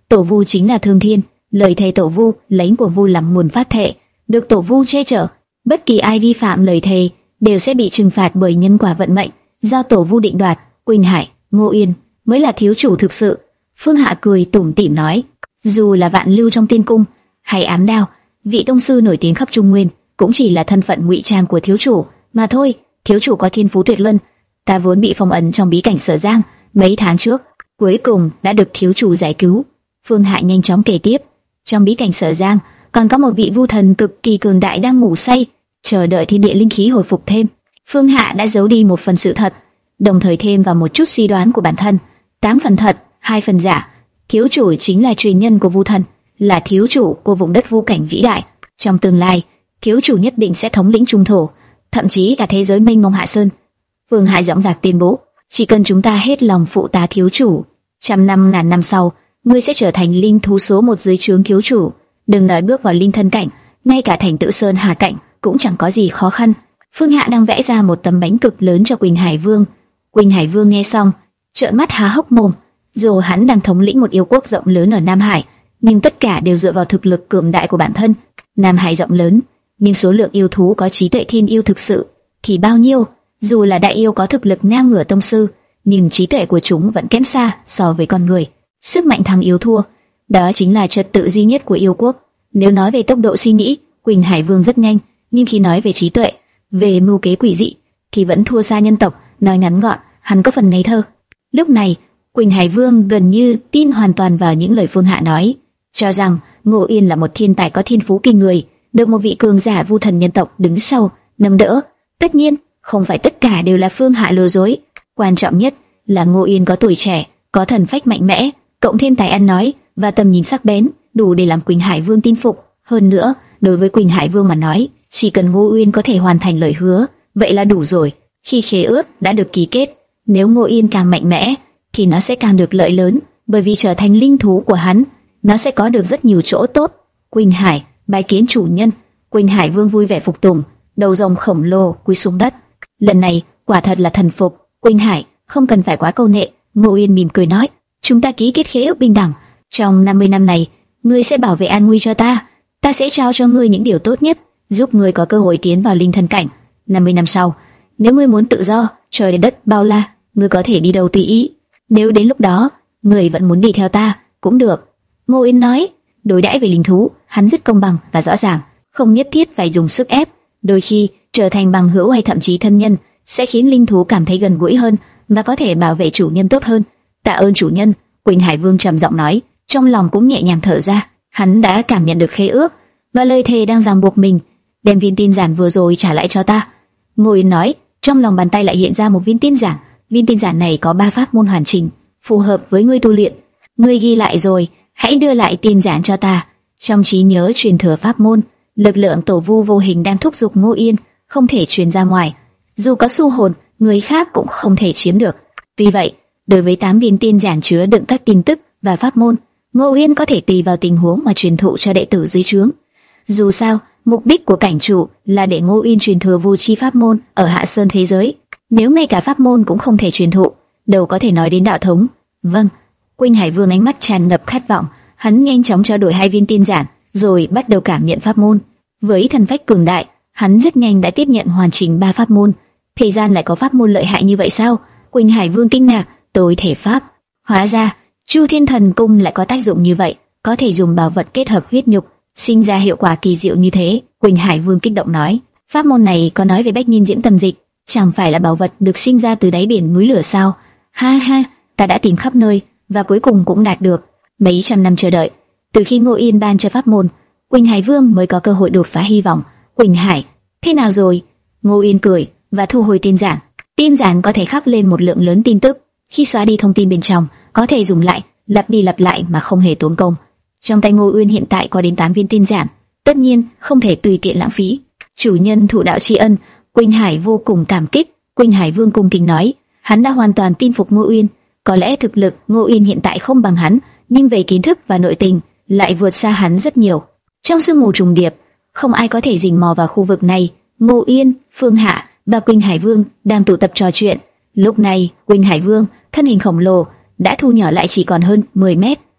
Tổ Vu chính là Thương Thiên, lời thề Tổ Vu lấy của Vu làm nguồn phát thệ, được Tổ Vu che chở. Bất kỳ ai vi phạm lời thề đều sẽ bị trừng phạt bởi nhân quả vận mệnh do Tổ Vu định đoạt. Quỳnh Hải, Ngô Yên mới là thiếu chủ thực sự. Phương Hạ cười tủm tỉm nói, dù là Vạn Lưu trong Tiên Cung hay Ám Đao, vị tông sư nổi tiếng khắp Trung Nguyên, cũng chỉ là thân phận ngụy trang của thiếu chủ mà thôi. Thiếu chủ có thiên phú tuyệt luân, ta vốn bị phong ấn trong bí cảnh Sở Giang mấy tháng trước, cuối cùng đã được thiếu chủ giải cứu. Phương Hạ nhanh chóng kể tiếp, trong bí cảnh Sở Giang còn có một vị vu thần cực kỳ cường đại đang ngủ say, chờ đợi thiên địa linh khí hồi phục thêm. Phương Hạ đã giấu đi một phần sự thật, đồng thời thêm vào một chút suy đoán của bản thân, tám phần thật, hai phần giả. Thiếu chủ chính là truyền nhân của vu thần, là thiếu chủ của vùng đất vu cảnh vĩ đại. Trong tương lai, thiếu chủ nhất định sẽ thống lĩnh trung thổ, thậm chí cả thế giới mênh mông Hạ Sơn. Phương Hạ dõng dạc tuyên bố, chỉ cần chúng ta hết lòng phụ tá thiếu chủ, trăm năm ngàn năm sau, ngươi sẽ trở thành linh thú số một dưới trướng thiếu chủ. Đừng nói bước vào linh thân cảnh, ngay cả thành Tự Sơn Hà cảnh cũng chẳng có gì khó khăn. Phương Hạ đang vẽ ra một tấm bánh cực lớn cho Quỳnh Hải Vương. Quỳnh Hải Vương nghe xong, trợn mắt há hốc mồm. Dù hắn đang thống lĩnh một yêu quốc rộng lớn ở Nam Hải, nhưng tất cả đều dựa vào thực lực cường đại của bản thân. Nam Hải rộng lớn, nhưng số lượng yêu thú có trí tuệ thiên yêu thực sự thì bao nhiêu? Dù là đại yêu có thực lực ngang ngửa tông sư, nhưng trí tuệ của chúng vẫn kém xa so với con người. Sức mạnh thắng yếu thua, đó chính là trật tự duy nhất của yêu quốc. Nếu nói về tốc độ suy nghĩ, Quỳnh Hải Vương rất nhanh, nhưng khi nói về trí tuệ, về mưu kế quỷ dị, thì vẫn thua xa nhân tộc. Nói ngắn gọn, hắn có phần ngây thơ. Lúc này, Quỳnh Hải Vương gần như tin hoàn toàn vào những lời Phương Hạ nói, cho rằng Ngô Yên là một thiên tài có thiên phú kinh người, được một vị cường giả vu thần nhân tộc đứng sau nâng đỡ. Tất nhiên, không phải tất cả đều là Phương Hạ lừa dối. Quan trọng nhất là Ngô Yên có tuổi trẻ, có thần phách mạnh mẽ, cộng thêm tài ăn nói và tầm nhìn sắc bén, đủ để làm Quỳnh Hải Vương tin phục. Hơn nữa, đối với Quỳnh Hải Vương mà nói, chỉ cần Ngô Yên có thể hoàn thành lời hứa, vậy là đủ rồi. Khi khế ước đã được ký kết, nếu Ngô Yên càng mạnh mẽ, thì nó sẽ càng được lợi lớn, bởi vì trở thành linh thú của hắn, nó sẽ có được rất nhiều chỗ tốt. Quỳnh Hải bái kiến chủ nhân. Quỳnh Hải Vương vui vẻ phục tùng, đầu rồng khổng lồ cúi xuống đất. Lần này quả thật là thần phục. Quỳnh Hải không cần phải quá câu nệ. Ngô Yên mỉm cười nói, chúng ta ký kết khế ước bình đẳng. Trong năm mươi năm này, ngươi sẽ bảo vệ an nguy cho ta, ta sẽ trao cho ngươi những điều tốt nhất, giúp ngươi có cơ hội tiến vào linh thân cảnh. năm mươi năm sau, nếu ngươi muốn tự do, trời đến đất bao la, ngươi có thể đi đâu tùy ý. Nếu đến lúc đó, ngươi vẫn muốn đi theo ta, cũng được. Ngô Yên nói, đối đãi về linh thú, hắn rất công bằng và rõ ràng, không nhất thiết phải dùng sức ép. Đôi khi, trở thành bằng hữu hay thậm chí thân nhân sẽ khiến linh thú cảm thấy gần gũi hơn và có thể bảo vệ chủ nhân tốt hơn. Tạ ơn chủ nhân. Quỳnh Hải Vương trầm giọng nói, trong lòng cũng nhẹ nhàng thở ra. Hắn đã cảm nhận được khế ước và lời thề đang ràng buộc mình. Đem viên tin giản vừa rồi trả lại cho ta. Ngô Yên nói, trong lòng bàn tay lại hiện ra một viên tin giản. Viên tin giản này có ba pháp môn hoàn chỉnh, phù hợp với ngươi tu luyện. Ngươi ghi lại rồi, hãy đưa lại tin giản cho ta. Trong trí nhớ truyền thừa pháp môn, lực lượng tổ vu vô hình đang thúc giục Ngô Yên không thể truyền ra ngoài. Dù có su hồn, người khác cũng không thể chiếm được. Tuy vậy, đối với tám viên tin giản chứa đựng các tin tức và pháp môn, Ngô Yên có thể tùy vào tình huống mà truyền thụ cho đệ tử dưới trướng. Dù sao, mục đích của cảnh chủ là để Ngô Yên truyền thừa vu chi pháp môn ở Hạ Sơn thế giới. Nếu ngay cả pháp môn cũng không thể truyền thụ, đâu có thể nói đến đạo thống. Vâng. Quỳnh Hải Vương ánh mắt tràn ngập khát vọng, hắn nhanh chóng trao đổi hai viên tin giản, rồi bắt đầu cảm nhận pháp môn. Với thần phách cường đại, hắn rất nhanh đã tiếp nhận hoàn chỉnh ba pháp môn. Thế gian lại có pháp môn lợi hại như vậy sao? Quỳnh Hải Vương kinh ngạc, tối thể pháp. Hóa ra, Chu Thiên Thần Cung lại có tác dụng như vậy, có thể dùng bảo vật kết hợp huyết nhục, sinh ra hiệu quả kỳ diệu như thế. Quỳnh Hải Vương kích động nói, pháp môn này có nói về Bách Nhiên Diễm Tâm Dịch, chẳng phải là bảo vật được sinh ra từ đáy biển núi lửa sao? Ha ha, ta đã tìm khắp nơi và cuối cùng cũng đạt được. Mấy trăm năm chờ đợi, từ khi Ngô Yên ban cho pháp môn, Quỳnh Hải Vương mới có cơ hội đột phá hy vọng. Quỳnh Hải, thế nào rồi? Ngô Yên cười và thu hồi tin giản. Tin giản có thể khắc lên một lượng lớn tin tức, khi xóa đi thông tin bên trong, có thể dùng lại, lặp đi lặp lại mà không hề tốn công. Trong tay Ngô Uyên hiện tại có đến tám viên tin giản, tất nhiên không thể tùy tiện lãng phí. Chủ nhân thụ đạo tri ân, Quỳnh Hải vô cùng cảm kích. Quỳnh Hải Vương cung kính nói, hắn đã hoàn toàn tin phục Ngô Uyên. Có lẽ thực lực Ngô Uyên hiện tại không bằng hắn, nhưng về kiến thức và nội tình lại vượt xa hắn rất nhiều. Trong sương mù trùng điệp, không ai có thể rình mò vào khu vực này. Ngô Uyên, Phương Hạ và Quỳnh Hải Vương đang tụ tập trò chuyện. Lúc này, Quỳnh Hải Vương, thân hình khổng lồ, đã thu nhỏ lại chỉ còn hơn mười mét.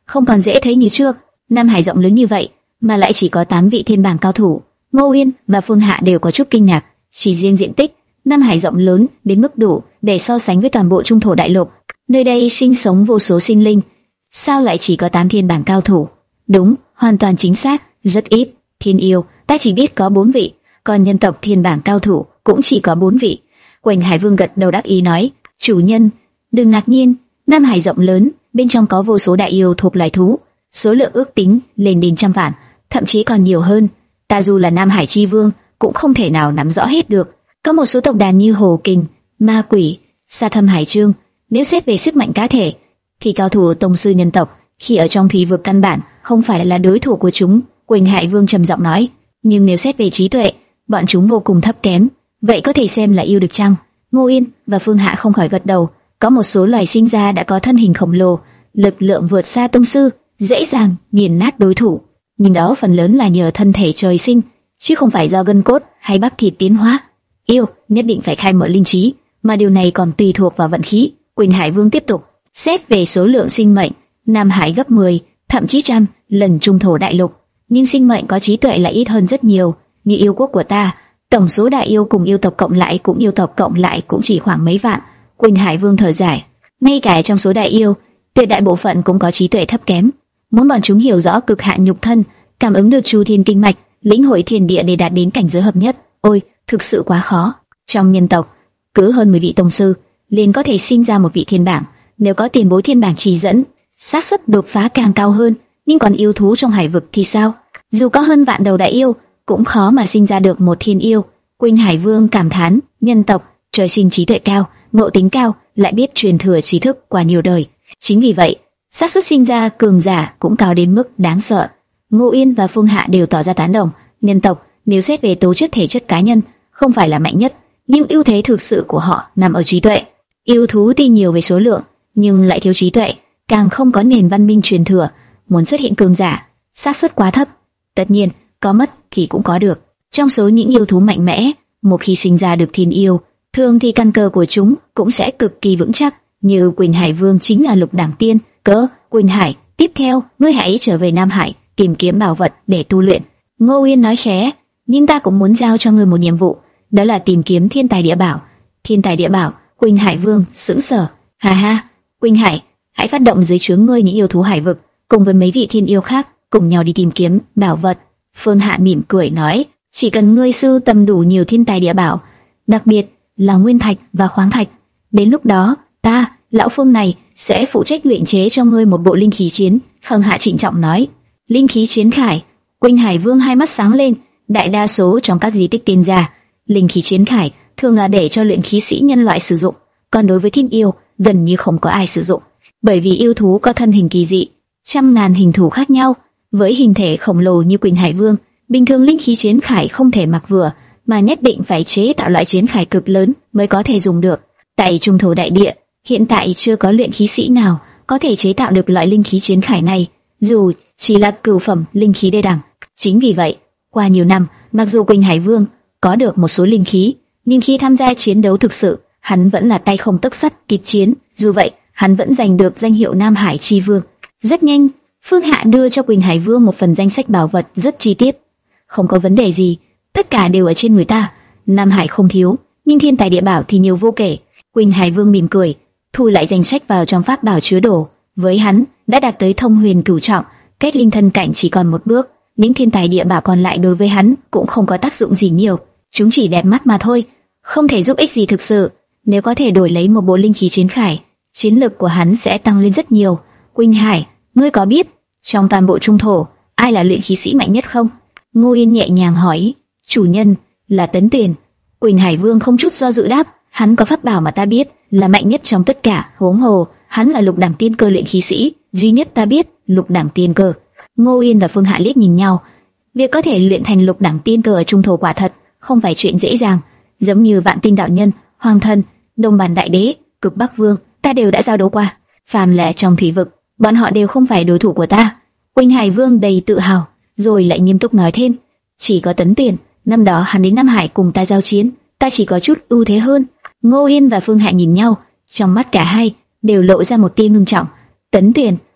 không còn dễ thấy như trước. Nam Hải rộng lớn như vậy mà lại chỉ có tám vị thiên bảng cao thủ. Ngô Uyên và Phương Hạ đều có chút kinh ngạc. Chỉ riêng diện tích, Nam Hải rộng lớn đến mức đủ để so sánh với toàn bộ Trung Thổ Đại Lục. Nơi đây sinh sống vô số sinh linh, sao lại chỉ có tám thiên bảng cao thủ? Đúng, hoàn toàn chính xác, rất ít. Thiên yêu, ta chỉ biết có bốn vị, còn nhân tộc thiên bảng cao thủ cũng chỉ có bốn vị. Quỳnh Hải Vương gật đầu đáp ý nói, chủ nhân, đừng ngạc nhiên, Nam Hải rộng lớn, bên trong có vô số đại yêu thuộc loài thú, số lượng ước tính lên đến trăm vạn, thậm chí còn nhiều hơn. Ta dù là Nam Hải Chi Vương cũng không thể nào nắm rõ hết được. Có một số tộc đàn như Hồ Kình, Ma Quỷ, Sa Thâm Hải Trương, nếu xét về sức mạnh cá thể, thì cao thủ tông sư nhân tộc khi ở trong thủy vực căn bản không phải là đối thủ của chúng. Quỳnh Hải Vương trầm giọng nói, nhưng nếu xét về trí tuệ, bọn chúng vô cùng thấp kém. Vậy có thể xem là yêu được chăng? Ngô Yên và Phương Hạ không khỏi gật đầu. Có một số loài sinh ra đã có thân hình khổng lồ, lực lượng vượt xa tông sư, dễ dàng nghiền nát đối thủ. Nhưng đó phần lớn là nhờ thân thể trời sinh, chứ không phải do gân cốt hay bắp thịt tiến hóa. Yêu nhất định phải khai mở linh trí, mà điều này còn tùy thuộc vào vận khí. Quỳnh Hải Vương tiếp tục, xét về số lượng sinh mệnh, Nam Hải gấp mười, thậm chí trăm lần Trung Thổ Đại Lục, nhưng sinh mệnh có trí tuệ lại ít hơn rất nhiều. Như yêu quốc của ta, tổng số đại yêu cùng yêu tộc cộng lại cũng yêu tộc cộng lại cũng chỉ khoảng mấy vạn. Quỳnh Hải Vương thở dài, ngay cả trong số đại yêu, tuyệt đại bộ phận cũng có trí tuệ thấp kém. Muốn bọn chúng hiểu rõ cực hạn nhục thân, cảm ứng được chu thiên kinh mạch, lĩnh hội thiên địa để đạt đến cảnh giới hợp nhất, ôi, thực sự quá khó. Trong nhân tộc, cứ hơn mười vị tông sư liền có thể sinh ra một vị thiên bảng. Nếu có tiền bối thiên bảng chỉ dẫn, xác suất đột phá càng cao hơn. Nhưng còn yêu thú trong hải vực thì sao? Dù có hơn vạn đầu đại yêu, cũng khó mà sinh ra được một thiên yêu. Quỳnh Hải Vương cảm thán, nhân tộc trời sinh trí tuệ cao, ngộ tính cao, lại biết truyền thừa trí thức qua nhiều đời. Chính vì vậy, xác suất sinh ra cường giả cũng cao đến mức đáng sợ. Ngô Yên và Phương Hạ đều tỏ ra tán đồng. Nhân tộc nếu xét về tố chất thể chất cá nhân, không phải là mạnh nhất, nhưng ưu thế thực sự của họ nằm ở trí tuệ. Yêu thú tuy nhiều về số lượng, nhưng lại thiếu trí tuệ, càng không có nền văn minh truyền thừa. Muốn xuất hiện cường giả, xác suất quá thấp. Tất nhiên, có mất thì cũng có được. Trong số những yêu thú mạnh mẽ, một khi sinh ra được thiên yêu, thường thì căn cơ của chúng cũng sẽ cực kỳ vững chắc. Như Quỳnh Hải Vương chính là lục đẳng tiên. Cỡ, Quỳnh Hải, tiếp theo ngươi hãy trở về Nam Hải tìm kiếm bảo vật để tu luyện. Ngô Uyên nói khẽ, nhưng ta cũng muốn giao cho ngươi một nhiệm vụ, đó là tìm kiếm thiên tài địa bảo. Thiên tài địa bảo? Quỳnh Hải Vương sững sờ. Ha ha, Quỳnh Hải, hãy phát động dưới trướng ngươi những yêu thú hải vực, cùng với mấy vị thiên yêu khác, cùng nhau đi tìm kiếm bảo vật. Phương Hạ mỉm cười nói, chỉ cần ngươi sưu tầm đủ nhiều thiên tài địa bảo, đặc biệt là nguyên thạch và khoáng thạch, đến lúc đó ta, lão Phương này, sẽ phụ trách luyện chế cho ngươi một bộ linh khí chiến. Phương Hạ trịnh trọng nói, linh khí chiến khải. Quỳnh Hải Vương hai mắt sáng lên. Đại đa số trong các di tích tiên gia, linh khí chiến khải thường là để cho luyện khí sĩ nhân loại sử dụng, còn đối với thiên yêu gần như không có ai sử dụng, bởi vì yêu thú có thân hình kỳ dị, trăm ngàn hình thù khác nhau. Với hình thể khổng lồ như Quỳnh Hải Vương, bình thường linh khí chiến khải không thể mặc vừa, mà nhất định phải chế tạo loại chiến khải cực lớn mới có thể dùng được. Tại Trung Thổ Đại Địa, hiện tại chưa có luyện khí sĩ nào có thể chế tạo được loại linh khí chiến khải này, dù chỉ là cửu phẩm linh khí đê đẳng. Chính vì vậy, qua nhiều năm, mặc dù Quỳnh Hải Vương có được một số linh khí, nhưng khi tham gia chiến đấu thực sự, hắn vẫn là tay không tấc sắt kịp chiến. Dù vậy, hắn vẫn giành được danh hiệu Nam Hải Chi Vương. Rất nhanh, Phương Hạ đưa cho Quỳnh Hải Vương một phần danh sách bảo vật rất chi tiết. Không có vấn đề gì, tất cả đều ở trên người ta. Nam Hải không thiếu, nhưng thiên tài địa bảo thì nhiều vô kể. Quỳnh Hải Vương mỉm cười, thu lại danh sách vào trong pháp bảo chứa đồ. Với hắn, đã đạt tới thông huyền cửu trọng, cách linh thân cảnh chỉ còn một bước. Những thiên tài địa bảo còn lại đối với hắn cũng không có tác dụng gì nhiều, chúng chỉ đẹp mắt mà thôi, không thể giúp ích gì thực sự. Nếu có thể đổi lấy một bộ linh khí chiến khải, chiến lực của hắn sẽ tăng lên rất nhiều. Quỳnh Hải, ngươi có biết trong toàn bộ Trung Thổ ai là luyện khí sĩ mạnh nhất không? Ngô Yên nhẹ nhàng hỏi. Chủ nhân là Tấn Tuyền. Quỳnh Hải Vương không chút do dự đáp, hắn có pháp bảo mà ta biết là mạnh nhất trong tất cả. Huống hồ hắn là lục đẳng tiên cơ luyện khí sĩ duy nhất ta biết. Lục đẳng tiên cơ. Ngô Yên và Phương Hạ liếc nhìn nhau. Việc có thể luyện thành lục đẳng tiên cơ ở Trung Thổ quả thật không phải chuyện dễ dàng. Giống như Vạn Tinh đạo nhân, Hoàng Thần, Đông Bản Đại Đế, Cực Bắc Vương, ta đều đã giao đấu qua. Phàm là trong thủy vực, bọn họ đều không phải đối thủ của ta. Quỳnh Hải Vương đầy tự hào, rồi lại nghiêm túc nói thêm, chỉ có Tấn Tuyền, năm đó hắn đến Nam Hải cùng ta giao chiến, ta chỉ có chút ưu thế hơn. Ngô Yên và Phương Hạ nhìn nhau, trong mắt cả hai đều lộ ra một tia ngưng trọng. Tấn Tuyền,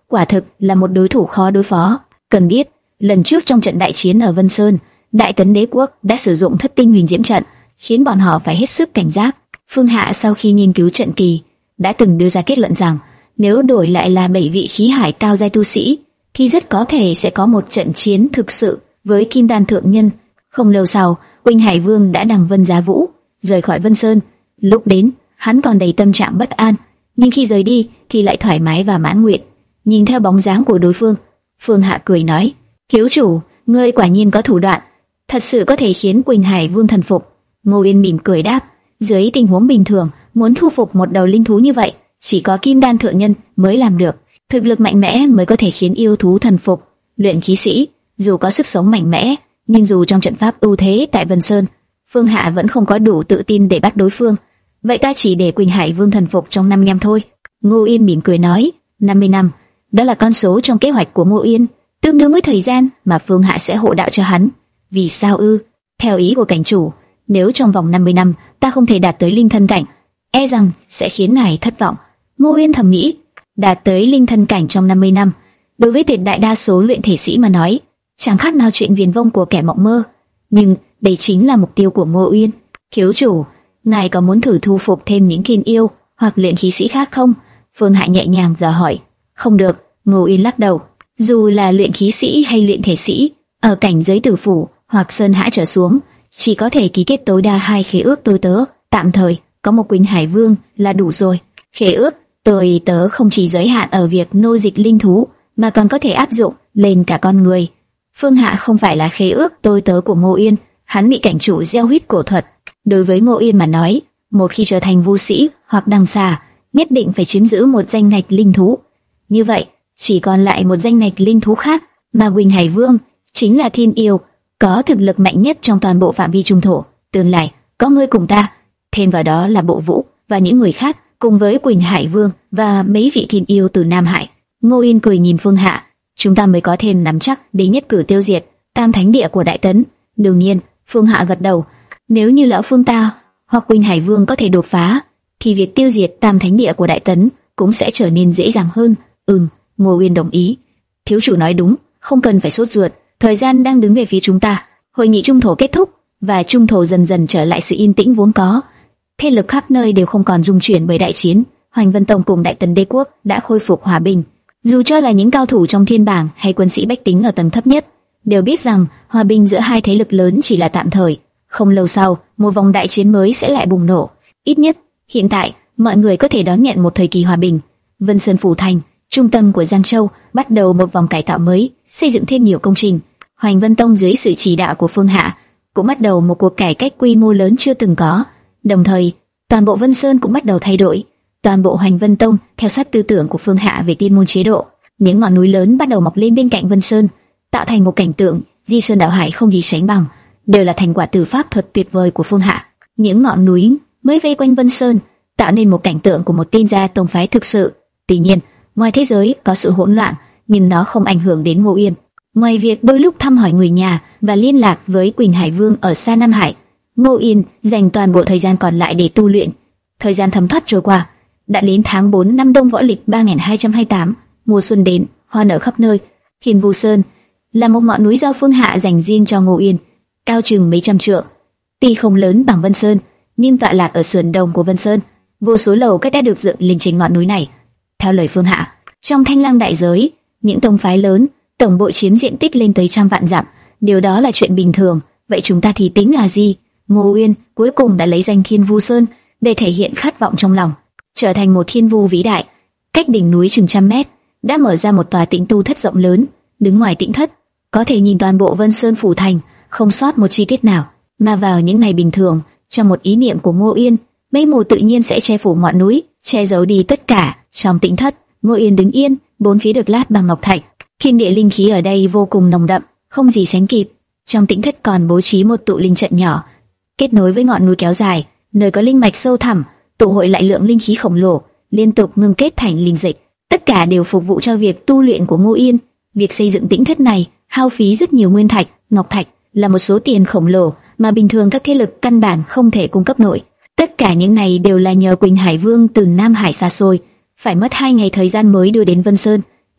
quả thực là một đối thủ khó đối phó. Cần biết, lần trước trong trận đại chiến ở Vân Sơn, Đại Tấn Đế quốc đã sử dụng Thất Tinh Huyền Diễm trận, khiến bọn họ phải hết sức cảnh giác. Phương Hạ sau khi nghiên cứu trận kỳ, đã từng đưa ra kết luận rằng nếu đổi lại là bảy vị khí hải cao giai tu sĩ, thì rất có thể sẽ có một trận chiến thực sự với Kim Đan thượng nhân. Không lâu sau, Quỳnh Hải Vương đã đằng vân giá vũ, rời khỏi Vân Sơn. Lúc đến, hắn còn đầy tâm trạng bất an, nhưng khi rời đi thì lại thoải mái và mãn nguyện. Nhìn theo bóng dáng của đối phương, Phương Hạ cười nói: "Thiếu chủ, ngươi quả nhiên có thủ đoạn, thật sự có thể khiến Quỳnh Hải Vương thần phục." Ngô Yên mỉm cười đáp: "Dưới tình huống bình thường, muốn thu phục một đầu linh thú như vậy, chỉ có Kim Đan thượng nhân mới làm được. Thực lực mạnh mẽ mới có thể khiến yêu thú thần phục. Luyện khí sĩ dù có sức sống mạnh mẽ, nhưng dù trong trận pháp ưu thế tại Vân Sơn, Phương Hạ vẫn không có đủ tự tin để bắt đối phương. Vậy ta chỉ để Quỳnh Hải Vương thần phục trong năm năm thôi." Ngô Yên mỉm cười nói: năm mươi năm, đó là con số trong kế hoạch của Ngô Yên, tương đương với thời gian mà Phương Hạ sẽ hộ đạo cho hắn. Vì sao ư? Theo ý của cảnh chủ, nếu trong vòng năm mươi năm ta không thể đạt tới linh thân cảnh, e rằng sẽ khiến ngài thất vọng. Ngô Yên thầm nghĩ, đạt tới linh thân cảnh trong năm mươi năm, đối với tuyệt đại đa số luyện thể sĩ mà nói, chẳng khác nào chuyện viển vông của kẻ mộng mơ. Nhưng đây chính là mục tiêu của Ngô Yên. "Thiếu chủ, ngài có muốn thử thu phục thêm những thiên yêu hoặc luyện khí sĩ khác không?" Phương Hạ nhẹ nhàng dò hỏi. "Không được." Ngô Yên lắc đầu. "Dù là luyện khí sĩ hay luyện thể sĩ, ở cảnh giới tử phủ hoặc sơn hãi trở xuống, chỉ có thể ký kết tối đa hai khế ước tôi tớ. Tạm thời có một Quỳnh Hải Vương là đủ rồi. Khế ước tôi tớ không chỉ giới hạn ở việc nô dịch linh thú, mà còn có thể áp dụng lên cả con người." Phương Hạ không phải là khế ước tôi tớ của Ngô Yên, hắn bị cảnh chủ gieo huyết cổ thuật. Đối với Ngô Yên mà nói, một khi trở thành vu sĩ hoặc đằng xà, nhất định phải chiếm giữ một danh ngạch linh thú. Như vậy, chỉ còn lại một danh ngạch linh thú khác, mà Quỳnh Hải Vương chính là thiên yêu có thực lực mạnh nhất trong toàn bộ phạm vi trung thổ. Tương lai có ngươi cùng ta, thêm vào đó là Bộ Vũ và những người khác, cùng với Quỳnh Hải Vương và mấy vị thiên yêu từ Nam Hải. Ngô Yên cười nhìn Phương Hạ: "Chúng ta mới có thêm nắm chắc để nhất cử tiêu diệt Tam Thánh Địa của Đại Tấn." Đương nhiên, Phương Hạ gật đầu. Nếu như lão Phương ta hoặc Quỳnh Hải Vương có thể đột phá, thì việc tiêu diệt Tam Thánh Địa của Đại Tấn cũng sẽ trở nên dễ dàng hơn. Ừm, Ngô Yên đồng ý. "Thiếu chủ nói đúng, không cần phải sốt ruột, thời gian đang đứng về phía chúng ta." Hội nghị trung thổ kết thúc và trung thổ dần dần trở lại sự yên tĩnh vốn có. Thế lực khắp nơi đều không còn rung chuyển bởi đại chiến. Hoành Vân Tông cùng Đại Tấn Đế quốc đã khôi phục hòa bình. Dù cho là những cao thủ trong thiên bảng hay quân sĩ bách tính ở tầng thấp nhất, đều biết rằng hòa bình giữa hai thế lực lớn chỉ là tạm thời. Không lâu sau, một vòng đại chiến mới sẽ lại bùng nổ. Ít nhất, hiện tại, mọi người có thể đón nhận một thời kỳ hòa bình. Vân Sơn Phủ Thành, trung tâm của Giang Châu, bắt đầu một vòng cải tạo mới, xây dựng thêm nhiều công trình. Hoành Vân Tông dưới sự chỉ đạo của Phương Hạ cũng bắt đầu một cuộc cải cách quy mô lớn chưa từng có. Đồng thời, toàn bộ Vân Sơn cũng bắt đầu thay đổi. Toàn bộ Hoành Vân Tông theo sát tư tưởng của Phương Hạ về tiên môn chế độ. Những ngọn núi lớn bắt đầu mọc lên bên cạnh Vân Sơn, tạo thành một cảnh tượng di sơn đảo hải không gì sánh bằng, đều là thành quả từ pháp thuật tuyệt vời của Phương Hạ. Những ngọn núi mới vây quanh Vân Sơn tạo nên một cảnh tượng của một tiên gia tông phái thực sự. Tuy nhiên, ngoài thế giới có sự hỗn loạn, nhưng nó không ảnh hưởng đến Ngô Yên. Ngoài việc đôi lúc thăm hỏi người nhà và liên lạc với Quỳnh Hải Vương ở xa Nam Hải, Ngô Yên dành toàn bộ thời gian còn lại để tu luyện. Thời gian thấm thoát trôi qua, đã đến tháng bốn năm Đông Võ Lịch ba nghìn hai trăm hai mươi tám, mùa xuân đến, hoa nở khắp nơi. Thiên Vu Sơn là một ngọn núi do Phương Hạ dành riêng cho Ngô Yên, cao chừng mấy trăm trượng. Tuy không lớn bằng Vân Sơn, nhưng tọa lạc ở sườn đông của Vân Sơn, vô số lầu các đã được dựng lên trên ngọn núi này. Theo lời Phương Hạ, trong Thanh Lăng đại giới, những tông phái lớn tổng bộ chiếm diện tích lên tới trăm vạn dặm, điều đó là chuyện bình thường. Vậy chúng ta thì tính là gì? Ngô Yên cuối cùng đã lấy danh Thiên Vu Sơn để thể hiện khát vọng trong lòng, trở thành một thiên vu vĩ đại. Cách đỉnh núi chừng trăm mét đã mở ra một tòa tĩnh tu thất rộng lớn. Đứng ngoài tĩnh thất, có thể nhìn toàn bộ Vân Sơn phủ thành, không sót một chi tiết nào. Mà vào những ngày bình thường, trong một ý niệm của Ngô Yên, mây mù tự nhiên sẽ che phủ ngọn núi, che giấu đi tất cả. Trong tĩnh thất, Ngô Yên đứng yên, bốn phía được lát bằng ngọc thạch. Thiên địa linh khí ở đây vô cùng nồng đậm, không gì sánh kịp. Trong tĩnh thất còn bố trí một tụ linh trận nhỏ, kết nối với ngọn núi kéo dài, nơi có linh mạch sâu thẳm, tụ hội lại lượng linh khí khổng lồ, liên tục ngưng kết thành linh dịch. Tất cả đều phục vụ cho việc tu luyện của Ngô Yên. Việc xây dựng tĩnh thất này hao phí rất nhiều nguyên thạch, ngọc thạch, là một số tiền khổng lồ mà bình thường các thế lực căn bản không thể cung cấp nổi. Tất cả những này đều là nhờ Quỳnh Hải Vương từ Nam Hải xa xôi, phải mất hai ngày thời gian mới đưa đến Vân Sơn.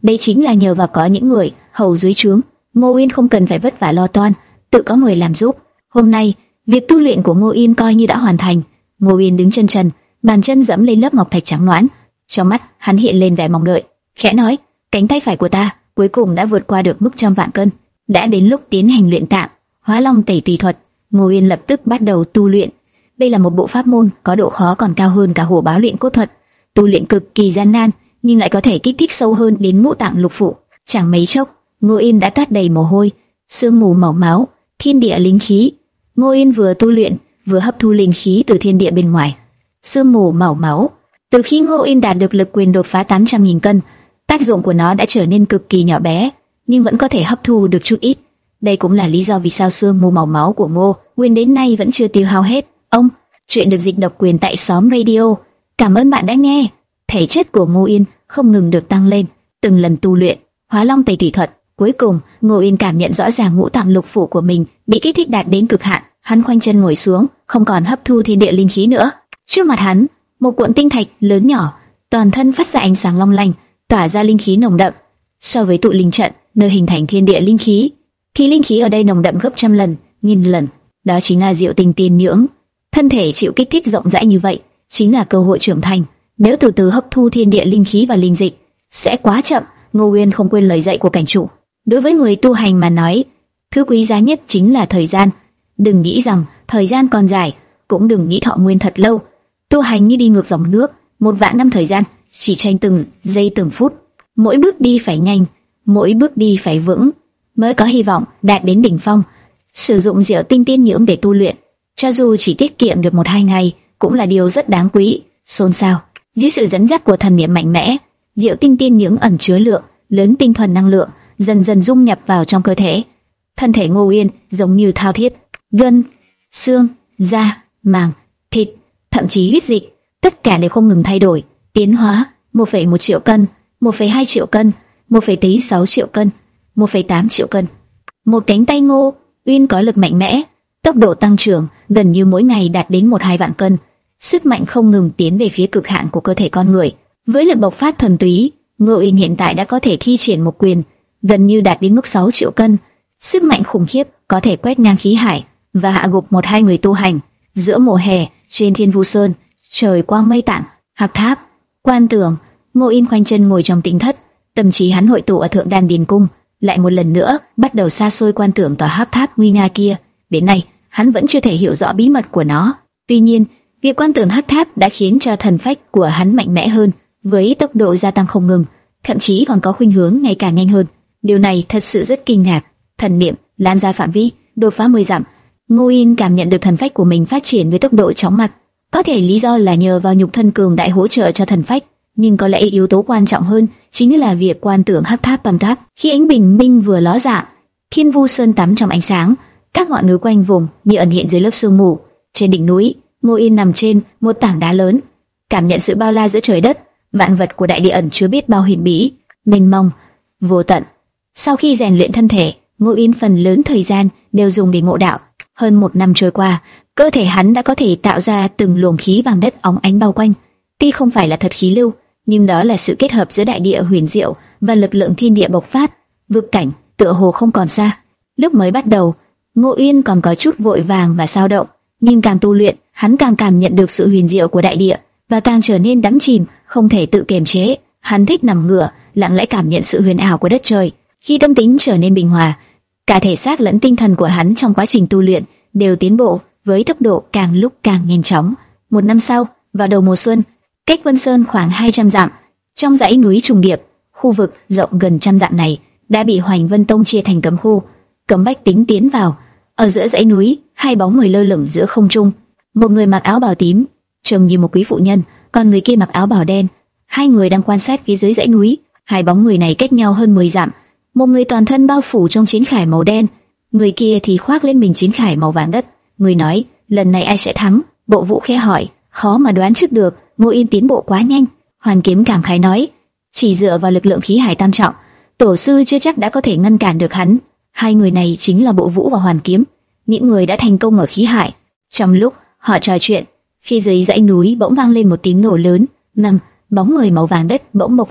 Đây chính là nhờ vào có những người hầu dưới trướng, Ngô Uyên không cần phải vất vả lo toan, tự có người làm giúp. Hôm nay, việc tu luyện của Ngô Uyên coi như đã hoàn thành. Ngô Uyên đứng chân trần, bàn chân dẫm lên lớp ngọc thạch trắng nõn, trong mắt hắn hiện lên vẻ mong đợi, khẽ nói: "Cánh tay phải của ta cuối cùng đã vượt qua được mức trăm vạn cân, đã đến lúc tiến hành luyện tạng, Hóa Long Tẩy Tùy thuật." Ngô Uyên lập tức bắt đầu tu luyện. Đây là một bộ pháp môn có độ khó còn cao hơn cả Hổ Báo luyện cốt thuật, tu luyện cực kỳ gian nan, nhưng lại có thể kích thích sâu hơn đến ngũ tạng lục phủ. Chẳng mấy chốc, Ngô Uyên đã toát đầy mồ hôi, sương mù màu máu, thiên địa linh khí. Ngô Uyên vừa tu luyện, vừa hấp thu linh khí từ thiên địa bên ngoài. Sương mù màu máu. Từ khi Ngô Uyên đạt được lực quyền đột phá tám trăm nghìn cân, tác dụng của nó đã trở nên cực kỳ nhỏ bé, nhưng vẫn có thể hấp thu được chút ít. Đây cũng là lý do vì sao sương mù màu máu của Ngô Uyên đến nay vẫn chưa tiêu hao hết. Ông, chuyện được dịch độc quyền tại xóm radio. Cảm ơn bạn đã nghe. Thể chất của Ngô Uyên không ngừng được tăng lên, từng lần tu luyện Hóa Long Tẩy Tùy thuật, cuối cùng Ngô Uyên cảm nhận rõ ràng ngũ tạng lục phủ của mình bị kích thích đạt đến cực hạn. Hắn khoanh chân ngồi xuống, không còn hấp thu thiên địa linh khí nữa. Trước mặt hắn, một cuộn tinh thạch lớn nhỏ, toàn thân phát ra ánh sáng long lanh, tỏa ra linh khí nồng đậm. So với tụ linh trận nơi hình thành thiên địa linh khí, thì linh khí ở đây nồng đậm gấp trăm lần, nghìn lần. Đó chính là Diệu Tinh Tiên Nhưỡng. Thân thể chịu kích thích rộng rãi như vậy chính là cơ hội trưởng thành. Nếu từ từ hấp thu thiên địa linh khí và linh dịch sẽ quá chậm. Ngô Uyên không quên lời dạy của cảnh chủ. Đối với người tu hành mà nói, thứ quý giá nhất chính là thời gian. Đừng nghĩ rằng thời gian còn dài, cũng đừng nghĩ thọ nguyên thật lâu. Tu hành như đi ngược dòng nước, một vạn năm thời gian chỉ tranh từng giây từng phút. Mỗi bước đi phải nhanh, mỗi bước đi phải vững, mới có hy vọng đạt đến đỉnh phong. Sử dụng Diệu Tinh Tiên Nhưỡng để tu luyện, cho dù chỉ tiết kiệm được một hai ngày, cũng là điều rất đáng quý. Xôn xao dưới sự dẫn dắt của thần niệm mạnh mẽ, Diệu Tinh Tiên Nhưỡng ẩn chứa lượng lớn tinh thuần năng lượng, dần dần dung nhập vào trong cơ thể. Thân thể Ngô Uyên giống như thao thiết, gân, xương, da, màng, thịt, thậm chí huyết dịch, tất cả đều không ngừng thay đổi, tiến hóa. một phẩy một triệu cân, một phẩy hai triệu cân, một phẩy sáu triệu cân, một phẩy tám triệu cân. Một cánh tay Ngô Uyên có lực mạnh mẽ, tốc độ tăng trưởng gần như mỗi ngày đạt đến một hai vạn cân. Sức mạnh không ngừng tiến về phía cực hạn của cơ thể con người. Với lực bộc phát thuần túy, Ngô Uyên hiện tại đã có thể thi triển một quyền gần như đạt đến mức sáu triệu cân. Sức mạnh khủng khiếp có thể quét ngang khí hải và hạ gục một hai người tu hành. Giữa mùa hè, trên Thiên Vu Sơn, trời quang mây tản, Hạc Tháp, Quan Tường, Ngô Uyên khoanh chân ngồi trong tĩnh thất, tâm trí hắn hội tụ ở Thượng Đan Điền Cung, lại một lần nữa bắt đầu xa xôi quan tưởng tòa Hạc Tháp nguy nga kia. Đến nay, hắn vẫn chưa thể hiểu rõ bí mật của nó. Tuy nhiên, việc quan tưởng Hắc Tháp đã khiến cho thần phách của hắn mạnh mẽ hơn, với tốc độ gia tăng không ngừng, thậm chí còn có khuynh hướng ngày càng nhanh hơn. Điều này thật sự rất kinh ngạc. Thần niệm lan ra phạm vi, đột phá mười dặm. Ngô Uyên cảm nhận được thần phách của mình phát triển với tốc độ chóng mặt. Có thể lý do là nhờ vào nhục thân cường đại hỗ trợ cho thần phách, nhưng có lẽ yếu tố quan trọng hơn chính là việc quan tưởng Hắc Tháp tầm tháp. Khi ánh bình minh vừa ló dạng, Thiên Vu Sơn tắm trong ánh sáng, các ngọn núi quanh vùng như ẩn hiện dưới lớp sương mù. Trên đỉnh núi, Ngô Uyên nằm trên một tảng đá lớn, cảm nhận sự bao la giữa trời đất, vạn vật của đại địa ẩn chứa biết bao huyền bí, mênh mông, vô tận. Sau khi rèn luyện thân thể, Ngô Uyên phần lớn thời gian đều dùng để ngộ đạo. Hơn một năm trôi qua, cơ thể hắn đã có thể tạo ra từng luồng khí vàng đất óng ánh bao quanh. Tuy không phải là thật khí lưu, nhưng đó là sự kết hợp giữa đại địa huyền diệu và lực lượng thiên địa bộc phát. Vực cảnh tựa hồ không còn xa. Lúc mới bắt đầu, Ngô Uyên còn có chút vội vàng và xao động, nhưng càng tu luyện, hắn càng cảm nhận được sự huyền diệu của đại địa và càng trở nên đắm chìm, không thể tự kiềm chế. Hắn thích nằm ngửa, lặng lẽ cảm nhận sự huyền ảo của đất trời. Khi tâm tính trở nên bình hòa, cả thể xác lẫn tinh thần của hắn trong quá trình tu luyện đều tiến bộ với tốc độ càng lúc càng nhanh chóng. Một năm sau, vào đầu mùa xuân, cách Vân Sơn khoảng hai trăm dặm, trong dãy núi trùng điệp, khu vực rộng gần trăm dặm này đã bị Hoành Vân Tông chia thành cấm khu, cấm bách tính tiến vào. Ở giữa dãy núi, hai bóng người lơ lửng giữa không trung. Một người mặc áo bào tím, trông như một quý phụ nhân, còn người kia mặc áo bào đen. Hai người đang quan sát phía dưới dãy núi. Hai bóng người này cách nhau hơn mười dặm. Một người toàn thân bao phủ trong chiến khải màu đen, người kia thì khoác lên mình chiến khải màu vàng đất. Người nói, lần này ai sẽ thắng? Bộ Vũ khẽ hỏi. Khó mà đoán trước được, Ngô Uyên tiến bộ quá nhanh. Hoàn Kiếm cảm khái nói, chỉ dựa vào lực lượng khí hải tam trọng, tổ sư chưa chắc đã có thể ngăn cản được hắn. Hai người này chính là Bộ Vũ và Hoàn Kiếm, những người đã thành công ở khí hải. Trong lúc họ trò chuyện, phía dưới dãy núi bỗng vang lên một tiếng nổ lớn. Năm bóng người màu vàng đất bỗng bộc phát,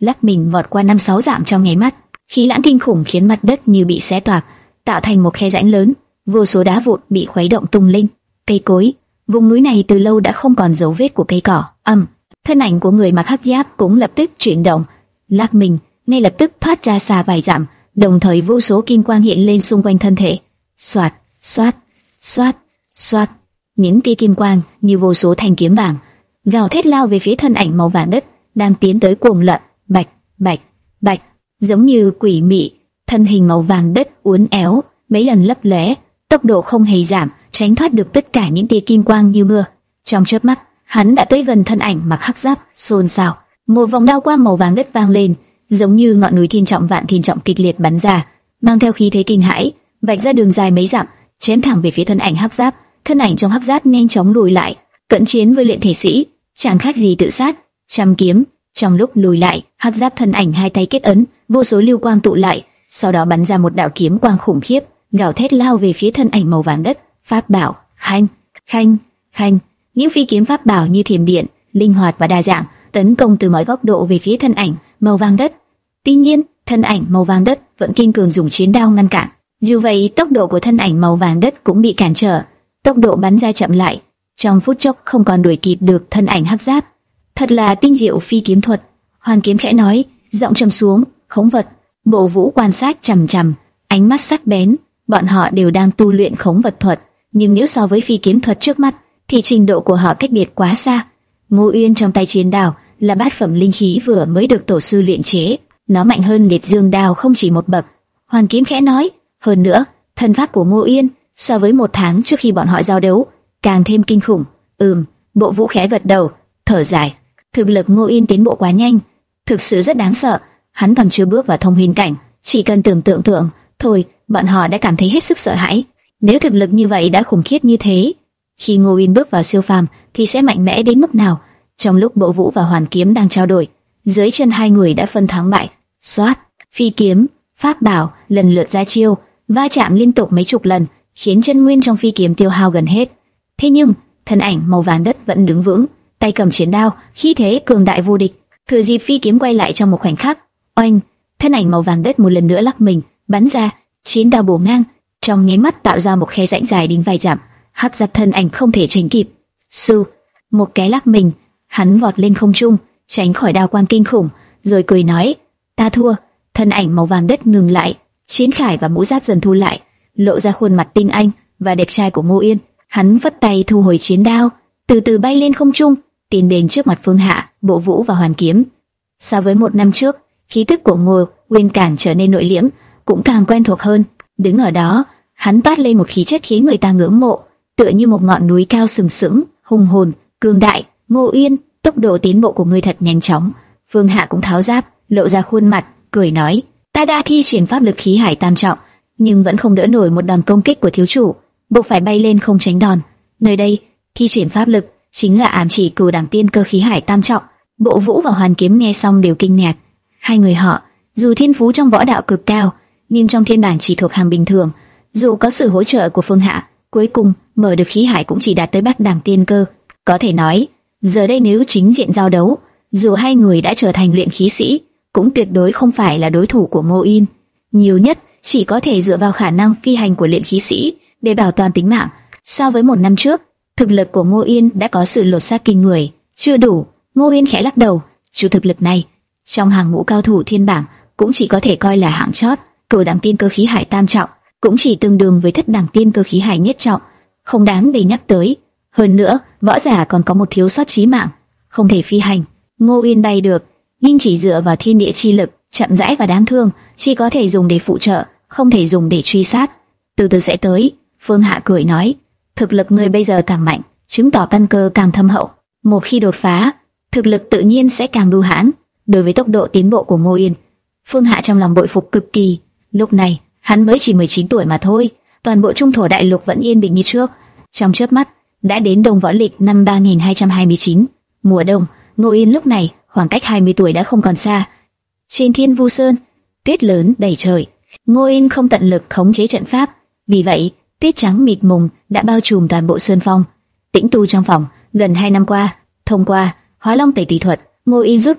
lắc mình vọt qua năm sáu dặm trong nháy mắt. Khí lãng kinh khủng khiến mặt đất như bị xé toạc, tạo thành một khe rãnh lớn, vô số đá vụn bị khuấy động tung lên. Cây cối, vùng núi này từ lâu đã không còn dấu vết của cây cỏ. Âm, thân ảnh của người mặc hắc giáp cũng lập tức chuyển động, lắc mình, ngay lập tức thoát ra xa vài dặm, đồng thời vô số kim quang hiện lên xung quanh thân thể. Xoạt, xoát, xoát, xoát, những tia kim quang như vô số thanh kiếm vàng gào thét lao về phía thân ảnh màu vàng đất đang tiến tới cuồng loạn. Bạch, bạch, bạch, giống như quỷ mị, thân hình màu vàng đất uốn éo, mấy lần lấp lóe, tốc độ không hề giảm, tránh thoát được tất cả những tia kim quang như mưa. Trong chớp mắt, hắn đã tới gần thân ảnh mặc hắc giáp. Xôn xao, một vòng đao quang màu vàng đất vang lên, giống như ngọn núi thiên trọng vạn thiên trọng kịch liệt bắn ra, mang theo khí thế kinh hãi, vạch ra đường dài mấy dặm, chém thẳng về phía thân ảnh hắc giáp. Thân ảnh trong hắc giáp nhanh chóng lùi lại, cận chiến với luyện thể sĩ, chẳng khác gì tự sát. Trăm kiếm, trong lúc lùi lại, hắc giáp thân ảnh hai tay kết ấn, vô số lưu quang tụ lại, sau đó bắn ra một đạo kiếm quang khủng khiếp, gào thét lao về phía thân ảnh màu vàng đất. Pháp bảo, khanh, khanh, khanh, những phi kiếm pháp bảo như thiểm điện, linh hoạt và đa dạng, tấn công từ mọi góc độ về phía thân ảnh màu vàng đất. Tuy nhiên, thân ảnh màu vàng đất vẫn kiên cường dùng chiến đao ngăn cản. Dù vậy, tốc độ của thân ảnh màu vàng đất cũng bị cản trở, tốc độ bắn ra chậm lại, trong phút chốc không còn đuổi kịp được thân ảnh hắc giáp. Thật là tinh diệu phi kiếm thuật. Hoàn Kiếm khẽ nói, giọng trầm xuống. Khống vật. Bộ Vũ quan sát chằm chằm, ánh mắt sắc bén. Bọn họ đều đang tu luyện khống vật thuật, nhưng nếu so với phi kiếm thuật trước mắt, thì trình độ của họ cách biệt quá xa. Ngô Uyên trong tay chiến đao là bát phẩm linh khí vừa mới được tổ sư luyện chế, nó mạnh hơn Liệt Dương đao không chỉ một bậc. Hoàn Kiếm khẽ nói, hơn nữa, thân pháp của Ngô Uyên so với một tháng trước khi bọn họ giao đấu càng thêm kinh khủng. Ừm, Bộ Vũ khẽ gật đầu, thở dài. Thực lực Ngô Uyên tiến bộ quá nhanh, thực sự rất đáng sợ. Hắn còn chưa bước vào thông huyền cảnh, chỉ cần tưởng tượng tượng thôi, bọn họ đã cảm thấy hết sức sợ hãi. Nếu thực lực như vậy đã khủng khiếp như thế, khi Ngô Uyên bước vào siêu phàm thì sẽ mạnh mẽ đến mức nào? Trong lúc Bộ Vũ và Hoàn Kiếm đang trao đổi, dưới chân hai người đã phân thắng bại. Xoát, phi kiếm, pháp bảo lần lượt ra chiêu, va chạm liên tục mấy chục lần, khiến chân nguyên trong phi kiếm tiêu hao gần hết. Thế nhưng, thân ảnh màu vàng đất vẫn đứng vững, tay cầm chiến đao, khí thế cường đại vô địch. Thừa dịp phi kiếm quay lại trong một khoảnh khắc, oanh, thân ảnh màu vàng đất một lần nữa lắc mình, bắn ra, chiến đao bổ ngang, trong nháy mắt tạo ra một khe rãnh dài đến vài dặm. Hắc giáp thân ảnh không thể tránh kịp. Su, một cái lắc mình, hắn vọt lên không trung, tránh khỏi đao quang kinh khủng, rồi cười nói, ta thua. Thân ảnh màu vàng đất ngừng lại, chiến khải và mũ giáp dần thu lại, lộ ra khuôn mặt tinh anh và đẹp trai của Ngô Uyên. Hắn vất tay thu hồi chiến đao, từ từ bay lên không trung, tiến đến trước mặt Phương Hạ, Bộ Vũ và Hoàn Kiếm. So với một năm trước, khí tức của Ngô Uyên càng trở nên nội liễm, cũng càng quen thuộc hơn. Đứng ở đó, hắn toát lên một khí chất khiến người ta ngưỡng mộ, tựa như một ngọn núi cao sừng sững, hùng hồn, cường đại. Ngô Uyên, tốc độ tiến bộ của ngươi thật nhanh chóng. Phương Hạ cũng tháo giáp, lộ ra khuôn mặt, cười nói, ta đã thi triển pháp lực khí hải tam trọng, nhưng vẫn không đỡ nổi một đòn công kích của thiếu chủ, buộc phải bay lên không tránh đòn. Nơi đây, thi triển pháp lực chính là ám chỉ cửu đẳng tiên cơ khí hải tam trọng. Bộ Vũ và Hoàn Kiếm nghe xong đều kinh ngạc. Hai người họ, dù thiên phú trong võ đạo cực cao, nhưng trong thiên bản chỉ thuộc hàng bình thường. Dù có sự hỗ trợ của Phương Hạ, cuối cùng mở được khí hải cũng chỉ đạt tới bát đẳng tiên cơ. Có thể nói, giờ đây nếu chính diện giao đấu, dù hai người đã trở thành luyện khí sĩ, cũng tuyệt đối không phải là đối thủ của Ngô Uyên. Nhiều nhất chỉ có thể dựa vào khả năng phi hành của luyện khí sĩ để bảo toàn tính mạng. So với một năm trước, thực lực của Ngô Uyên đã có sự lột xác kinh người. Chưa đủ. Ngô Uyên khẽ lắc đầu. Chú thực lực này, trong hàng ngũ cao thủ thiên bảng cũng chỉ có thể coi là hạng chót. Cửu đẳng tiên cơ khí hải tam trọng cũng chỉ tương đương với thất đẳng tiên cơ khí hải nhất trọng, không đáng để nhắc tới. Hơn nữa, võ giả còn có một thiếu sót chí mạng, không thể phi hành. Ngô Uyên bay được, nhưng chỉ dựa vào thiên địa chi lực, chậm rãi và đáng thương, chỉ có thể dùng để phụ trợ, không thể dùng để truy sát. Từ từ sẽ tới. Phương Hạ cười nói, thực lực người bây giờ càng mạnh, chứng tỏ căn cơ càng thâm hậu. Một khi đột phá, thực lực tự nhiên sẽ càng bưu hãn. Đối với tốc độ tiến bộ của Ngô Uyên, Phương Hạ trong lòng bội phục cực kỳ. Lúc này, hắn mới chỉ mười chín tuổi mà thôi, toàn bộ trung thổ đại lục vẫn yên bình như trước. Trong chớp mắt, đã đến đông võ lịch năm ba nghìn hai trăm hai mươi chín. Mùa đông, Ngô Uyên lúc này, khoảng cách hai mươi tuổi đã không còn xa. Trên Thiên Vu Sơn, tuyết lớn đầy trời. Ngô Uyên không tận lực khống chế trận pháp, vì vậy, tuyết trắng mịt mùng đã bao trùm toàn bộ sơn phong. Tĩnh tu trong phòng, gần hai năm qua, thông qua Hóa Long Tẩy Tùy thuật, Ngô Uyên rốt cuộc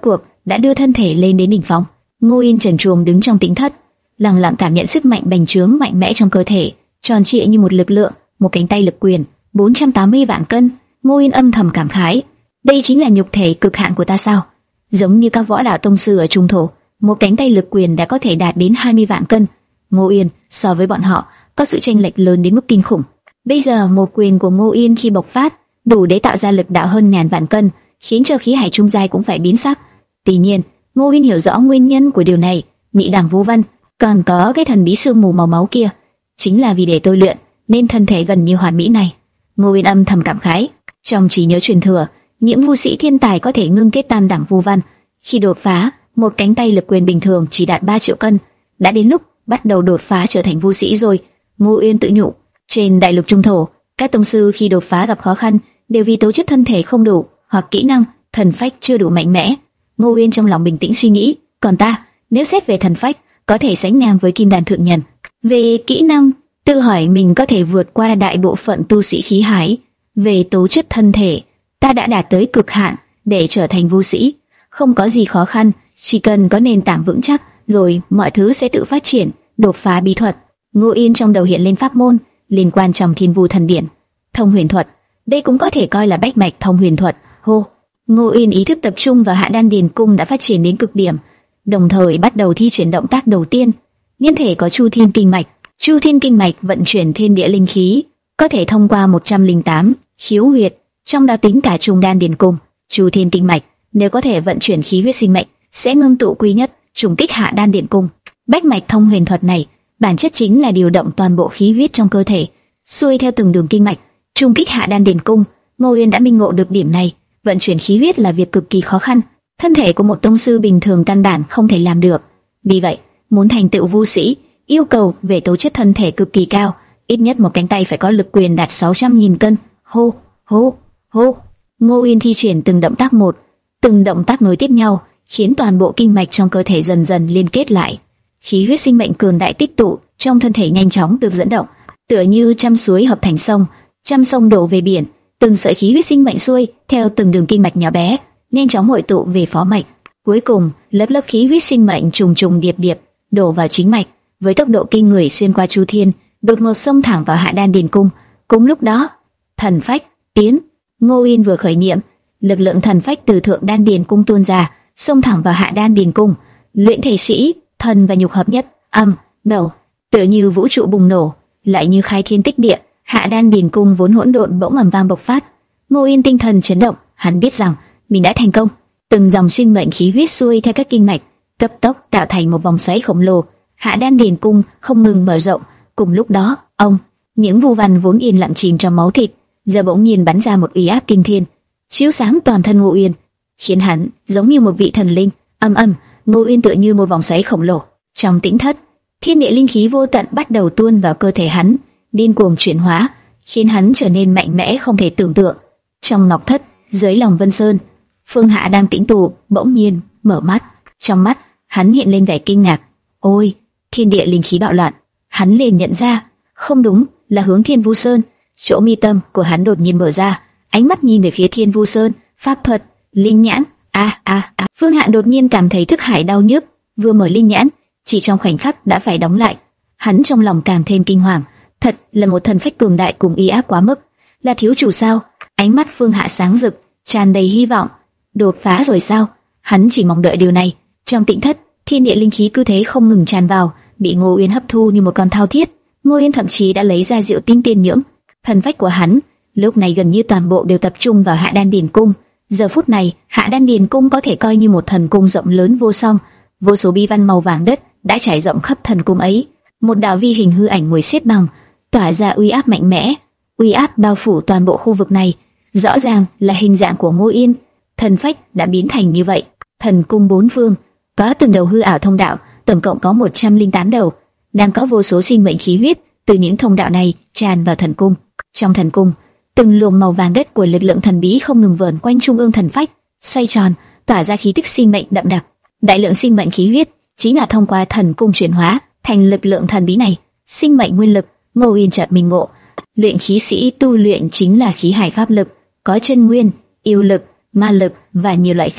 đã đưa thân thể lên đến đỉnh phong. Ngô Yên trần truồng đứng trong tĩnh thất, lặng lặng cảm nhận sức mạnh bành trướng mạnh mẽ trong cơ thể, tròn trịa như một lực lượng, một cánh tay lực quyền, bốn trăm tám mươi vạn cân. Ngô Yên âm thầm cảm khái, đây chính là nhục thể cực hạn của ta sao? Giống như các võ đạo tông sư ở trung thổ, một cánh tay lực quyền đã có thể đạt đến hai mươi vạn cân. Ngô Yên so với bọn họ có sự chênh lệch lớn đến mức kinh khủng. Bây giờ một quyền của Ngô Yên khi bộc phát đủ để tạo ra lực đạo hơn ngàn vạn cân, khiến cho khí hải trung giai cũng phải biến sắc. Tuy nhiên, Ngô Yên hiểu rõ nguyên nhân của điều này. Nhị đẳng Vũ Văn, còn có cái thần bí sương mù màu máu kia, chính là vì để tôi luyện nên thân thể gần như hoàn mỹ này. Ngô Yên âm thầm cảm khái, trong trí nhớ truyền thừa, những vũ sĩ thiên tài có thể ngưng kết tam đẳng Vũ Văn, khi đột phá, một cánh tay lực quyền bình thường chỉ đạt ba triệu cân. Đã đến lúc bắt đầu đột phá trở thành vũ sĩ rồi. Ngô Yên tự nhủ, trên đại lục trung thổ, các tông sư khi đột phá gặp khó khăn đều vì tố chất thân thể không đủ hoặc kỹ năng, thần phách chưa đủ mạnh mẽ. Ngô Yên trong lòng bình tĩnh suy nghĩ, còn ta, nếu xét về thần phách, có thể sánh ngang với kim đan thượng nhân. Về kỹ năng, tự hỏi mình có thể vượt qua đại bộ phận tu sĩ khí hải. Về tố chất thân thể, ta đã đạt tới cực hạn để trở thành vũ sĩ, không có gì khó khăn, chỉ cần có nền tảng vững chắc, rồi mọi thứ sẽ tự phát triển, đột phá bí thuật. Ngô Yên trong đầu hiện lên pháp môn liên quan trong Thiên Vu Thần Điển, thông huyền thuật, đây cũng có thể coi là bách mạch thông huyền thuật. Hô, Ngô Yên ý thức tập trung vào Hạ Đan Điền Cung đã phát triển đến cực điểm, đồng thời bắt đầu thi triển động tác đầu tiên. Nhân thể có Chu Thiên Kinh Mạch, Chu Thiên Kinh Mạch vận chuyển thiên địa linh khí, có thể thông qua một trăm lẻ tám khiếu huyệt, trong đó tính cả Trung Đan Điền Cung. Chu Thiên Kinh Mạch nếu có thể vận chuyển khí huyết sinh mệnh, sẽ ngưng tụ quy nhất, trùng kích Hạ Đan Điền Cung. Bách mạch thông huyền thuật này bản chất chính là điều động toàn bộ khí huyết trong cơ thể, xuôi theo từng đường kinh mạch, trùng kích Hạ Đan Điền Cung. Ngô Yên đã minh ngộ được điểm này, vận chuyển khí huyết là việc cực kỳ khó khăn, thân thể của một tông sư bình thường căn bản không thể làm được. Vì vậy, muốn thành tựu vũ sĩ, yêu cầu về tố chất thân thể cực kỳ cao, ít nhất một cánh tay phải có lực quyền đạt sáu trăm nghìn cân. Hô, hô, hô. Ngô Yên thi triển từng động tác một, từng động tác nối tiếp nhau, khiến toàn bộ kinh mạch trong cơ thể dần dần liên kết lại. Khí huyết sinh mệnh cường đại tích tụ trong thân thể nhanh chóng được dẫn động, tựa như trăm suối hợp thành sông, trăm sông đổ về biển. Từng sợi khí huyết sinh mệnh xuôi theo từng đường kinh mạch nhỏ bé, nhanh chóng hội tụ về phó mạch. Cuối cùng, lớp lớp khí huyết sinh mệnh trùng trùng điệp điệp đổ vào chính mạch, với tốc độ kinh người xuyên qua Chu Thiên, đột ngột xông thẳng vào Hạ Đan Điền Cung. Cùng lúc đó, thần phách tiến. Ngô Yên vừa khởi niệm, lực lượng thần phách từ thượng Đan Điền Cung tuôn ra, xông thẳng vào Hạ Đan Điền Cung. Luyện thể sĩ, thần và nhục hợp nhất, âm, đầu, tựa như vũ trụ bùng nổ, lại như khai thiên tích địa. Hạ Đan Điền Cung vốn hỗn độn bỗng ầm vang bộc phát. Ngô Yên tinh thần chấn động, hắn biết rằng mình đã thành công. Từng dòng sinh mệnh khí huyết xuôi theo các kinh mạch, cấp tốc tạo thành một vòng xoáy khổng lồ. Hạ Đan Điền Cung không ngừng mở rộng. Cùng lúc đó, ông, những vu văn vốn yên lặng chìm trong máu thịt, giờ bỗng nhiên bắn ra một uy áp kinh thiên, chiếu sáng toàn thân Ngô Yên, khiến hắn giống như một vị thần linh. Âm âm, Ngô Yên tựa như một vòng xoáy khổng lồ. Trong tĩnh thất, thiên địa linh khí vô tận bắt đầu tuôn vào cơ thể hắn, điên cuồng chuyển hóa, khiến hắn trở nên mạnh mẽ không thể tưởng tượng. Trong ngọc thất, dưới lòng Vân Sơn, Phương Hạ đang tĩnh tụ, bỗng nhiên mở mắt. Trong mắt hắn hiện lên vẻ kinh ngạc. Ôi, thiên địa linh khí bạo loạn! Hắn liền nhận ra, không đúng, là hướng Thiên Vu Sơn. Chỗ mi tâm của hắn đột nhiên mở ra, ánh mắt nhìn về phía Thiên Vu Sơn. Pháp thuật, linh nhãn. A a a! Phương Hạ đột nhiên cảm thấy thức hải đau nhức, vừa mở linh nhãn, chỉ trong khoảnh khắc đã phải đóng lại. Hắn trong lòng càng thêm kinh hoàng. Thật là một thần phách cường đại cùng uy áp quá mức. Là thiếu chủ sao? Ánh mắt Phương Hạ sáng rực, tràn đầy hy vọng. Đột phá rồi sao? Hắn chỉ mong đợi điều này. Trong tĩnh thất, thiên địa linh khí cứ thế không ngừng tràn vào, bị Ngô Uyên hấp thu như một con thao thiết. Ngô Uyên thậm chí đã lấy ra rượu tinh tiên nhưỡng. Thần phách của hắn lúc này gần như toàn bộ đều tập trung vào Hạ Đan Điền Cung. Giờ phút này, Hạ Đan Điền Cung có thể coi như một thần cung rộng lớn vô song. Vô số bi văn màu vàng đất đã trải rộng khắp thần cung ấy. Một đạo vi hình hư ảnh ngồi xếp bằng, tỏa ra uy áp mạnh mẽ, uy áp bao phủ toàn bộ khu vực này. Rõ ràng là hình dạng của Ngô Yên. Thần phách đã biến thành như vậy. Thần cung bốn phương có từng đầu hư ảo thông đạo, tổng cộng có một trăm lẻ tám đầu, đang có vô số sinh mệnh khí huyết từ những thông đạo này tràn vào thần cung. Trong thần cung, từng luồng màu vàng đất của lực lượng thần bí không ngừng vờn quanh trung ương thần phách, xoay tròn, tỏa ra khí tức sinh mệnh đậm đặc. Đại lượng sinh mệnh khí huyết chính là thông qua thần cung chuyển hóa thành lực lượng thần bí này. Sinh mệnh nguyên lực. Ngô Yên chợt minh ngộ, luyện khí sĩ tu luyện chính là khí hải pháp lực, có chân nguyên, yêu lực, ma lực và nhiều loại khác.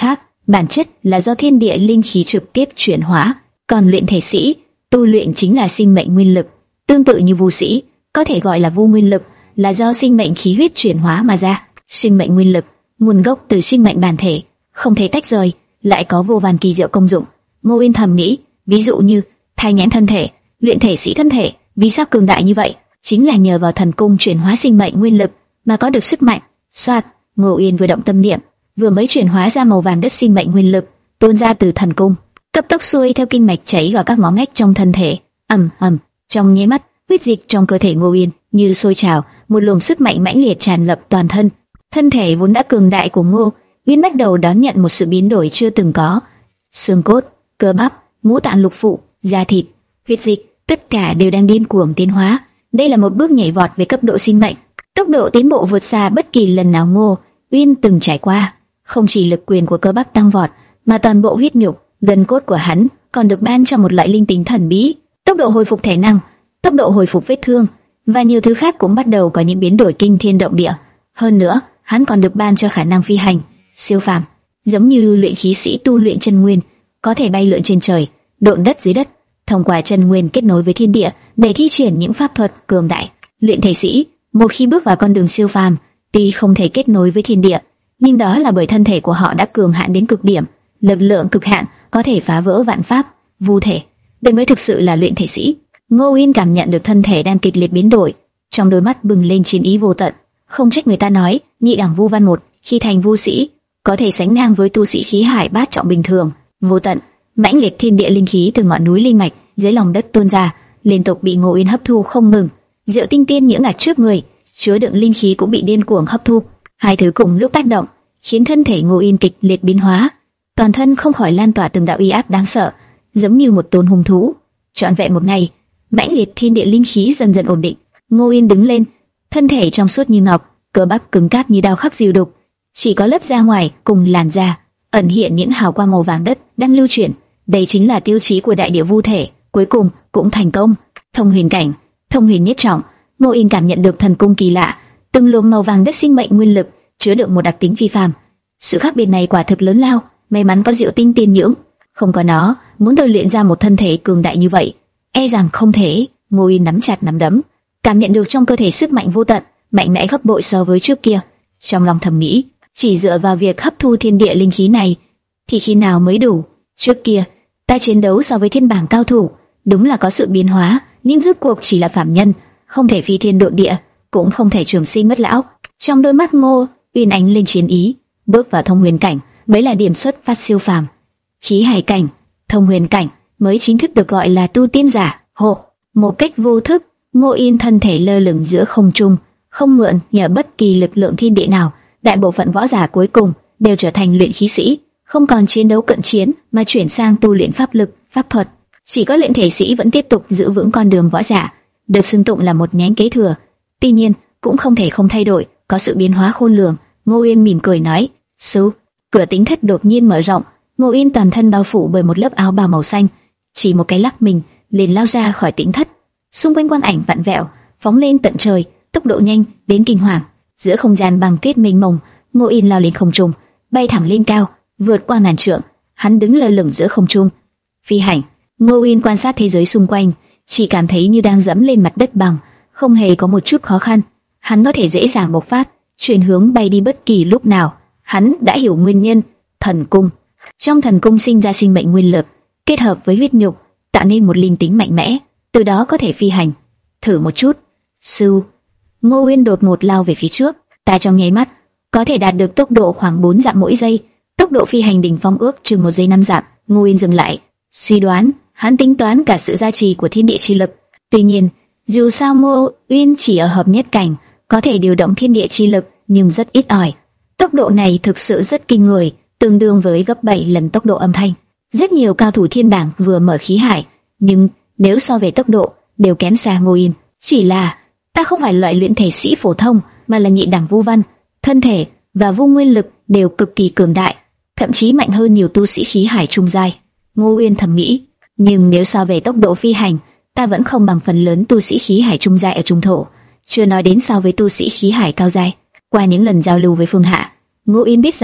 bản chất là do thiên địa linh khí trực tiếp chuyển hóa, còn luyện thể sĩ tu luyện chính là sinh mệnh nguyên lực, tương tự như vu sĩ, có thể gọi là vu nguyên lực, là do sinh mệnh khí huyết chuyển hóa mà ra. Sinh mệnh nguyên lực nguồn gốc từ sinh mệnh bản thể, không thể tách rời, lại có vô vàn kỳ diệu công dụng. Ngô Uyên thầm nghĩ, ví dụ như thai nghén thân thể, luyện thể sĩ thân thể, vì sao cường đại như vậy? Chính là nhờ vào thần cung chuyển hóa sinh mệnh nguyên lực mà có được sức mạnh. Soạt, Ngô Uyên vừa động tâm niệm, vừa mới chuyển hóa ra màu vàng đất sinh mệnh nguyên lực tuôn ra từ thần cung, cấp tốc xuôi theo kinh mạch chảy vào các ngõ ngách trong thân thể. ầm ầm, trong nháy mắt, huyết dịch trong cơ thể Ngô Uyên như sôi trào, một luồng sức mạnh mãnh liệt tràn ngập toàn thân. Thân thể vốn đã cường đại của Ngô Uyên bắt đầu đón nhận một sự biến đổi chưa từng có. Xương cốt, cơ bắp, ngũ tạng lục phủ, da thịt, huyết dịch, tất cả đều đang điên cuồng tiến hóa. Đây là một bước nhảy vọt về cấp độ sinh mệnh, tốc độ tiến bộ vượt xa bất kỳ lần nào Ngô Uyên từng trải qua. Không chỉ lực quyền của cơ bắp tăng vọt, mà toàn bộ huyết nhục, gân cốt của hắn còn được ban cho một loại linh tính thần bí, tốc độ hồi phục thể năng, tốc độ hồi phục vết thương và nhiều thứ khác cũng bắt đầu có những biến đổi kinh thiên động địa. Hơn nữa, hắn còn được ban cho khả năng phi hành siêu phàm, giống như luyện khí sĩ tu luyện chân nguyên, có thể bay lượn trên trời, độn đất dưới đất, thông qua chân nguyên kết nối với thiên địa để thi triển những pháp thuật cường đại. Luyện thể sĩ một khi bước vào con đường siêu phàm, tuy không thể kết nối với thiên địa, nhưng đó là bởi thân thể của họ đã cường hạn đến cực điểm, lực lượng cực hạn có thể phá vỡ vạn pháp, vu thể. Đây mới thực sự là luyện thể sĩ. Ngô Uyên cảm nhận được thân thể đang kịch liệt biến đổi, trong đôi mắt bừng lên chiến ý vô tận. Không trách người ta nói, nhị đẳng vu văn một khi thành vu sĩ, có thể sánh ngang với tu sĩ khí hải bát trọng bình thường. Vô tận, mãnh liệt thiên địa linh khí từ ngọn núi linh mạch dưới lòng đất tuôn ra, liên tục bị Ngô Uyên hấp thu không ngừng. Diệu tinh tiên nhưỡng ngạt trước người, chứa đựng linh khí cũng bị điên cuồng hấp thu. Hai thứ cùng lúc tác động, khiến thân thể Ngô Uyên kịch liệt biến hóa, toàn thân không khỏi lan tỏa từng đạo uy áp đáng sợ, giống như một tôn hung thú. Trọn vẹn một ngày, mãnh liệt thiên địa linh khí dần dần ổn định. Ngô Uyên đứng lên, thân thể trong suốt như ngọc, cơ bắp cứng cáp như đao khắc diều đục, chỉ có lớp da ngoài cùng làn da ẩn hiện những hào quang màu vàng đất đang lưu chuyển. Đây chính là tiêu chí của đại địa vu thể. Cuối cùng cũng thành công. Thông huyền cảnh, thông huyền nhất trọng. Ngô Uyên cảm nhận được thần cung kỳ lạ, từng luồng màu vàng đất sinh mệnh nguyên lực chứa đựng một đặc tính phi phàm. Sự khác biệt này quả thực lớn lao. May mắn có Diệu tinh tiên nhưỡng, không có nó, muốn tôi luyện ra một thân thể cường đại như vậy, e rằng không thể. Ngô Uyên nắm chặt nắm đấm, cảm nhận được trong cơ thể sức mạnh vô tận, mạnh mẽ gấp bội so với trước kia. Trong lòng thầm nghĩ, chỉ dựa vào việc hấp thu thiên địa linh khí này, thì khi nào mới đủ? Trước kia, ta chiến đấu so với thiên bảng cao thủ, đúng là có sự biến hóa, nhưng rốt cuộc chỉ là phàm nhân, không thể phi thiên độ địa, cũng không thể trường sinh bất lão. Trong đôi mắt Ngô Uyên ánh lên chiến ý, bước vào thông huyền cảnh mới là điểm xuất phát siêu phàm. Khí hải cảnh, thông huyền cảnh mới chính thức được gọi là tu tiên giả. Hộ, một cách vô thức, Ngô Uyên thân thể lơ lửng giữa không trung, không mượn nhờ bất kỳ lực lượng thiên địa nào. Đại bộ phận võ giả cuối cùng đều trở thành luyện khí sĩ, không còn chiến đấu cận chiến mà chuyển sang tu luyện pháp lực, pháp thuật. Chỉ có luyện thể sĩ vẫn tiếp tục giữ vững con đường võ giả, được xưng tụng là một nhánh kế thừa. Tuy nhiên, cũng không thể không thay đổi, có sự biến hóa khôn lường. Ngô Uyên mỉm cười nói, "Sư." Cửa tính thất đột nhiên mở rộng, Ngô Uyên toàn thân bao phủ bởi một lớp áo bào màu xanh, chỉ một cái lắc mình liền lao ra khỏi tính thất. Xung quanh quang ảnh vặn vẹo, phóng lên tận trời, tốc độ nhanh đến kinh hoàng. Giữa không gian bằng tuyết mênh mông, Ngô Uyên lao lên không trung, bay thẳng lên cao, vượt qua ngàn trượng. Hắn đứng lơ lửng giữa không trung, phi hành. Ngô Uyên quan sát thế giới xung quanh, chỉ cảm thấy như đang dẫm lên mặt đất bằng, không hề có một chút khó khăn. Hắn có thể dễ dàng bộc phát, chuyển hướng bay đi bất kỳ lúc nào. Hắn đã hiểu nguyên nhân. Thần cung, trong thần cung sinh ra sinh mệnh nguyên lực, kết hợp với huyết nhục, tạo nên một linh tính mạnh mẽ, từ đó có thể phi hành. Thử một chút. Sư. Ngô Uyên đột ngột lao về phía trước, ta trong nháy mắt có thể đạt được tốc độ khoảng bốn dặm mỗi giây, tốc độ phi hành đỉnh phong ước chừng một giây năm dặm. Ngô Uyên dừng lại, suy đoán, hắn tính toán cả sự gia trì của thiên địa chi lực. Tuy nhiên, dù sao Ngô Uyên chỉ ở hợp nhất cảnh, có thể điều động thiên địa chi lực, nhưng rất ít ỏi. Tốc độ này thực sự rất kinh người, tương đương với gấp bảy lần tốc độ âm thanh. Rất nhiều cao thủ thiên bảng vừa mở khí hải, nhưng nếu so về tốc độ, đều kém xa Ngô Uyên. Chỉ là ta không phải loại luyện thể sĩ phổ thông, mà là nhị đẳng vu văn, thân thể và vu nguyên lực đều cực kỳ cường đại, thậm chí mạnh hơn nhiều tu sĩ khí hải trung giai. Ngô Uyên thầm nghĩ, nhưng nếu so về tốc độ phi hành, ta vẫn không bằng phần lớn tu sĩ khí hải trung giai ở trung thổ, chưa nói đến so với tu sĩ khí hải cao giai. Qua những lần giao lưu với Phương Hạ, Ngô Uyên biết rằng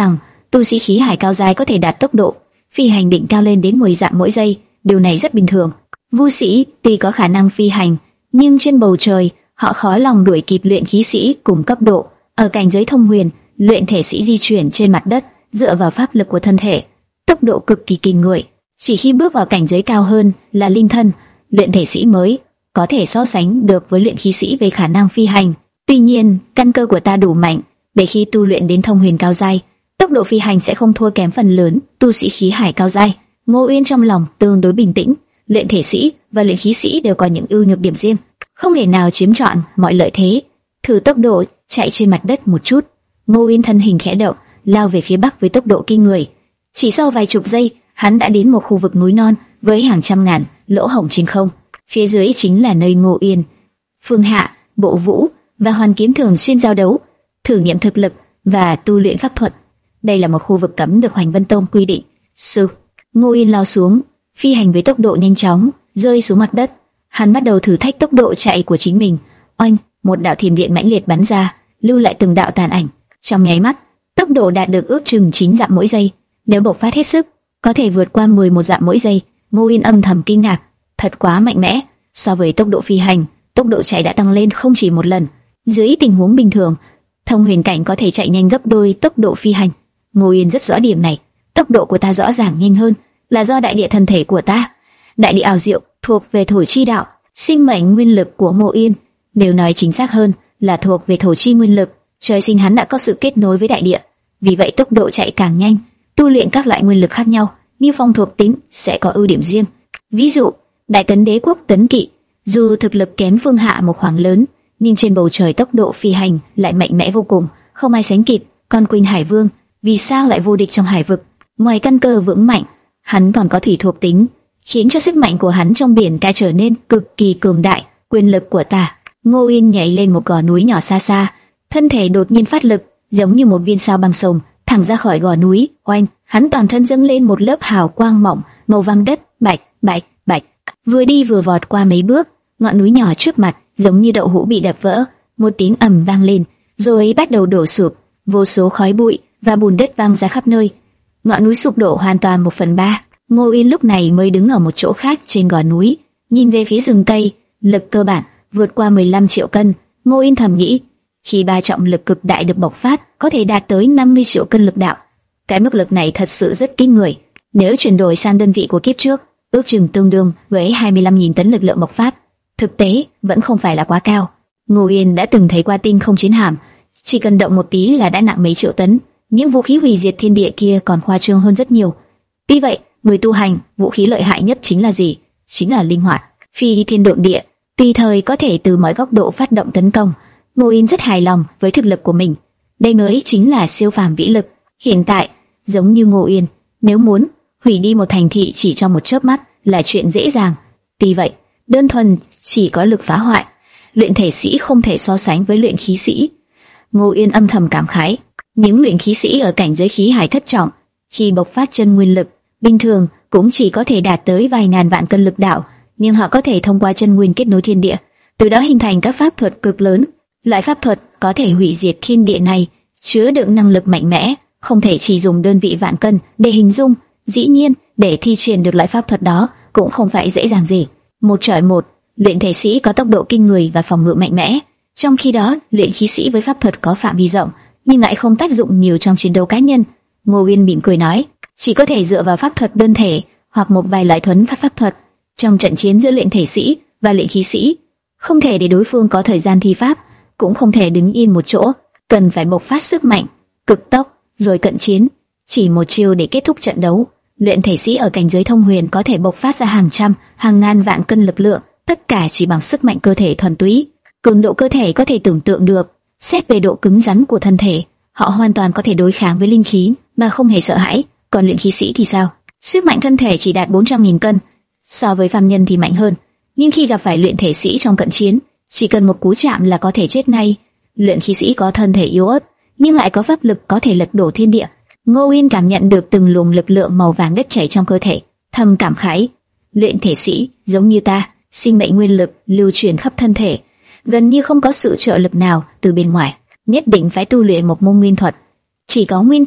Tu sĩ khí hải cao giai có thể đạt tốc độ phi hành đỉnh cao lên đến mười dặm mỗi giây, điều này rất bình thường. Vu sĩ tuy có khả năng phi hành, nhưng trên bầu trời họ khó lòng đuổi kịp luyện khí sĩ cùng cấp độ. Ở cảnh giới thông huyền, luyện thể sĩ di chuyển trên mặt đất dựa vào pháp lực của thân thể, tốc độ cực kỳ kinh người. Chỉ khi bước vào cảnh giới cao hơn là linh thân, luyện thể sĩ mới có thể so sánh được với luyện khí sĩ về khả năng phi hành. Tuy nhiên, căn cơ của ta đủ mạnh để khi tu luyện đến thông huyền cao giai, tốc độ phi hành sẽ không thua kém phần lớn tu sĩ khí hải cao giai. Ngô Uyên trong lòng tương đối bình tĩnh, luyện thể sĩ và luyện khí sĩ đều có những ưu nhược điểm riêng, không thể nào chiếm trọn mọi lợi thế. Thử tốc độ chạy trên mặt đất một chút. Ngô Uyên thân hình khẽ động, lao về phía bắc với tốc độ kinh người. Chỉ sau vài chục giây, hắn đã đến một khu vực núi non với hàng trăm ngàn lỗ hổng trên không. Phía dưới chính là nơi Ngô Uyên, Phương Hạ, Bộ Vũ và Hoàn Kiếm thường xuyên giao đấu, thử nghiệm thực lực và tu luyện pháp thuật. Đây là một khu vực cấm được Hoành Vân Tông quy định. Sư, Ngô Uyên lao xuống, phi hành với tốc độ nhanh chóng, rơi xuống mặt đất. Hắn bắt đầu thử thách tốc độ chạy của chính mình. Oanh, một đạo thiểm điện mãnh liệt bắn ra, lưu lại từng đạo tàn ảnh. Trong nháy mắt, tốc độ đạt được ước chừng chín dặm mỗi giây. Nếu bộc phát hết sức, có thể vượt qua mười một dặm mỗi giây. Ngô Uyên âm thầm kinh ngạc, thật quá mạnh mẽ. So với tốc độ phi hành, tốc độ chạy đã tăng lên không chỉ một lần. Dưới tình huống bình thường, thông huyền cảnh có thể chạy nhanh gấp đôi tốc độ phi hành. Ngô Uyên rất rõ điểm này. Tốc độ của ta rõ ràng nhanh hơn là do đại địa thân thể của ta. Đại địa ảo diệu thuộc về thổ chi đạo, sinh mệnh nguyên lực của Ngô Uyên, nếu nói chính xác hơn là thuộc về thổ chi nguyên lực. Trời sinh hắn đã có sự kết nối với đại địa, vì vậy tốc độ chạy càng nhanh. Tu luyện các loại nguyên lực khác nhau, như phong thuộc tính sẽ có ưu điểm riêng. Ví dụ, Đại Tấn Đế quốc Tấn Kỵ, dù thực lực kém Phương Hạ một khoảng lớn, nhưng trên bầu trời tốc độ phi hành lại mạnh mẽ vô cùng, không ai sánh kịp. Còn Quỳnh Hải Vương, vì sao lại vô địch trong hải vực? Ngoài căn cơ vững mạnh, hắn còn có thủy thuộc tính, khiến cho sức mạnh của hắn trong biển cả trở nên cực kỳ cường đại. Quyền lực của ta. Ngô Uyên nhảy lên một gò núi nhỏ xa xa, thân thể đột nhiên phát lực, giống như một viên sao băng sông, thẳng ra khỏi gò núi. Oanh, hắn toàn thân dâng lên một lớp hào quang mỏng, màu vàng đất, bạch, bạch, bạch. Vừa đi vừa vọt qua mấy bước, ngọn núi nhỏ trước mặt giống như đậu hũ bị đập vỡ, một tiếng ầm vang lên, rồi bắt đầu đổ sụp, vô số khói bụi và bùn đất văng ra khắp nơi. Ngọn núi sụp đổ hoàn toàn một phần ba. Ngô Uyên lúc này mới đứng ở một chỗ khác trên gò núi, nhìn về phía rừng cây. Lực cơ bản vượt qua mười lăm triệu cân. Ngô Uyên thầm nghĩ, khi ba trọng lực cực đại được bộc phát, có thể đạt tới năm mươi triệu cân lực đạo. Cái mức lực này thật sự rất kinh người. Nếu chuyển đổi sang đơn vị của kiếp trước, ước chừng tương đương với hai mươi lăm nghìn tấn lực lượng bộc phát. Thực tế vẫn không phải là quá cao. Ngô Uyên đã từng thấy qua tinh không chiến hạm, chỉ cần động một tí là đã nặng mấy triệu tấn. Những vũ khí hủy diệt thiên địa kia còn khoa trương hơn rất nhiều. Tuy vậy, người tu hành, vũ khí lợi hại nhất chính là gì? Chính là linh hoạt, phi thiên độn địa, tùy thời có thể từ mọi góc độ phát động tấn công. Ngô Uyên rất hài lòng với thực lực của mình. Đây mới chính là siêu phàm vĩ lực. Hiện tại, giống như Ngô Uyên, nếu muốn hủy đi một thành thị chỉ trong một chớp mắt là chuyện dễ dàng. Tuy vậy, đơn thuần chỉ có lực phá hoại, luyện thể sĩ không thể so sánh với luyện khí sĩ. Ngô Uyên âm thầm cảm khái, những luyện khí sĩ ở cảnh giới khí hải thất trọng, khi bộc phát chân nguyên lực, bình thường cũng chỉ có thể đạt tới vài ngàn vạn cân lực đạo, nhưng họ có thể thông qua chân nguyên kết nối thiên địa, từ đó hình thành các pháp thuật cực lớn. Loại pháp thuật có thể hủy diệt thiên địa này chứa đựng năng lực mạnh mẽ, không thể chỉ dùng đơn vị vạn cân để hình dung. Dĩ nhiên, để thi triển được loại pháp thuật đó cũng không phải dễ dàng gì. Một trời một, luyện thể sĩ có tốc độ kinh người và phòng ngự mạnh mẽ, trong khi đó luyện khí sĩ với pháp thuật có phạm vi rộng nhưng lại không tác dụng nhiều trong chiến đấu cá nhân. Ngô Uyên mỉm cười nói, chỉ có thể dựa vào pháp thuật đơn thể hoặc một vài loại thuấn pháp pháp thuật. Trong trận chiến giữa luyện thể sĩ và luyện khí sĩ, không thể để đối phương có thời gian thi pháp, cũng không thể đứng yên một chỗ, cần phải bộc phát sức mạnh, cực tốc, rồi cận chiến, chỉ một chiêu để kết thúc trận đấu. Luyện thể sĩ ở cảnh giới thông huyền có thể bộc phát ra hàng trăm, hàng ngàn vạn cân lực lượng, tất cả chỉ bằng sức mạnh cơ thể thuần túy. Cường độ cơ thể có thể tưởng tượng được. Xét về độ cứng rắn của thân thể, họ hoàn toàn có thể đối kháng với linh khí mà không hề sợ hãi. Còn luyện khí sĩ thì sao? Sức mạnh thân thể chỉ đạt bốn trăm nghìn cân, so với phàm nhân thì mạnh hơn. Nhưng khi gặp phải luyện thể sĩ trong cận chiến, chỉ cần một cú chạm là có thể chết ngay. Luyện khí sĩ có thân thể yếu ớt, nhưng lại có pháp lực có thể lật đổ thiên địa. Ngô Uyên cảm nhận được từng luồng lực lượng màu vàng đất chảy trong cơ thể, thầm cảm khái, luyện thể sĩ giống như ta, sinh mệnh nguyên lực lưu truyền khắp thân thể, gần như không có sự trợ lực nào từ bên ngoài. Nhất định phải tu luyện một môn nguyên thuật, chỉ có nguyên thuật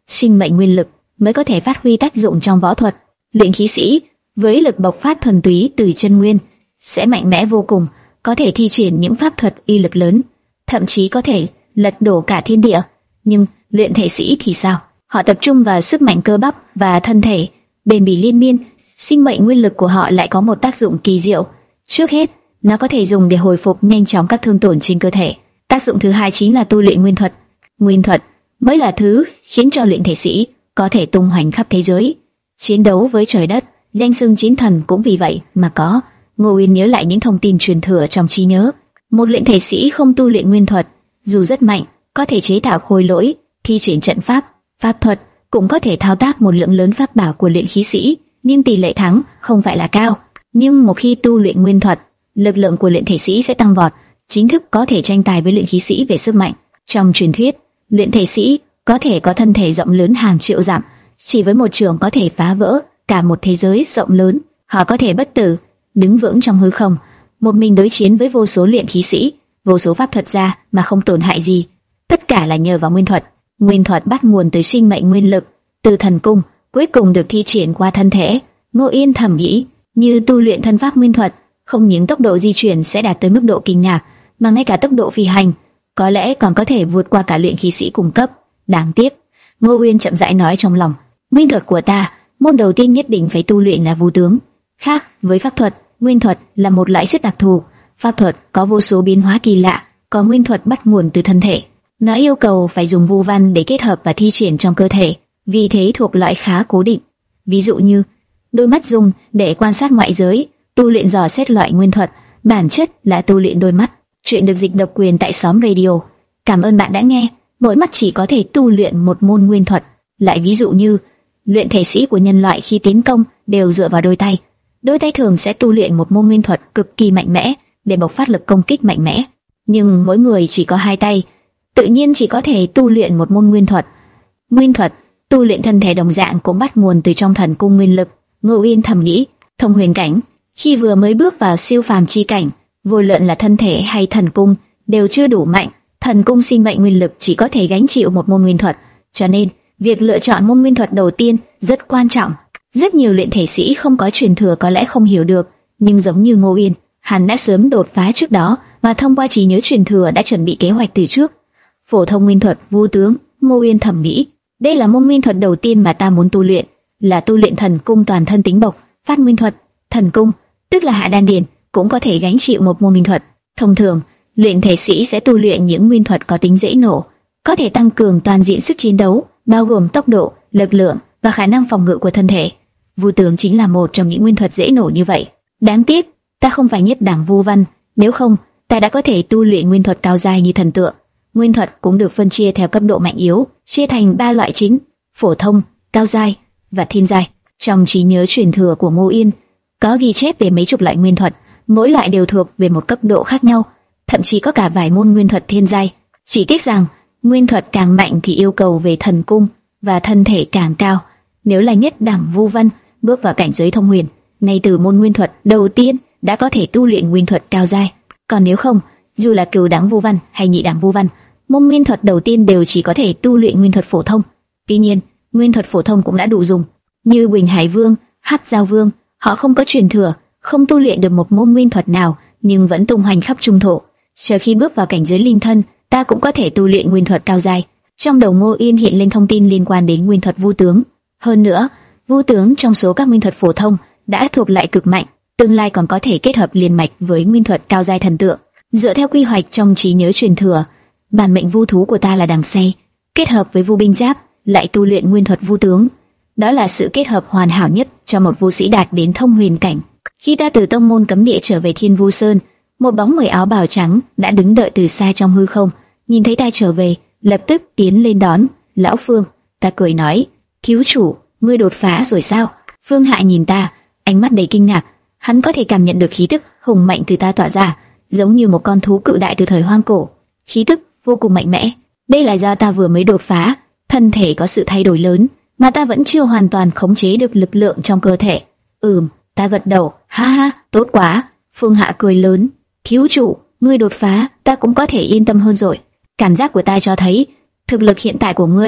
sinh mệnh nguyên lực mới có thể phát huy tác dụng trong võ thuật. Luyện khí sĩ với lực bộc phát thuần túy từ chân nguyên sẽ mạnh mẽ vô cùng, có thể thi triển những pháp thuật uy lực lớn, thậm chí có thể lật đổ cả thiên địa. Nhưng luyện thể sĩ thì sao? Họ tập trung vào sức mạnh cơ bắp và thân thể bền bỉ liên miên. Sinh mệnh nguyên lực của họ lại có một tác dụng kỳ diệu. Trước hết, nó có thể dùng để hồi phục nhanh chóng các thương tổn trên cơ thể. Tác dụng thứ hai chính là tu luyện nguyên thuật. Nguyên thuật mới là thứ khiến cho luyện thể sĩ có thể tung hoành khắp thế giới, chiến đấu với trời đất. Danh xưng chiến thần cũng vì vậy mà có. Ngô Uyên nhớ lại những thông tin truyền thừa trong trí nhớ. Một luyện thể sĩ không tu luyện nguyên thuật, dù rất mạnh, có thể chế tạo khôi lỗi, thi triển trận pháp, pháp thuật, cũng có thể thao tác một lượng lớn pháp bảo của luyện khí sĩ, nhưng tỷ lệ thắng không phải là cao. Nhưng một khi tu luyện nguyên thuật, lực lượng của luyện thể sĩ sẽ tăng vọt, chính thức có thể tranh tài với luyện khí sĩ về sức mạnh. Trong truyền thuyết, luyện thể sĩ có thể có thân thể rộng lớn hàng triệu dặm, chỉ với một trường có thể phá vỡ cả một thế giới rộng lớn. Họ có thể bất tử, đứng vững trong hư không, một mình đối chiến với vô số luyện khí sĩ, vô số pháp thuật gia mà không tổn hại gì. Tất cả là nhờ vào nguyên thuật. Nguyên thuật bắt nguồn từ sinh mệnh nguyên lực, từ thần cung, cuối cùng được thi triển qua thân thể. Ngô Yên thầm nghĩ, như tu luyện thân pháp nguyên thuật, không những tốc độ di chuyển sẽ đạt tới mức độ kinh ngạc, mà ngay cả tốc độ phi hành có lẽ còn có thể vượt qua cả luyện khí sĩ cùng cấp. Đáng tiếc, Ngô Uyên chậm rãi nói trong lòng, nguyên thuật của ta, môn đầu tiên nhất định phải tu luyện là vu tướng. Khác với pháp thuật, nguyên thuật là một loại rất đặc thù. Pháp thuật có vô số biến hóa kỳ lạ, còn nguyên thuật bắt nguồn từ thân thể. Nó yêu cầu phải dùng vu văn để kết hợp và thi triển trong cơ thể, vì thế thuộc loại khá cố định. Ví dụ như đôi mắt dùng để quan sát ngoại giới, tu luyện dò xét loại nguyên thuật, bản chất là tu luyện đôi mắt. Chuyện được dịch độc quyền tại xóm radio. Cảm ơn bạn đã nghe. Mỗi mắt chỉ có thể tu luyện một môn nguyên thuật. Lại ví dụ như luyện thể sĩ của nhân loại khi tiến công đều dựa vào đôi tay. Đôi tay thường sẽ tu luyện một môn nguyên thuật cực kỳ mạnh mẽ để bộc phát lực công kích mạnh mẽ. Nhưng mỗi người chỉ có hai tay, tự nhiên chỉ có thể tu luyện một môn nguyên thuật. Nguyên thuật tu luyện thân thể đồng dạng cũng bắt nguồn từ trong thần cung nguyên lực. Ngô Uyên thầm nghĩ, thông huyền cảnh khi vừa mới bước vào siêu phàm chi cảnh, vô luận là thân thể hay thần cung đều chưa đủ mạnh. Thần cung sinh mệnh nguyên lực chỉ có thể gánh chịu một môn nguyên thuật, cho nên việc lựa chọn môn nguyên thuật đầu tiên rất quan trọng. Rất nhiều luyện thể sĩ không có truyền thừa có lẽ không hiểu được, nhưng giống như Ngô Uyên, hắn đã sớm đột phá trước đó và thông qua trí nhớ truyền thừa đã chuẩn bị kế hoạch từ trước. Phổ thông nguyên thuật vu tướng, Ngô Uyên thầm nghĩ, đây là môn nguyên thuật đầu tiên mà ta muốn tu luyện, là tu luyện thần cung toàn thân tính bộc phát nguyên thuật. Thần cung tức là hạ đan điền cũng có thể gánh chịu một môn nguyên thuật. Thông thường, luyện thể sĩ sẽ tu luyện những nguyên thuật có tính dễ nổ, có thể tăng cường toàn diện sức chiến đấu, bao gồm tốc độ, lực lượng và khả năng phòng ngự của thân thể. Vu tướng chính là một trong những nguyên thuật dễ nổ như vậy. Đáng tiếc, ta không phải nhất đẳng vu văn, nếu không, ta đã có thể tu luyện nguyên thuật cao giai như thần tượng. Nguyên thuật cũng được phân chia theo cấp độ mạnh yếu, chia thành ba loại chính: phổ thông, cao giai và thiên giai. Trong trí nhớ truyền thừa của Ngô Yên, có ghi chép về mấy chục loại nguyên thuật, mỗi loại đều thuộc về một cấp độ khác nhau, thậm chí có cả vài môn nguyên thuật thiên giai. Chỉ tiếc rằng, nguyên thuật càng mạnh thì yêu cầu về thần cung và thân thể càng cao. Nếu là nhất đẳng vu văn, bước vào cảnh giới thông huyền, ngay từ môn nguyên thuật đầu tiên đã có thể tu luyện nguyên thuật cao giai. Còn nếu không, dù là cửu đẳng vu văn hay nhị đẳng vu văn, môn nguyên thuật đầu tiên đều chỉ có thể tu luyện nguyên thuật phổ thông. Tuy nhiên, nguyên thuật phổ thông cũng đã đủ dùng. Như Quỳnh Hải Vương, Hắc Giao Vương, họ không có truyền thừa, không tu luyện được một môn nguyên thuật nào, nhưng vẫn tung hoành khắp trung thổ. Chờ khi bước vào cảnh giới linh thân, ta cũng có thể tu luyện nguyên thuật cao giai. Trong đầu Ngô Yên hiện lên thông tin liên quan đến nguyên thuật vu tướng. Hơn nữa, vu tướng trong số các nguyên thuật phổ thông đã thuộc lại cực mạnh, tương lai còn có thể kết hợp liền mạch với nguyên thuật cao giai thần tượng. Dựa theo quy hoạch trong trí nhớ truyền thừa, bản mệnh vu thú của ta là đằng xay, kết hợp với vu binh giáp, lại tu luyện nguyên thuật vu tướng. Đó là sự kết hợp hoàn hảo nhất cho một vu sĩ đạt đến thông huyền cảnh. Khi ta từ tông môn cấm địa trở về Thiên Vu Sơn, một bóng người áo bào trắng đã đứng đợi từ xa trong hư không, nhìn thấy ta trở về, lập tức tiến lên đón. Lão Phương, ta cười nói, thiếu chủ, ngươi đột phá rồi sao? Phương Hạ nhìn ta, ánh mắt đầy kinh ngạc. Hắn có thể cảm nhận được khí tức hùng mạnh từ ta tỏa ra, giống như một con thú cự đại từ thời hoang cổ. Khí tức vô cùng mạnh mẽ. Đây là do ta vừa mới đột phá, thân thể có sự thay đổi lớn, mà ta vẫn chưa hoàn toàn khống chế được lực lượng trong cơ thể. Ừm, ta gật đầu, ha ha, tốt quá. Phương Hạ cười lớn, thiếu chủ, ngươi đột phá, ta cũng có thể yên tâm hơn rồi. Cảm giác của ta cho thấy, thực lực hiện tại của ngươi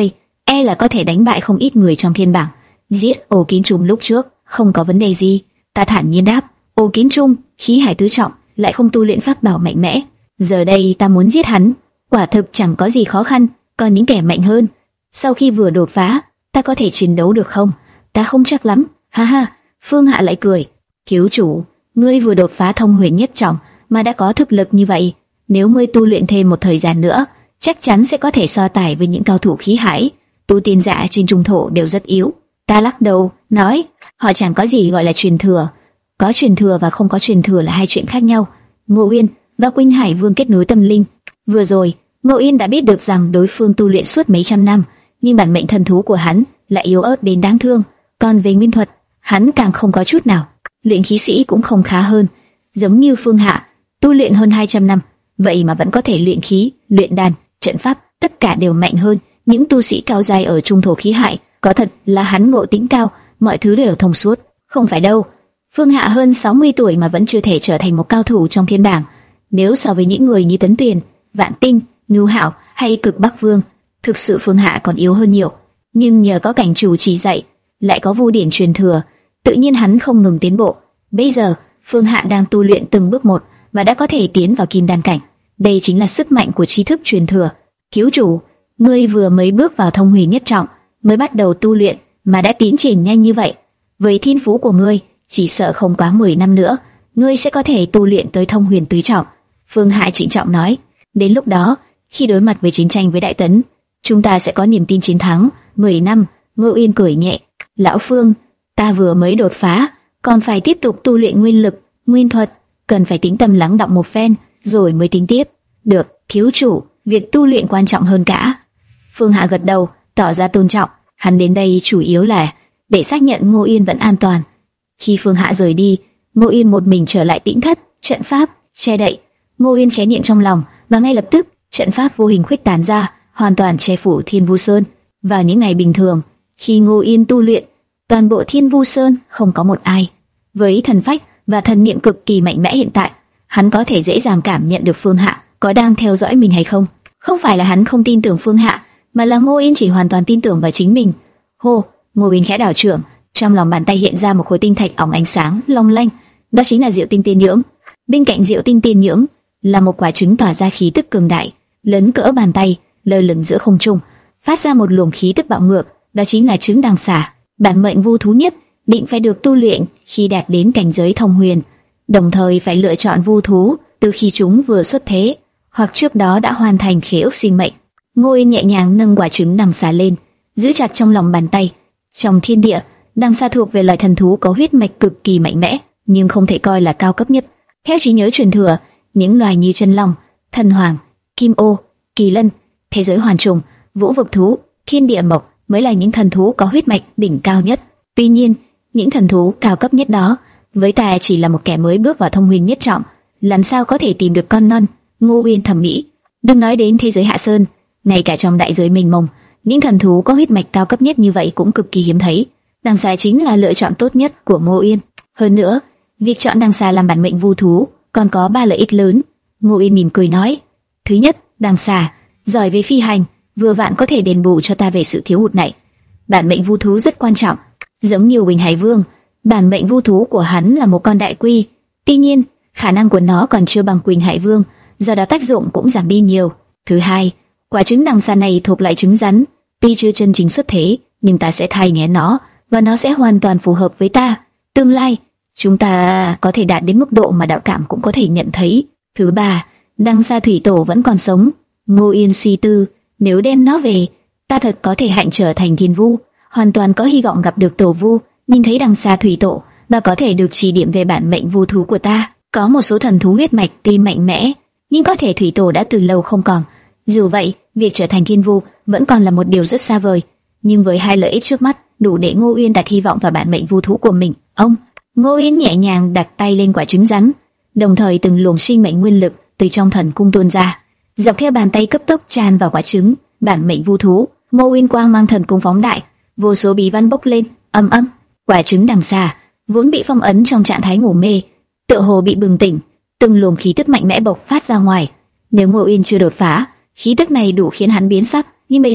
e là có thể đánh bại không ít người trong thiên bảng. Giết Ô Kín Trung lúc trước không có vấn đề gì, ta thản nhiên đáp. Ô Kín Trung khí hải tứ trọng, lại không tu luyện pháp bảo mạnh mẽ, giờ đây ta muốn giết hắn, quả thực chẳng có gì khó khăn. Còn những kẻ mạnh hơn, sau khi vừa đột phá, ta có thể chiến đấu được không? Ta không chắc lắm. Ha ha. Phương Hạ lại cười. Thiếu chủ, ngươi vừa đột phá thông huyền nhất trọng mà đã có thực lực như vậy, nếu ngươi tu luyện thêm một thời gian nữa, chắc chắn sẽ có thể so tài với những cao thủ khí hải. Tu tiên giả trên trung thổ đều rất yếu. Ta lắc đầu, nói, họ chẳng có gì gọi là truyền thừa. Có truyền thừa và không có truyền thừa là hai chuyện khác nhau. Ngô Uyên và Quỳnh Hải Vương kết nối tâm linh. Vừa rồi, Ngô Uyên đã biết được rằng đối phương tu luyện suốt mấy trăm năm, nhưng bản mệnh thần thú của hắn lại yếu ớt đến đáng thương. Còn về nguyên thuật, hắn càng không có chút nào. Luyện khí sĩ cũng không khá hơn, giống như Phương Hạ, tu luyện hơn hai trăm năm, vậy mà vẫn có thể luyện khí, luyện đan, trận pháp, tất cả đều mạnh hơn những tu sĩ cao giai ở trung thổ khí hải. Có thật là hắn ngộ tính cao, mọi thứ đều thông suốt. Không phải đâu, Phương Hạ hơn sáu mươi tuổi mà vẫn chưa thể trở thành một cao thủ trong thiên bảng. Nếu so với những người như Tấn Tuyền, Vạn Tinh, Ngưu Hạo hay Cực Bắc Vương, thực sự Phương Hạ còn yếu hơn nhiều. Nhưng nhờ có cảnh chủ chỉ dạy, lại có vu điển truyền thừa, tự nhiên hắn không ngừng tiến bộ. Bây giờ, Phương Hạ đang tu luyện từng bước một và đã có thể tiến vào kim đan cảnh. Đây chính là sức mạnh của tri thức truyền thừa. Thiếu chủ, ngươi vừa mới bước vào thông huyền nhất trọng, mới bắt đầu tu luyện mà đã tiến triển nhanh như vậy. Với thiên phú của ngươi, chỉ sợ không quá mười năm nữa, ngươi sẽ có thể tu luyện tới thông huyền tứ trọng. Phương Hạ trịnh trọng nói. Đến lúc đó, khi đối mặt với chiến tranh với Đại Tấn, chúng ta sẽ có niềm tin chiến thắng. Mười năm, Ngô Uyên cười nhẹ. Lão Phương, ta vừa mới đột phá, còn phải tiếp tục tu luyện nguyên lực, nguyên thuật, cần phải tĩnh tâm lắng đọng một phen, rồi mới tính tiếp. Được, thiếu chủ, việc tu luyện quan trọng hơn cả. Phương Hạ gật đầu, tỏ ra tôn trọng. Hắn đến đây chủ yếu là để xác nhận Ngô Uyên vẫn an toàn. Khi Phương Hạ rời đi, Ngô Uyên một mình trở lại tĩnh thất, trận pháp che đậy. Ngô Uyên khẽ niệm trong lòng, và ngay lập tức trận pháp vô hình khuếch tán ra, hoàn toàn che phủ Thiên Vu Sơn. Vào những ngày bình thường, khi Ngô Uyên tu luyện, toàn bộ Thiên Vu Sơn không có một ai. Với thần phách và thần niệm cực kỳ mạnh mẽ hiện tại, hắn có thể dễ dàng cảm nhận được Phương Hạ có đang theo dõi mình hay không. Không phải là hắn không tin tưởng Phương Hạ, mà là Ngô Uyên chỉ hoàn toàn tin tưởng vào chính mình. Hô, Ngô Uyên khẽ đảo trưởng, trong lòng bàn tay hiện ra một khối tinh thạch óng ánh sáng long lanh, đó chính là Diệu Tinh Tiên Nhưỡng. Bên cạnh Diệu Tinh Tiên Nhưỡng là một quả trứng tỏa ra khí tức cường đại, lớn cỡ bàn tay, lơ lửng giữa không trung, phát ra một luồng khí tức bạo ngược, đó chính là trứng đằng xà. Bản mệnh vu thú nhất định phải được tu luyện khi đạt đến cảnh giới thông huyền, đồng thời phải lựa chọn vu thú từ khi chúng vừa xuất thế hoặc trước đó đã hoàn thành khế ước sinh mệnh. Ngô Uyên nhẹ nhàng nâng quả trứng đằng xà lên, giữ chặt trong lòng bàn tay. Trong thiên địa, đằng xà thuộc về loài thần thú có huyết mạch cực kỳ mạnh mẽ, nhưng không thể coi là cao cấp nhất. Theo trí nhớ truyền thừa, những loài như chân long, thần hoàng, kim ô, kỳ lân, thế giới hoàn trùng, vũ vực thú, thiên địa mộc mới là những thần thú có huyết mạch đỉnh cao nhất. Tuy nhiên, những thần thú cao cấp nhất đó, với ta chỉ là một kẻ mới bước vào thông huyền nhất trọng, làm sao có thể tìm được con non? Ngô Uyên thầm nghĩ. Đừng nói đến thế giới Hạ Sơn, ngay cả trong đại giới mênh mông, những thần thú có huyết mạch cao cấp nhất như vậy cũng cực kỳ hiếm thấy. Đằng xà chính là lựa chọn tốt nhất của Ngô Uyên. Hơn nữa, việc chọn đằng xà làm bản mệnh vu thú còn có ba lợi ích lớn. Ngô Uyên mỉm cười nói. Thứ nhất, đằng xà giỏi về phi hành, vừa vặn có thể đền bù cho ta về sự thiếu hụt này. Bản mệnh vu thú rất quan trọng, giống như Quỳnh Hải Vương, bản mệnh vu thú của hắn là một con đại quy. Tuy nhiên, khả năng của nó còn chưa bằng Quỳnh Hải Vương, do đó tác dụng cũng giảm đi nhiều. Thứ hai, quả trứng đằng xà này thuộc loại trứng rắn, tuy chưa chân chính xuất thế, nhưng ta sẽ thai nghé nó và nó sẽ hoàn toàn phù hợp với ta. Tương lai, chúng ta có thể đạt đến mức độ mà đạo cảm cũng có thể nhận thấy. Thứ ba, đằng xà thủy tổ vẫn còn sống. Ngô Uyên suy tư, nếu đem nó về, ta thật có thể hạnh trở thành thiên vu, hoàn toàn có hy vọng gặp được tổ vu, nhìn thấy đằng xà thủy tổ và có thể được chỉ điểm về bản mệnh vu thú của ta. Có một số thần thú huyết mạch tuy mạnh mẽ, nhưng có thể thủy tổ đã từ lâu không còn. Dù vậy, việc trở thành thiên vu vẫn còn là một điều rất xa vời. Nhưng với hai lợi ích trước mắt, đủ để Ngô Uyên đặt hy vọng vào bản mệnh vu thú của mình. Ông, Ngô Uyên nhẹ nhàng đặt tay lên quả trứng rắn, đồng thời từng luồng sinh mệnh nguyên lực từ trong thần cung tuôn ra, dọc theo bàn tay cấp tốc tràn vào quả trứng. Bản mệnh vu thú, Ngô Uyên quang mang thần cung phóng đại, vô số bí văn bốc lên, âm âm. Quả trứng đằng xà vốn bị phong ấn trong trạng thái ngủ mê, tựa hồ bị bừng tỉnh, từng luồng khí tức mạnh mẽ bộc phát ra ngoài. Nếu Ngô Uyên chưa đột phá, khí tức này đủ khiến hắn biến sắc, nhưng bây giờ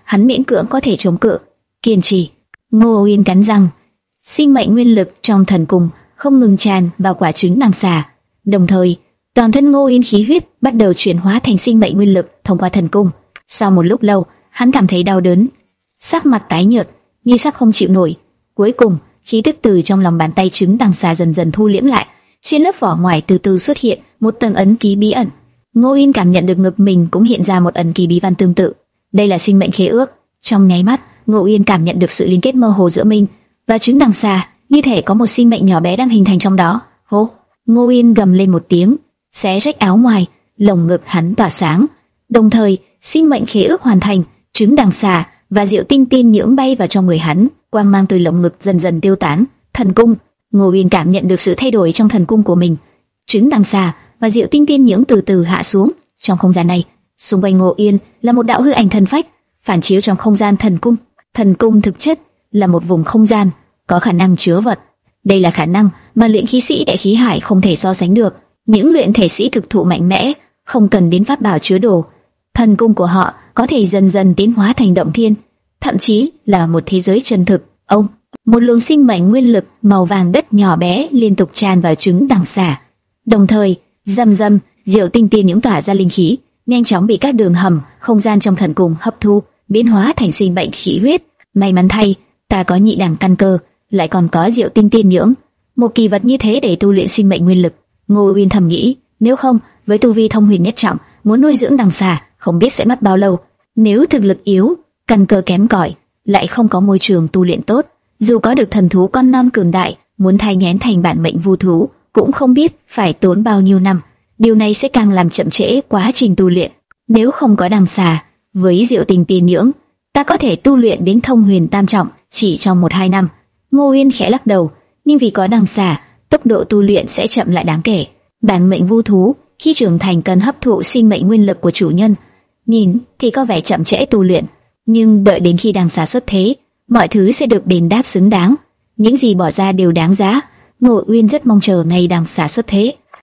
hắn miễn cưỡng có thể chống cự, kiên trì. Ngô Uyên cắn răng, sinh mệnh nguyên lực trong thần cung không ngừng tràn vào quả trứng đằng xà, đồng thời toàn thân Ngô Uyên khí huyết bắt đầu chuyển hóa thành sinh mệnh nguyên lực thông qua thần cung. Sau một lúc lâu, hắn cảm thấy đau đớn, sắc mặt tái nhợt, nghi sắc không chịu nổi. Cuối cùng, khí tức từ trong lòng bàn tay trứng đằng xà dần dần thu liễm lại, trên lớp vỏ ngoài từ từ xuất hiện một tầng ấn ký bí ẩn. Ngô Uyên cảm nhận được ngực mình cũng hiện ra một ấn ký bí văn tương tự. Đây là sinh mệnh khế ước. Trong nháy mắt, Ngô Uyên cảm nhận được sự liên kết mơ hồ giữa mình và trứng đằng xà, như thể có một sinh mệnh nhỏ bé đang hình thành trong đó. Hô! Ngô Uyên gầm lên một tiếng, xé rách áo ngoài, lồng ngực hắn tỏa sáng. Đồng thời, sinh mệnh khế ước hoàn thành, trứng đằng xà và diệu tinh tiên nhưỡng bay vào trong người hắn, quang mang từ lồng ngực dần dần tiêu tán. Thần cung, Ngô Uyên cảm nhận được sự thay đổi trong thần cung của mình. Trứng đằng xà và diệu tinh tiên nhưỡng từ từ hạ xuống. Trong không gian này, xung quanh Ngô Uyên là một đạo hư ảnh thần phách, phản chiếu trong không gian thần cung. Thần cung thực chất là một vùng không gian có khả năng chứa vật. Đây là khả năng mà luyện khí sĩ đại khí hải không thể so sánh được. Những luyện thể sĩ thực thụ mạnh mẽ không cần đến pháp bảo chứa đồ, thần cung của họ có thể dần dần tiến hóa thành động thiên, thậm chí là một thế giới chân thực. Ông, một luồng sinh mệnh nguyên lực màu vàng đất nhỏ bé liên tục tràn vào trứng đằng xà, đồng thời rầm rầm diệu tinh tiên những tỏa ra linh khí, nhanh chóng bị các đường hầm không gian trong thần cung hấp thu, biến hóa thành sinh mệnh khí huyết. May mắn thay, ta có nhị đẳng căn cơ, lại còn có diệu tinh tiên nhưỡng, một kỳ vật như thế để tu luyện sinh mệnh nguyên lực. Ngô Uyên thầm nghĩ, nếu không, với tu vi thông huyền nhất trọng, muốn nuôi dưỡng đằng xà, không biết sẽ mất bao lâu. Nếu thực lực yếu, căn cơ kém cỏi, lại không có môi trường tu luyện tốt, dù có được thần thú con non cường đại, muốn thay nghén thành bản mệnh vu thú, cũng không biết phải tốn bao nhiêu năm. Điều này sẽ càng làm chậm trễ quá trình tu luyện. Nếu không có đằng xà, với diệu tinh tiên nhưỡng, ta có thể tu luyện đến thông huyền tam trọng chỉ trong một hai năm. Ngô Uyên khẽ lắc đầu, nhưng vì có đằng xà, tốc độ tu luyện sẽ chậm lại đáng kể. Bản mệnh vu thú khi trưởng thành cần hấp thụ sinh mệnh nguyên lực của chủ nhân, nhìn thì có vẻ chậm trễ tu luyện, nhưng đợi đến khi đằng xà xuất thế, mọi thứ sẽ được đền đáp xứng đáng. Những gì bỏ ra đều đáng giá. Ngô Uyên rất mong chờ ngày đằng xà xuất thế.